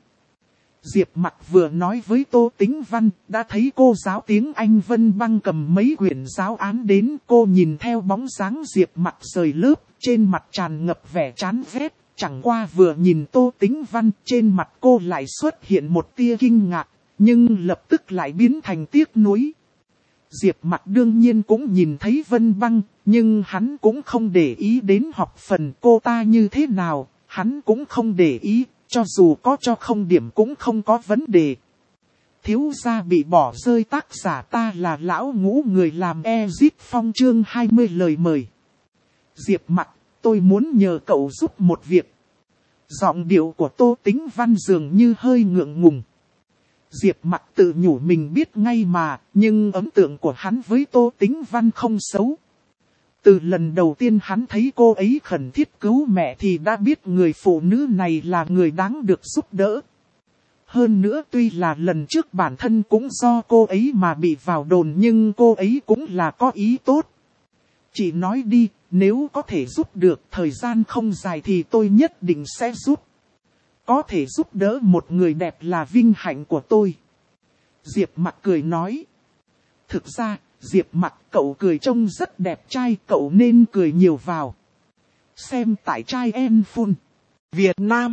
Diệp Mặc vừa nói với Tô Tĩnh Văn, đã thấy cô giáo tiếng Anh Vân Băng cầm mấy quyển giáo án đến, cô nhìn theo bóng dáng Diệp Mặc rời lớp, trên mặt tràn ngập vẻ chán ghét, chẳng qua vừa nhìn Tô Tĩnh Văn, trên mặt cô lại xuất hiện một tia kinh ngạc, nhưng lập tức lại biến thành tiếc nuối. Diệp Mặc đương nhiên cũng nhìn thấy Vân Băng, nhưng hắn cũng không để ý đến học phần cô ta như thế nào, hắn cũng không để ý. Cho dù có cho không điểm cũng không có vấn đề. Thiếu gia bị bỏ rơi, tác giả ta là lão ngũ người làm Ezit Phong chương hai mươi lời mời. Diệp Mặc, tôi muốn nhờ cậu giúp một việc. Giọng điệu của Tô Tĩnh Văn dường như hơi ngượng ngùng. Diệp Mặc tự nhủ mình biết ngay mà, nhưng ấn tượng của hắn với Tô Tĩnh Văn không xấu. Từ lần đầu tiên hắn thấy cô ấy khẩn thiết cứu mẹ thì đã biết người phụ nữ này là người đáng được giúp đỡ. Hơn nữa tuy là lần trước bản thân cũng do cô ấy mà bị vào đồn, nhưng cô ấy cũng là có ý tốt. Chị nói đi, nếu có thể giúp được, thời gian không dài thì tôi nhất định sẽ giúp. Có thể giúp đỡ một người đẹp là vinh hạnh của tôi. Diệp Mặc cười nói. Thực ra, Diệp Mặc cậu cười trông rất đẹp trai, cậu nên cười nhiều vào. Xem tại trai em phun. Việt Nam.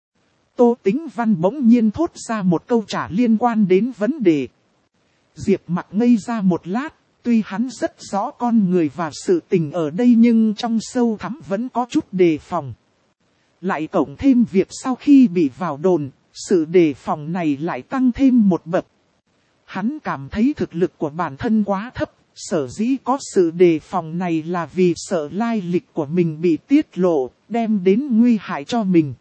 Tô Tĩnh Văn bỗng nhiên thốt ra một câu trả liên quan đến vấn đề. Diệp Mặc ngây ra một lát, tuy hắn rất rõ con người và sự tình ở đây nhưng trong sâu thẳm vẫn có chút đề phòng. Lại cộng thêm việc sau khi bị vào đồn, sự đề phòng này lại tăng thêm một bậc. Hắn cảm thấy thực lực của bản thân quá thấp, sở dĩ có sự đề phòng này là vì sợ lai lịch của mình bị tiết lộ, đem đến nguy hại cho mình.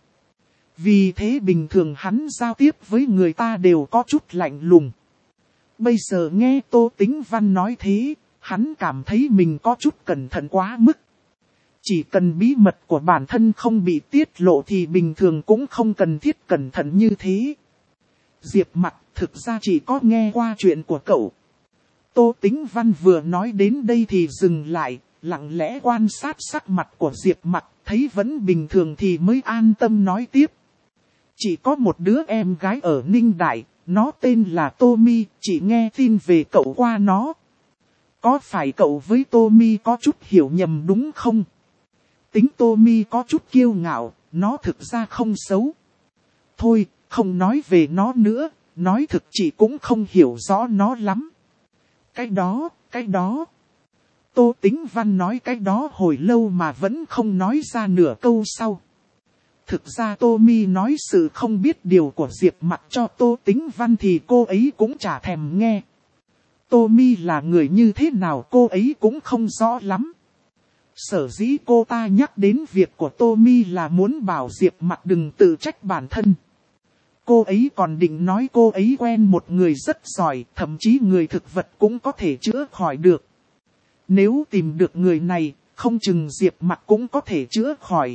Vì thế bình thường hắn giao tiếp với người ta đều có chút lạnh lùng. Bây giờ nghe Tô Tĩnh Văn nói thế, hắn cảm thấy mình có chút cẩn thận quá mức. Chỉ cần bí mật của bản thân không bị tiết lộ thì bình thường cũng không cần thiết cẩn thận như thế. Diệp Mặc, thực ra chỉ có nghe qua chuyện của cậu. Tô Tĩnh Văn vừa nói đến đây thì dừng lại, lặng lẽ quan sát sắc mặt của Diệp Mặc, thấy vẫn bình thường thì mới an tâm nói tiếp. Chỉ có một đứa em gái ở Ninh Đại, Nó tên là Tommy, chị nghe tin về cậu qua nó. Có phải cậu với Tommy có chút hiểu nhầm đúng không? Tính Tommy có chút kiêu ngạo, nó thực ra không xấu. Thôi, không nói về nó nữa, nói thực chị cũng không hiểu rõ nó lắm. Cái đó, cái đó. Tô Tĩnh Văn nói cái đó hồi lâu mà vẫn không nói ra nửa câu sau. Thực ra Tommy nói sự không biết điều của Diệp Mặc cho Tô Tĩnh Văn thì cô ấy cũng chả thèm nghe. Tommy là người như thế nào cô ấy cũng không rõ lắm. Sở dĩ cô ta nhắc đến việc của Tommy là muốn bảo Diệp Mặc đừng tự trách bản thân. Cô ấy còn định nói cô ấy quen một người rất giỏi, thậm chí người thực vật cũng có thể chữa khỏi được. Nếu tìm được người này, không chừng Diệp Mặc cũng có thể chữa khỏi.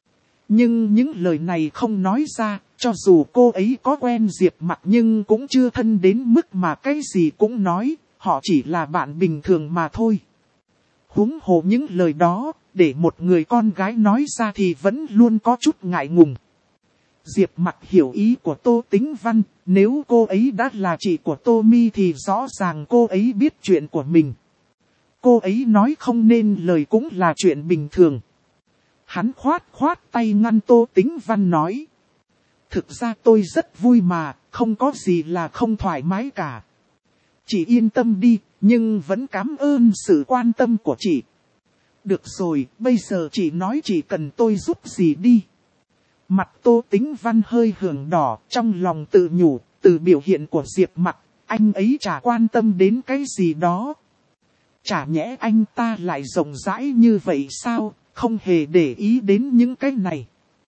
Nhưng những lời này không nói ra, cho dù cô ấy có quen Diệp Mặc nhưng cũng chưa thân đến mức mà cái gì cũng nói, họ chỉ là bạn bình thường mà thôi. Huống hồ những lời đó, để một người con gái nói ra thì vẫn luôn có chút ngại ngùng. Diệp Mặc hiểu ý của Tô Tĩnh Văn, nếu cô ấy đã là chị của Tommy thì rõ ràng cô ấy biết chuyện của mình. Cô ấy nói không nên lời cũng là chuyện bình thường. Hắn khoát khoát tay ngăn Tô Tĩnh Văn nói. Thực ra tôi rất vui mà, không có gì là không thoải mái cả. Chị yên tâm đi, nhưng vẫn cảm ơn sự quan tâm của chị. Được rồi, bây giờ chị nói chị cần tôi giúp gì đi. Mặt Tô Tĩnh Văn hơi hưởng đỏ, trong lòng tự nhủ, từ biểu hiện của Diệp Mặc, anh ấy chả quan tâm đến cái gì đó. Chả nhẽ anh ta lại rộng rãi như vậy sao, không hề để ý đến những cái này.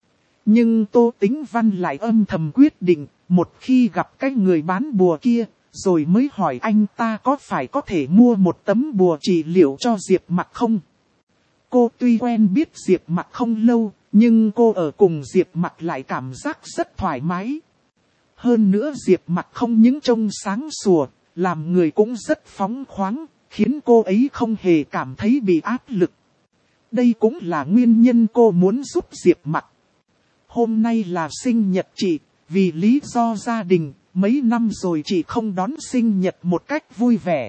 Nhưng Tô Tĩnh Văn lại âm thầm quyết định, một khi gặp cái người bán bùa kia, rồi mới hỏi anh ta có phải có thể mua một tấm bùa trị liệu cho Diệp Mặc không. Cô tuy quen biết Diệp Mặc không lâu, nhưng cô ở cùng Diệp Mặc lại cảm giác rất thoải mái. Hơn nữa Diệp Mặc không những trông sáng sủa, làm người cũng rất phóng khoáng, khiến cô ấy không hề cảm thấy bị áp lực. Đây cũng là nguyên nhân cô muốn giúp Diệp Mặc. Hôm nay là sinh nhật chị, vì lý do gia đình, mấy năm rồi chị không đón sinh nhật một cách vui vẻ.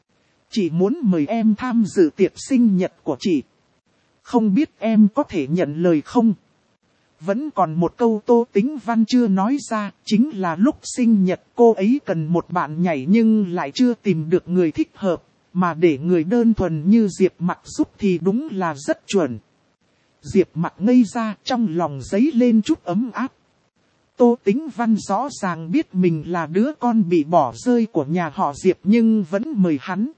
Chị muốn mời em tham dự tiệc sinh nhật của chị. Không biết em có thể nhận lời không? Vẫn còn một câu Tô Tĩnh Văn chưa nói ra, chính là lúc sinh nhật cô ấy cần một bạn nhảy nhưng lại chưa tìm được người thích hợp, mà để người đơn thuần như Diệp Mặc giúp thì đúng là rất chuẩn. Diệp Mặc ngây ra, trong lòng dấy lên chút ấm áp. Tô Tĩnh Văn rõ ràng biết mình là đứa con bị bỏ rơi của nhà họ Diệp nhưng vẫn mời hắn.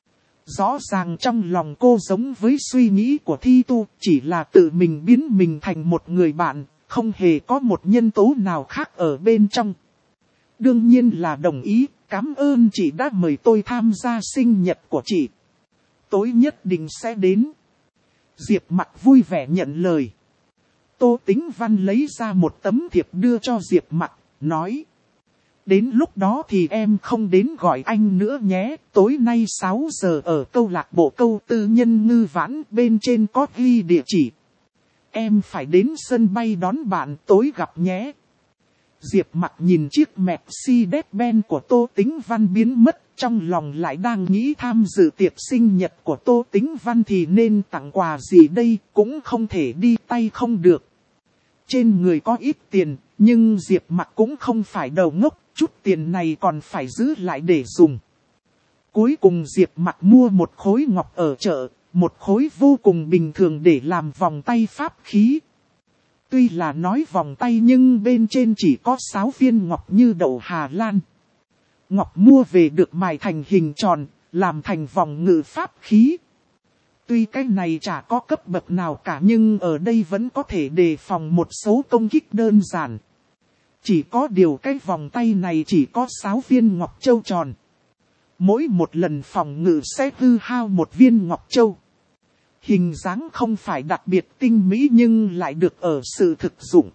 Rõ ràng trong lòng cô giống với suy nghĩ của Thi Tu, chỉ là tự mình biến mình thành một người bạn, không hề có một nhân tố nào khác ở bên trong. Đương nhiên là đồng ý, cảm ơn chị đã mời tôi tham gia sinh nhật của chị. Tối nhất định sẽ đến. Diệp Mặc vui vẻ nhận lời. Tô Tĩnh Văn lấy ra một tấm thiệp đưa cho Diệp Mặc, nói. Đến lúc đó thì em không đến gọi anh nữa nhé, tối nay sáu giờ ở câu lạc bộ câu tư nhân Ngư Vãn bên trên có ghi địa chỉ. Em phải đến sân bay đón bạn tối gặp nhé. Diệp Mặc nhìn chiếc Mercedes-Benz của Tô Tĩnh Văn biến mất, trong lòng lại đang nghĩ tham dự tiệc sinh nhật của Tô Tĩnh Văn thì nên tặng quà gì đây, cũng không thể đi tay không được. Trên người có ít tiền, nhưng Diệp Mặc cũng không phải đầu ngốc, chút tiền này còn phải giữ lại để dùng. Cuối cùng Diệp Mặc mua một khối ngọc ở chợ, một khối vô cùng bình thường để làm vòng tay pháp khí. Tuy là nói vòng tay nhưng bên trên chỉ có sáu viên ngọc như đậu Hà Lan. Ngọc mua về được mài thành hình tròn, làm thành vòng ngự pháp khí. Tuy cái này chả có cấp bậc nào cả nhưng ở đây vẫn có thể đề phòng một số công kích đơn giản. Chỉ có điều cái vòng tay này chỉ có sáu viên ngọc châu tròn. Mỗi một lần phòng ngự sẽ hư hao một viên ngọc châu. Hình dáng không phải đặc biệt tinh mỹ nhưng lại được ở sự thực dụng.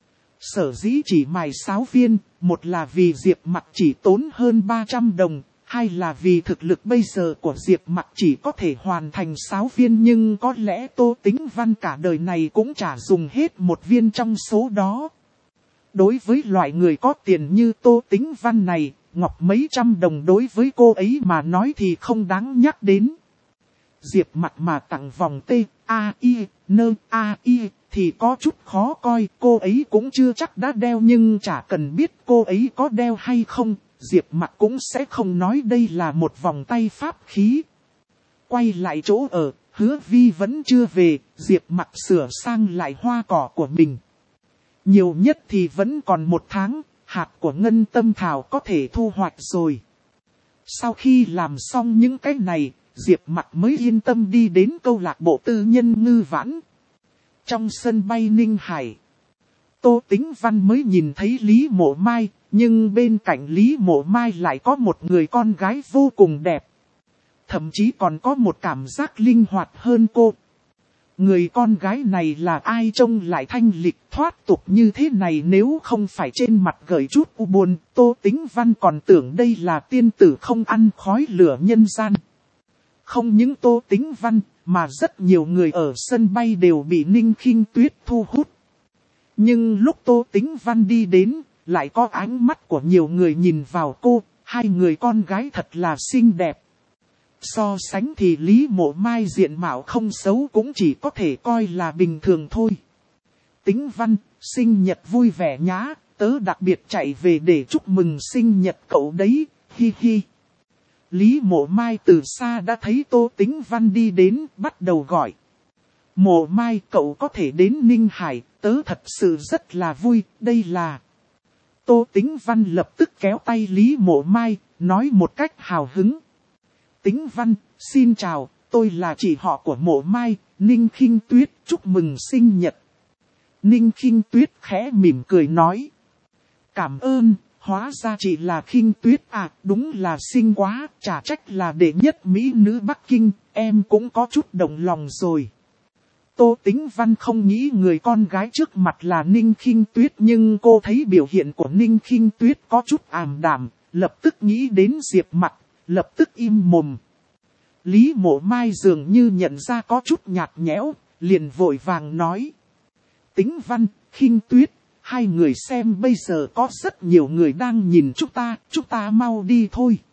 Sở dĩ chỉ mài sáu viên, một là vì Diệp Mặc chỉ tốn hơn ba trăm đồng, hai là vì thực lực bây giờ của Diệp Mặc chỉ có thể hoàn thành sáu viên nhưng có lẽ Tô Tĩnh Văn cả đời này cũng chả dùng hết một viên trong số đó. Đối với loại người có tiền như Tô Tĩnh Văn này, ngọc mấy trăm đồng đối với cô ấy mà nói thì không đáng nhắc đến. Diệp Mặc mà tặng vòng T, A, I, N, A, I thì có chút khó coi, cô ấy cũng chưa chắc đã đeo nhưng chả cần biết cô ấy có đeo hay không, Diệp Mặc cũng sẽ không nói đây là một vòng tay pháp khí. Quay lại chỗ ở, Hứa Vi vẫn chưa về, Diệp Mặc sửa sang lại hoa cỏ của mình. Nhiều nhất thì vẫn còn một tháng, hạt của ngân tâm thảo có thể thu hoạch rồi. Sau khi làm xong những cái này, Diệp Mặc mới yên tâm đi đến câu lạc bộ tư nhân Ngư Vãn. Trong sân bay Ninh Hải, Tô Tĩnh Văn mới nhìn thấy Lý Mộ Mai, nhưng bên cạnh Lý Mộ Mai lại có một người con gái vô cùng đẹp. Thậm chí còn có một cảm giác linh hoạt hơn cô. Người con gái này là ai trông lại thanh lịch thoát tục như thế này, nếu không phải trên mặt gợi chút u buồn, Tô Tĩnh Văn còn tưởng đây là tiên tử không ăn khói lửa nhân gian. Không những Tô Tĩnh Văn, mà rất nhiều người ở sân bay đều bị Ninh Khinh Tuyết thu hút. Nhưng lúc Tô Tĩnh Văn đi đến, lại có ánh mắt của nhiều người nhìn vào cô, hai người con gái thật là xinh đẹp. So sánh thì Lý Mộ Mai diện mạo không xấu cũng chỉ có thể coi là bình thường thôi. Tĩnh Văn, sinh nhật vui vẻ nhá, tớ đặc biệt chạy về để chúc mừng sinh nhật cậu đấy, hi hi. Lý Mộ Mai từ xa đã thấy Tô Tĩnh Văn đi đến, bắt đầu gọi. Mộ Mai, cậu có thể đến Ninh Hải, tớ thật sự rất là vui, đây là... Tô Tĩnh Văn lập tức kéo tay Lý Mộ Mai, nói một cách hào hứng. Tĩnh Văn, xin chào, tôi là chị họ của Mộ Mai, Ninh Khinh Tuyết, chúc mừng sinh nhật. Ninh Khinh Tuyết khẽ mỉm cười nói. Cảm ơn, hóa ra chị là Khinh Tuyết à, đúng là xinh quá, chả trách là đệ nhất mỹ nữ Bắc Kinh, em cũng có chút động lòng rồi. Tô Tĩnh Văn không nghĩ người con gái trước mặt là Ninh Khinh Tuyết, nhưng cô thấy biểu hiện của Ninh Khinh Tuyết có chút ảm đạm, lập tức nghĩ đến Diệp Mặc, lập tức im mồm. Lý Mộ Mai dường như nhận ra có chút nhạt nhẽo, liền vội vàng nói. Tĩnh Văn, Khinh Tuyết, hai người xem bây giờ có rất nhiều người đang nhìn chúng ta, chúng ta mau đi thôi.